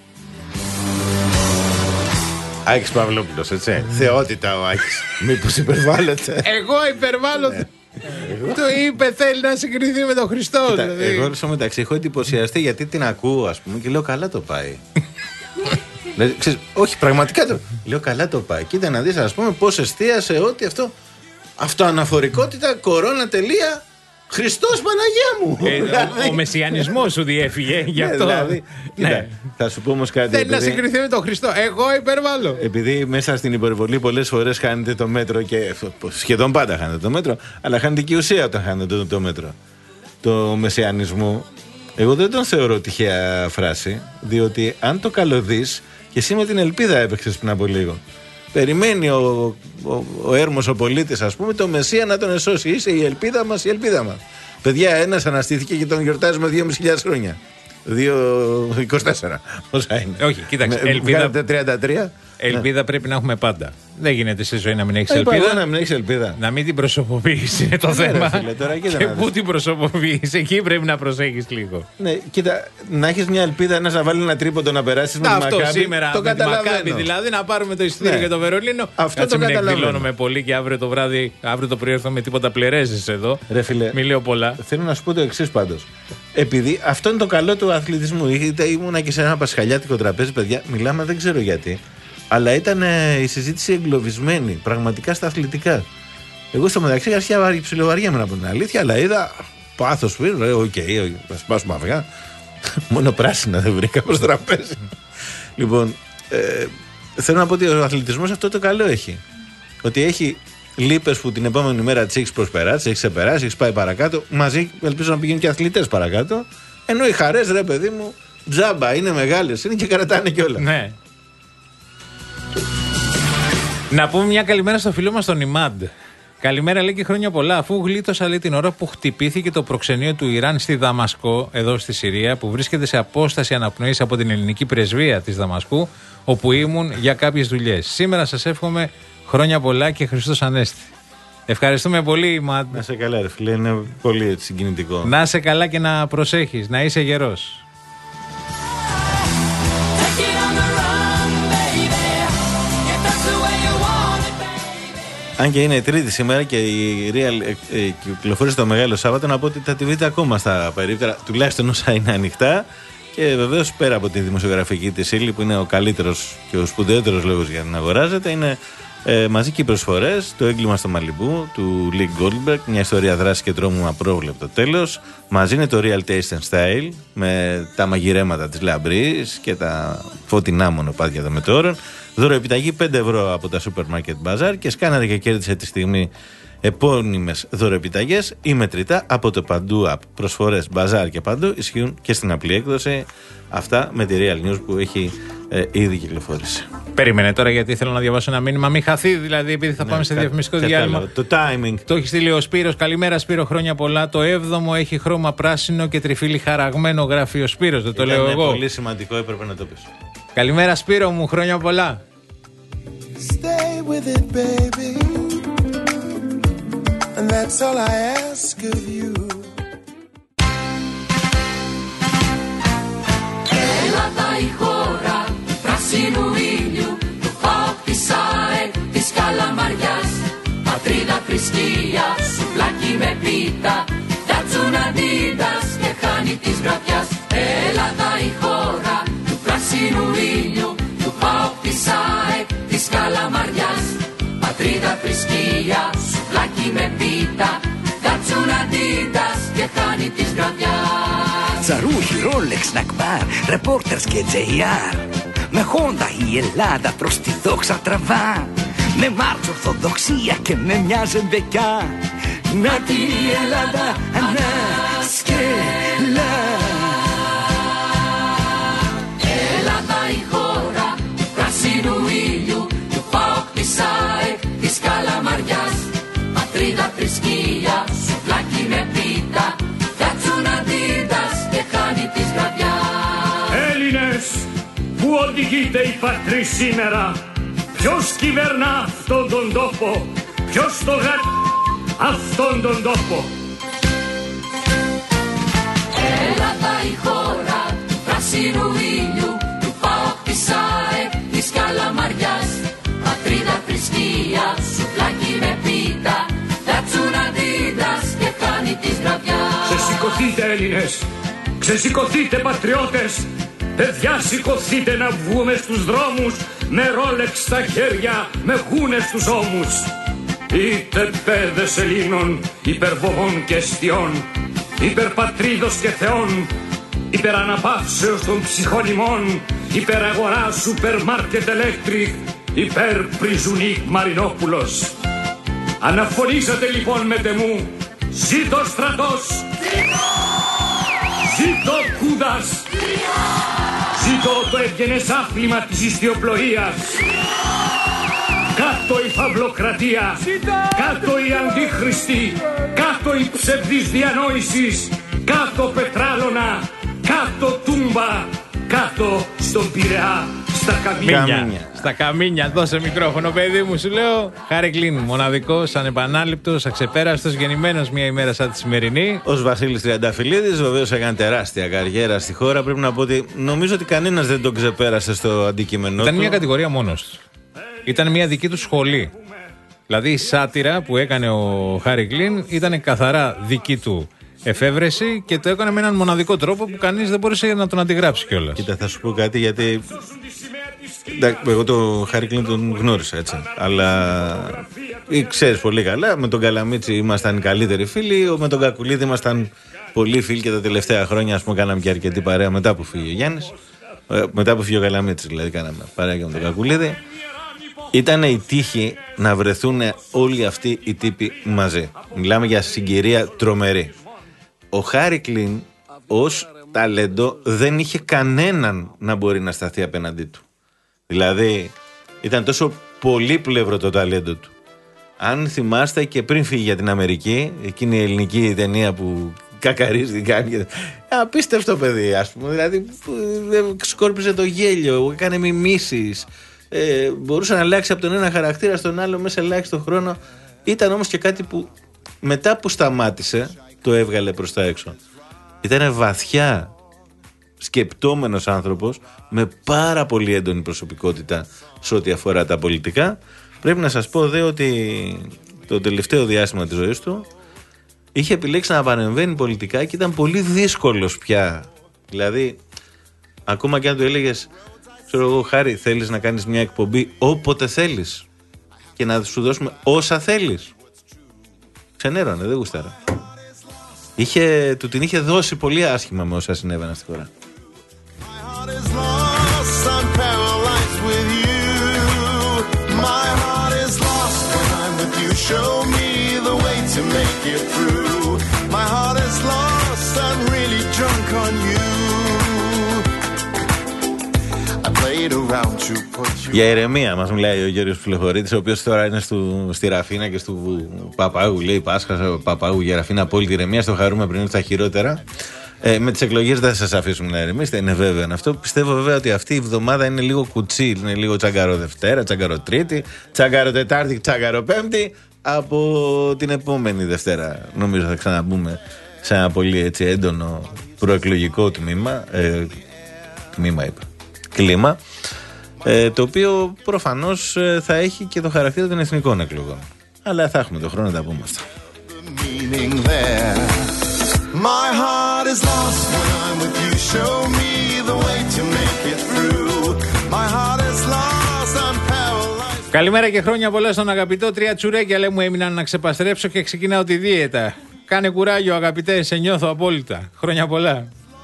Άκης Παυλόπουλος, έτσι. Θεότητα ο Άκης. Μήπως υπερβάλλεται. Εγώ υπερβάλλω. Το είπε, θέλει να συγκριθεί με τον Χριστό. Κοίτα, δηλαδή. Εγώ στο μεταξύ έχω εντυπωσιαστεί γιατί την ακούω, ας πούμε, και λέω καλά το πάει. Δηλαδή, ξέρεις, όχι, πραγματικά το. Λέω καλά το πάει. Κοίτα να δεις, ας πούμε, πώς εστίασε ότι αυτό. Αυτοαναφορικότητα, κορώνα, τελεία. Χριστός Παναγία μου! Ε, δηλαδή... Ο, ο μεσιανισμός σου διέφυγε γι' αυτό. Ναι, δηλαδή, ναι. Κοίτα, θα σου πω όμως κάτι. Θέλει επειδή... να συγκριθεί με τον Χριστό. Εγώ υπερβάλλω. Επειδή μέσα στην υπερβολή πολλές φορές χάνετε το μέτρο και σχεδόν πάντα χάνετε το μέτρο, αλλά χάνετε και η ουσία όταν χάνετε το, το μέτρο. Το μεσιανισμό, εγώ δεν τον θεωρώ τυχαία φράση, διότι αν το καλωδείς, και εσύ με την ελπίδα έπαιξες πριν από λίγο. Περιμένει ο, ο, ο έρμος ο πολίτης, ας πούμε, το Μεσσία να τον εσώσει. Είσαι η ελπίδα μας, η ελπίδα μας. Παιδιά, ένας αναστήθηκε και τον γιορτάζουμε δυόμισι χιλιάδες χρόνια. δύο είκοσι τέσσερα. Πόσα είναι. Όχι, κοίταξε. Ελπίδα, τριάντα τρία. Ελπίδα πρέπει να έχουμε πάντα. Δεν γίνεται στη ζωή να μην έχεις ελπίδα. ελπίδα. Να μην έχεις ελπίδα. Να μην την προσωποποιείς είναι το θέμα. Φίλε, τώρα, και πού την προσωποποιείς, εκεί πρέπει να προσέχεις λίγο. Ναι, κοίτα, να έχεις μια ελπίδα, ένας να βάλει ένα τρίποντο να περάσεις με τη Μακάμπι. Αυτό σήμερα το με τη Μακάμπι, δηλαδή να πάρουμε το εισιτήριο ναι. για το Βερολίνο. Αυτό Κάτσε το μην καταλαβαίνω. εκδηλώνουμε πολύ και αύριο το βράδυ, αύριο το πρωί έρθω με τίποτα πλερέζεις εδώ. Ρε φίλε, μην λέω πολλά. Θέλω να σου πω το εξής πάντως. Επειδή αυτό είναι το καλό του αθλητισμού. Είτε ήμουνα και σε ένα πασχαλιάτικο τραπέζι, παιδιά, μιλάμε δεν ξέρω γιατί. Αλλά ήταν ε, η συζήτηση εγκλωβισμένη πραγματικά στα αθλητικά. Εγώ στο μεταξύ αρχικά ψιλοβαριέμαι από την αλήθεια, αλλά είδα πάθος που είναι. Οκ, okay, θα σπάσουμε αυγά. Μόνο πράσινα δεν βρήκα ως τραπέζι. Λοιπόν, ε, θέλω να πω ότι ο αθλητισμός αυτό το καλό έχει. Ότι έχει λύπες που την επόμενη μέρα τις έχεις προσπεράσει, τις έχεις ξεπεράσει, έχεις πάει παρακάτω. Μαζί ελπίζω να πηγαίνουν και αθλητές παρακάτω. Ενώ οι χαρές, ρε παιδί μου, τζάμπα, είναι μεγάλες, είναι και κρατάνε κιόλα. Ναι. Να πούμε μια καλημέρα στο φίλο μας τον Ιμάντ. Καλημέρα, λέει, και χρόνια πολλά. Αφού γλίτωσα, λέει, την ώρα που χτυπήθηκε το προξενείο του Ιράν στη Δαμασκό, εδώ στη Συρία, που βρίσκεται σε απόσταση αναπνοής από την ελληνική πρεσβεία της Δαμασκού, όπου ήμουν για κάποιες δουλειές. Σήμερα σας εύχομαι χρόνια πολλά και Χριστός Ανέστη. Ευχαριστούμε πολύ, Ιμάντ. Να σε καλά, ρε φίλε, είναι πολύ συγκινητικό. Να σε καλά και να προσέχεις, να είσαι γερός. Αν και είναι Τρίτη σήμερα και η Real ε, ε, κυκλοφορεί στο Μεγάλο Σάββατο, να πω ότι θα τη βρείτε ακόμα στα περίπτερα, τουλάχιστον όσα είναι ανοιχτά. Και βεβαίως πέρα από τη δημοσιογραφική της ύλη, που είναι ο καλύτερος και ο σπουδαιότερος λόγος για να αγοράζετε, είναι Ε, μαζί και οι προσφορές, το έγκλημα στο Μαλιμπού του Λικ Γκόλντμπεργκ, μια ιστορία δράση και τρόμου απρόβλεπτο τέλος. Μαζί είναι το Real Taste and Style με τα μαγειρέματα της λαμπρής και τα φωτεινά μονοπάτια των μετεώρων. Δωροεπιταγή πέντε ευρώ από τα Supermarket Bazaar και σκάναρε και κέρδισε τη στιγμή επώνυμες δωροεπιταγές ή μετρητά από το Παντού App. Προσφορές Bazaar και Παντού ισχύουν και στην απλή έκδοση. Αυτά με τη Real News που έχει ε, ήδη κυκλοφορήσει. Περίμενε τώρα, γιατί θέλω να διαβάσω ένα μήνυμα. Μην χαθεί, δηλαδή, επειδή θα ναι, πάμε σε κα... διαφημιστικό διάλειμμα. Το timing. Το έχει στείλει ο Σπύρος. Καλημέρα, Σπύρο, χρόνια πολλά. Το έβδομο έχει χρώμα πράσινο και τριφύλι χαραγμένο, γράφει ο Σπύρος. Δεν το Ήταν, λέω ναι, εγώ. Πολύ σημαντικό, έπρεπε να το πεις. Καλημέρα, Σπύρο μου, χρόνια πολλά. Stay with it, baby. And that's all I ask of you. Ελλάδα η χώρα πράσινου ήλιου, του ΠΑΟΚ, της ΑΕΚ, της Καλαμαριάς. Πατρίδα, θρησκεία, σουβλάκι με πίτα, φτιάξουν Αντίδας και χάνει της γραφιάς. Ελλάδα η χώρα του πράσινου ήλιου, του ΠΑΟΚ, της ΑΕΚ, της Καλαμαριάς. Πατρίδα, θρησκεία, σουβλάκι με πίτα, φτιάξουν Αντίδας και χάνει της γραφιάς. Τσαρούχι, Ρόλεξ, Νακμάρ, Ρεπόρτερς και τζέι αρ. Με Χόντα η Ελλάδα προς τη δόξα τραβά. Με Μάρτς Ορθοδοξία και με μια ζεμπεκιά. Να τη Ελλάδα ανάσκελα. Ελλάδα η χώρα του πράσινου ήλιου, του ΠΑΟΚ, της ΑΕΚ, της Καλαμαριάς. Πατρίδα, θρησκεία, σουβλάκι με πίτα, φτιάξουν Αντίδας και χάνει της γραφιάς. Έλληνες, που οδηγείται η πατρί σήμερα? Ποιος κυβερνά αυτόν τον τόπο? Ποιος το γα... αυτόν τον τόπο? Ελλάδα η χώρα του πράσινου ήλιου, του ΠΑΟΚ, της ΑΕΚ, της Καλαμαριάς. Πατρίδα, θρησκεία, σουβλάκι με πίτα, φτιάξουν Αντίδας και χάνει της γραφιάς. Ξεσηκωθείτε, Έλληνες, ξεσηκωθείτε, πατριώτες. Παιδιά, σηκωθείτε να βγούμε στους δρόμους, με ρόλεξ στα χέρια, με γούνες στους ώμους. Είτε παιδες Ελλήνων, υπερβογών και αιστιών, υπερπατρίδος και θεών, υπεραναπαύσεως των ψυχολιμών, υπεραγορά σούπερ μάρκετ Electric, υπερπριζουνίκ Μαρινόπουλος. Αναφωνήσατε λοιπόν με τεμού, ζήτω στρατός, ζήτω Κούδας, ζήτω το ευγενές άθλημα της ιστιοπλοείας. Κάτω η φαυλοκρατία, κάτω η αντίχριστη, κάτω η ψευδής διανόησης, κάτω πετράλωνα, κάτω τούμπα, κάτω στον Πειραιά, στα καμίνια. καμίνια. Στα καμίνια, δώσε μικρόφωνο, παιδί μου, σου λέω. Χάρη Κλίν, μοναδικός, ανεπανάληπτος, αξεπέραστος, γεννημένος μια ημέρα σαν τη σημερινή. Ως Βασίλης Τριανταφυλλίδης, βεβαίως έκανε τεράστια καριέρα στη χώρα. Πρέπει να πω ότι νομίζω ότι κανένας δεν τον ξεπέρασε στο αντικείμενό του. Ήταν μια κατηγορία μόνος του. Ήταν μια δική του σχολή. Δηλαδή η σάτυρα που έκανε ο Χάρη Κλίν ήταν καθαρά δική του εφεύρεση και το έκανε με έναν μοναδικό τρόπο που κανείς δεν μπορούσε να τον αντιγράψει κιόλας. Κοίτα, θα σου πω κάτι, γιατί εγώ τον Χάρη Κλίν τον γνώρισα, έτσι. Αλλά ξέρεις πολύ καλά, με τον Καλαμίτσι ήμασταν οι καλύτεροι φίλοι, με τον Κακουλίδη ήμασταν πολύ φίλοι και τα τελευταία χρόνια, ας πούμε, κάναμε και αρκετή παρέα μετά που φύγει ο Γιάννης. Μετά που φύγει ο Καλαμίτσης, δηλαδή, κάναμε παρέα και με τον Κακουλίδη. Ήταν η τύχη να βρεθούν όλοι αυτοί οι τύποι μαζί. Μιλάμε για συγκυρία τρομερή. Ο Χάρη Κλίν ως ταλέντο δεν είχε κανέναν να μπορεί να σταθεί απέναντί του. Δηλαδή ήταν τόσο πολύπλευρο το ταλέντο του. Αν θυμάστε και πριν φύγει για την Αμερική, εκείνη η ελληνική ταινία που κακαρίζει, κάνει. Απίστευτο παιδί, ας πούμε. Δηλαδή σκόρπιζε το γέλιο, έκανε μιμήσεις. Ε, μπορούσε να αλλάξει από τον ένα χαρακτήρα στον άλλο μέσα ελάχιστο χρόνο. Ήταν όμως και κάτι που μετά που σταμάτησε το έβγαλε προς τα έξω. Ήταν βαθιά σκεπτόμενος άνθρωπος με πάρα πολύ έντονη προσωπικότητα σε ό,τι αφορά τα πολιτικά. Πρέπει να σας πω δε ότι το τελευταίο διάστημα της ζωής του είχε επιλέξει να παρεμβαίνει πολιτικά και ήταν πολύ δύσκολος πια. Δηλαδή ακόμα και αν του έλεγες, ξέρω εγώ, Χάρη, θέλεις να κάνεις μια εκπομπή όποτε θέλεις? και να σου δώσουμε όσα θέλεις. Ξενέρωνε, δεν γουστάρα. Είχε, του την είχε δώσει πολύ άσχημα με όσα συνέβαιναν στη χώρα. Για ηρεμία μας μιλάει ο Γιώργος Φιλοχωρήτης, ο οποίος τώρα είναι στο, στη Ραφίνα και του Παπάγου, λέει Πάσχα, Παπάγου για Ραφίνα, απόλυτη ηρεμία. Στο χαρούμε πριν στα χειρότερα. Ε, με τις εκλογές δεν θα σας αφήσουμε να ηρεμήσετε, είναι βέβαιο αυτό. Πιστεύω βέβαια ότι αυτή η εβδομάδα είναι λίγο κουτσί, είναι λίγο τσαγκαρο Δευτέρα, τσαγκαρο Τρίτη, τσαγκαρο Τετάρτη, τσαγκαρο Πέμπτη. Από την επόμενη Δευτέρα νομίζω θα ξαναμπούμε σε ένα πολύ έτσι έντονο προεκλογικό τμήμα. Ε, τμήμα είπα. Κλίμα. Ε, το οποίο προφανώς ε, θα έχει και το χαρακτήρα των εθνικών εκλογών. Αλλά θα έχουμε τον χρόνο να τα πούμε αυτά. Καλημέρα και χρόνια πολλά στον αγαπητό. Τρία τσουρέκια λέει μου έμειναν να ξεπαστρέψω και ξεκινάω τη δίαιτα. Κάνε κουράγιο αγαπητέ, σε νιώθω απόλυτα. Χρόνια πολλά.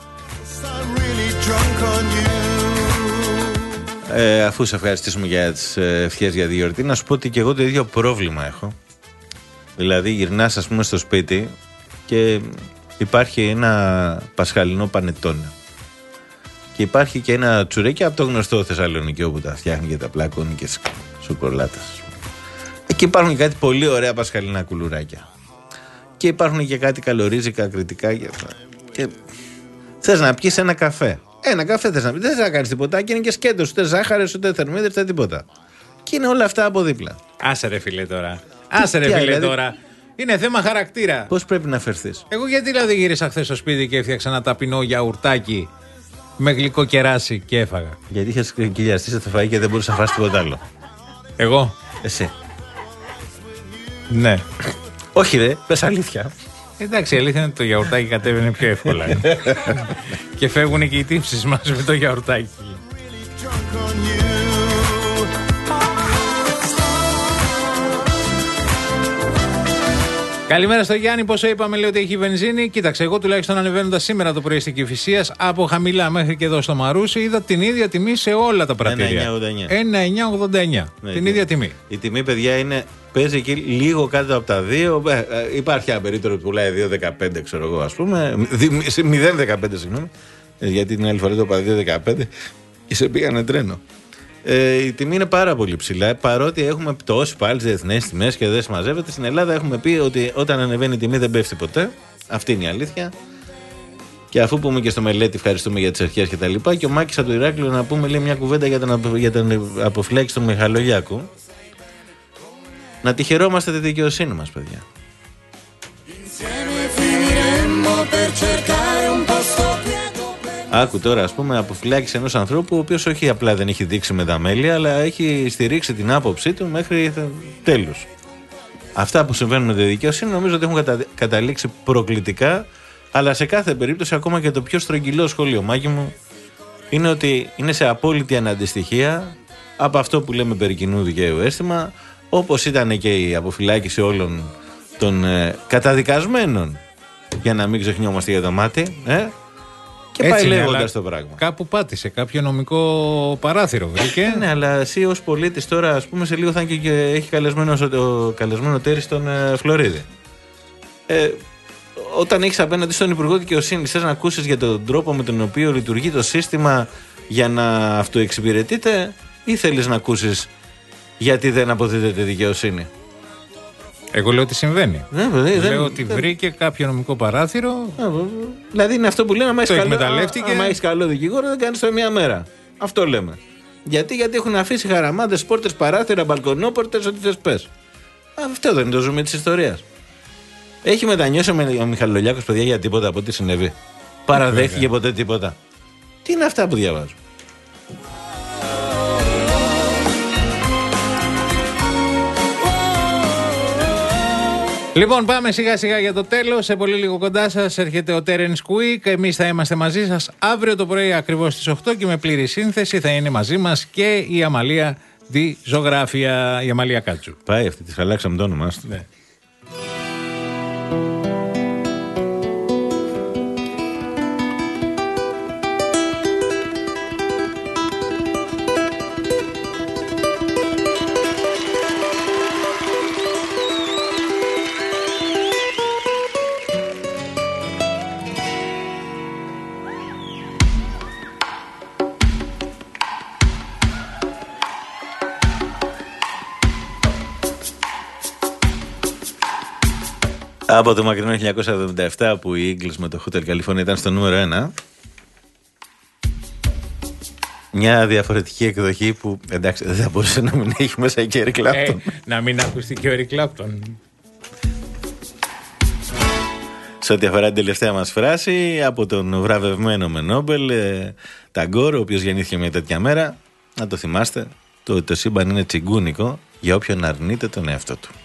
Ε, αφού σε ευχαριστήσουμε για τις ευχές για τη γιορτή, να σου πω ότι και εγώ το ίδιο πρόβλημα έχω. Δηλαδή γυρνάς ας πούμε στο σπίτι και υπάρχει ένα πασχαλινό πανετόνιο και υπάρχει και ένα τσουρέκι από το γνωστό Θεσσαλονικιό που τα φτιάχνει και τα πλακώνει και σοκολάτας. Εκεί υπάρχουν και κάτι πολύ ωραία πασχαλινά κουλουράκια και υπάρχουν και κάτι καλορίζικα κριτικά και, και θες να πιεις ένα καφέ. Ένα καφέ θες να πιεις, δεν θες να κάνεις τίποτα και είναι και σκέτος, ούτε ζάχαρες, ούτε θερμίδες, ούτε τίποτα. Και είναι όλα αυτά από δίπλα. Άσε ρε φίλε τώρα. Άσε ρε φίλε δηλαδή... τώρα. Είναι θέμα χαρακτήρα. Πώς πρέπει να φερθείς? Εγώ γιατί δηλαδή γύρισα χθες στο σπίτι και έφτιαξα ένα ταπεινό γιαουρτάκι με γλυκό κεράσι και έφαγα? Γιατί είχες κοιλιαστεί στο φαΐ και δεν μπορούσες να φας τίποτα άλλο. Εγώ? Εσύ? Ναι. Όχι ρε, πες αλήθεια. Εντάξει, η αλήθεια είναι ότι το γιαουρτάκι κατέβαινε πιο εύκολα. Και φεύγουν και οι τύψεις μας με το γιαουρτάκι. Καλημέρα στο Γιάννη. Πόσο είπαμε, λέει ότι έχει βενζίνη? Κοίταξε, εγώ τουλάχιστον ανεβαίνοντας σήμερα το πρωί στην Κηφισίας από χαμηλά μέχρι και εδώ στο Μαρούσι είδα την ίδια τιμή σε όλα τα πρατήρια. ένα εννιά ογδόντα εννιά. Ναι, την ίδια τιμή. Η τιμή, παιδιά, είναι, παίζει εκεί λίγο κάτω από τα δύο. Ε, ε, υπάρχει ένα περίπτωρο που πουλάει δύο δεκαπέντε, ξέρω εγώ, ας πούμε. μηδέν δεκαπέντε, συγγνώμη. Γιατί την άλλη φορά το είπα δύο δεκαπέντε και σε πήγανε τρένο. Ε, η τιμή είναι πάρα πολύ ψηλά. Παρότι έχουμε πτώσει πάλι στις διεθνές τιμές και δεν συμμαζεύεται, στην Ελλάδα έχουμε πει ότι όταν ανεβαίνει η τιμή δεν πέφτει ποτέ. Αυτή είναι η αλήθεια. Και αφού πούμε και στο μελέτη, ευχαριστούμε για τις αρχές και τα λοιπά. Και ο Μάκης από το Ηράκλειο να πούμε λέει μια κουβέντα για την, για την αποφυλάκηση του Μιχαλολιάκου. Να τη χαιρόμαστε τη δικαιοσύνη μας, παιδιά. Άκου τώρα, ας πούμε, αποφυλάκηση ενός ανθρώπου ο οποίος όχι απλά δεν έχει δείξει με τα μέλη, αλλά έχει στηρίξει την άποψή του μέχρι τέλους. Αυτά που συμβαίνουν με τη δικαιοσύνη νομίζω ότι έχουν κατα... καταλήξει προκλητικά, αλλά σε κάθε περίπτωση, ακόμα και το πιο στρογγυλό σχόλιο, Μάκη μου, είναι ότι είναι σε απόλυτη αναντιστοιχεία από αυτό που λέμε περί κοινού δικαίου αίσθημα, όπως ήταν και η αποφυλάκηση όλων των ε, καταδικασμένων, για να μην ξεχνιόμαστε για το μάτι, ε, και έτσι πάει λέγοντας το πράγμα. Κάπου πάτησε, κάποιο νομικό παράθυρο βρήκε. Ναι, αλλά εσύ ως πολίτης τώρα, ας πούμε, σε λίγο θα είναι και έχει καλεσμένο ο καλεσμένο τέρι στον ε, Φλωρίδη. Ε, όταν έχεις απέναντι στον Υπουργό Δικαιοσύνης, θες να ακούσεις για τον τρόπο με τον οποίο λειτουργεί το σύστημα για να αυτοεξυπηρετείτε, ή θέλεις να ακούσεις γιατί δεν αποδίδεται δικαιοσύνη? Εγώ λέω ότι συμβαίνει. Ναι, δηλαδή, λέω δεν, ότι δεν... βρήκε κάποιο νομικό παράθυρο. Δηλαδή είναι αυτό που λέμε: άμα έχεις καλό, καλό, καλό δικηγόρο, δεν κάνεις το μία μέρα. Αυτό λέμε. Γιατί, γιατί έχουν αφήσει χαραμάδες, πόρτες, παράθυρα, μπαλκονόπορτες, ό,τι θες πες. Αυτό δεν είναι το ζουμί της ιστορίας. Έχει μετανιώσει ο Μιχαλολιάκος, παιδιά, για τίποτα από ό,τι συνέβη? Παραδέχτηκε ποτέ τίποτα? Τι είναι αυτά που διαβάζω? Λοιπόν, πάμε σιγά σιγά για το τέλος. Σε πολύ λίγο κοντά σας έρχεται ο Terence Quick. Εμείς θα είμαστε μαζί σας αύριο το πρωί ακριβώς στις οκτώ και με πλήρη σύνθεση θα είναι μαζί μας και η Αμαλία Δι ζωγράφια η Αμαλία Κάτσου. Πάει αυτή, της αλλάξαμε το όνομα. Ναι. Από το μακρινό χίλια εννιακόσια εβδομήντα επτά που οι Eagles με το Hotel California ήταν στο νούμερο ένα. Μια διαφορετική εκδοχή που εντάξει δεν θα μπορούσε να μην έχει μέσα και ο Eric Clapton. Ε, να μην ακουστεί και ο Eric Clapton. Σε ό,τι αφορά την τελευταία μας φράση, από τον βραβευμένο με Νόμπελ, ε, Ταγκόρ, ο οποίος γεννήθηκε μια τέτοια μέρα, να το θυμάστε, το, το σύμπαν είναι τσιγκούνικο για όποιον αρνείται τον εαυτό του.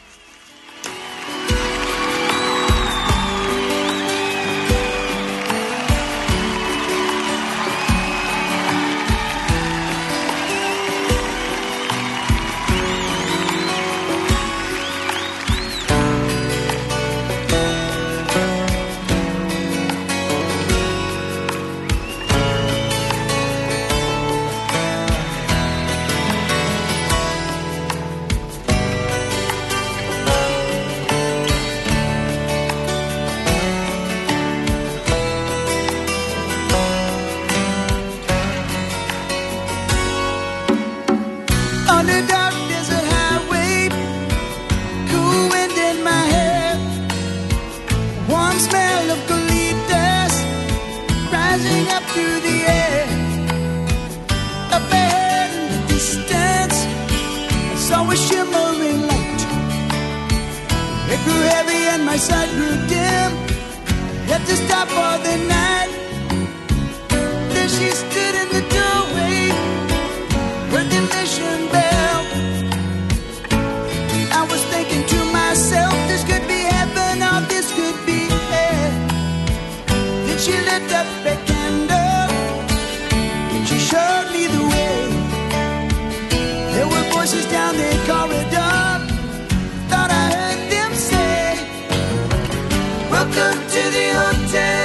Welcome to the hotel.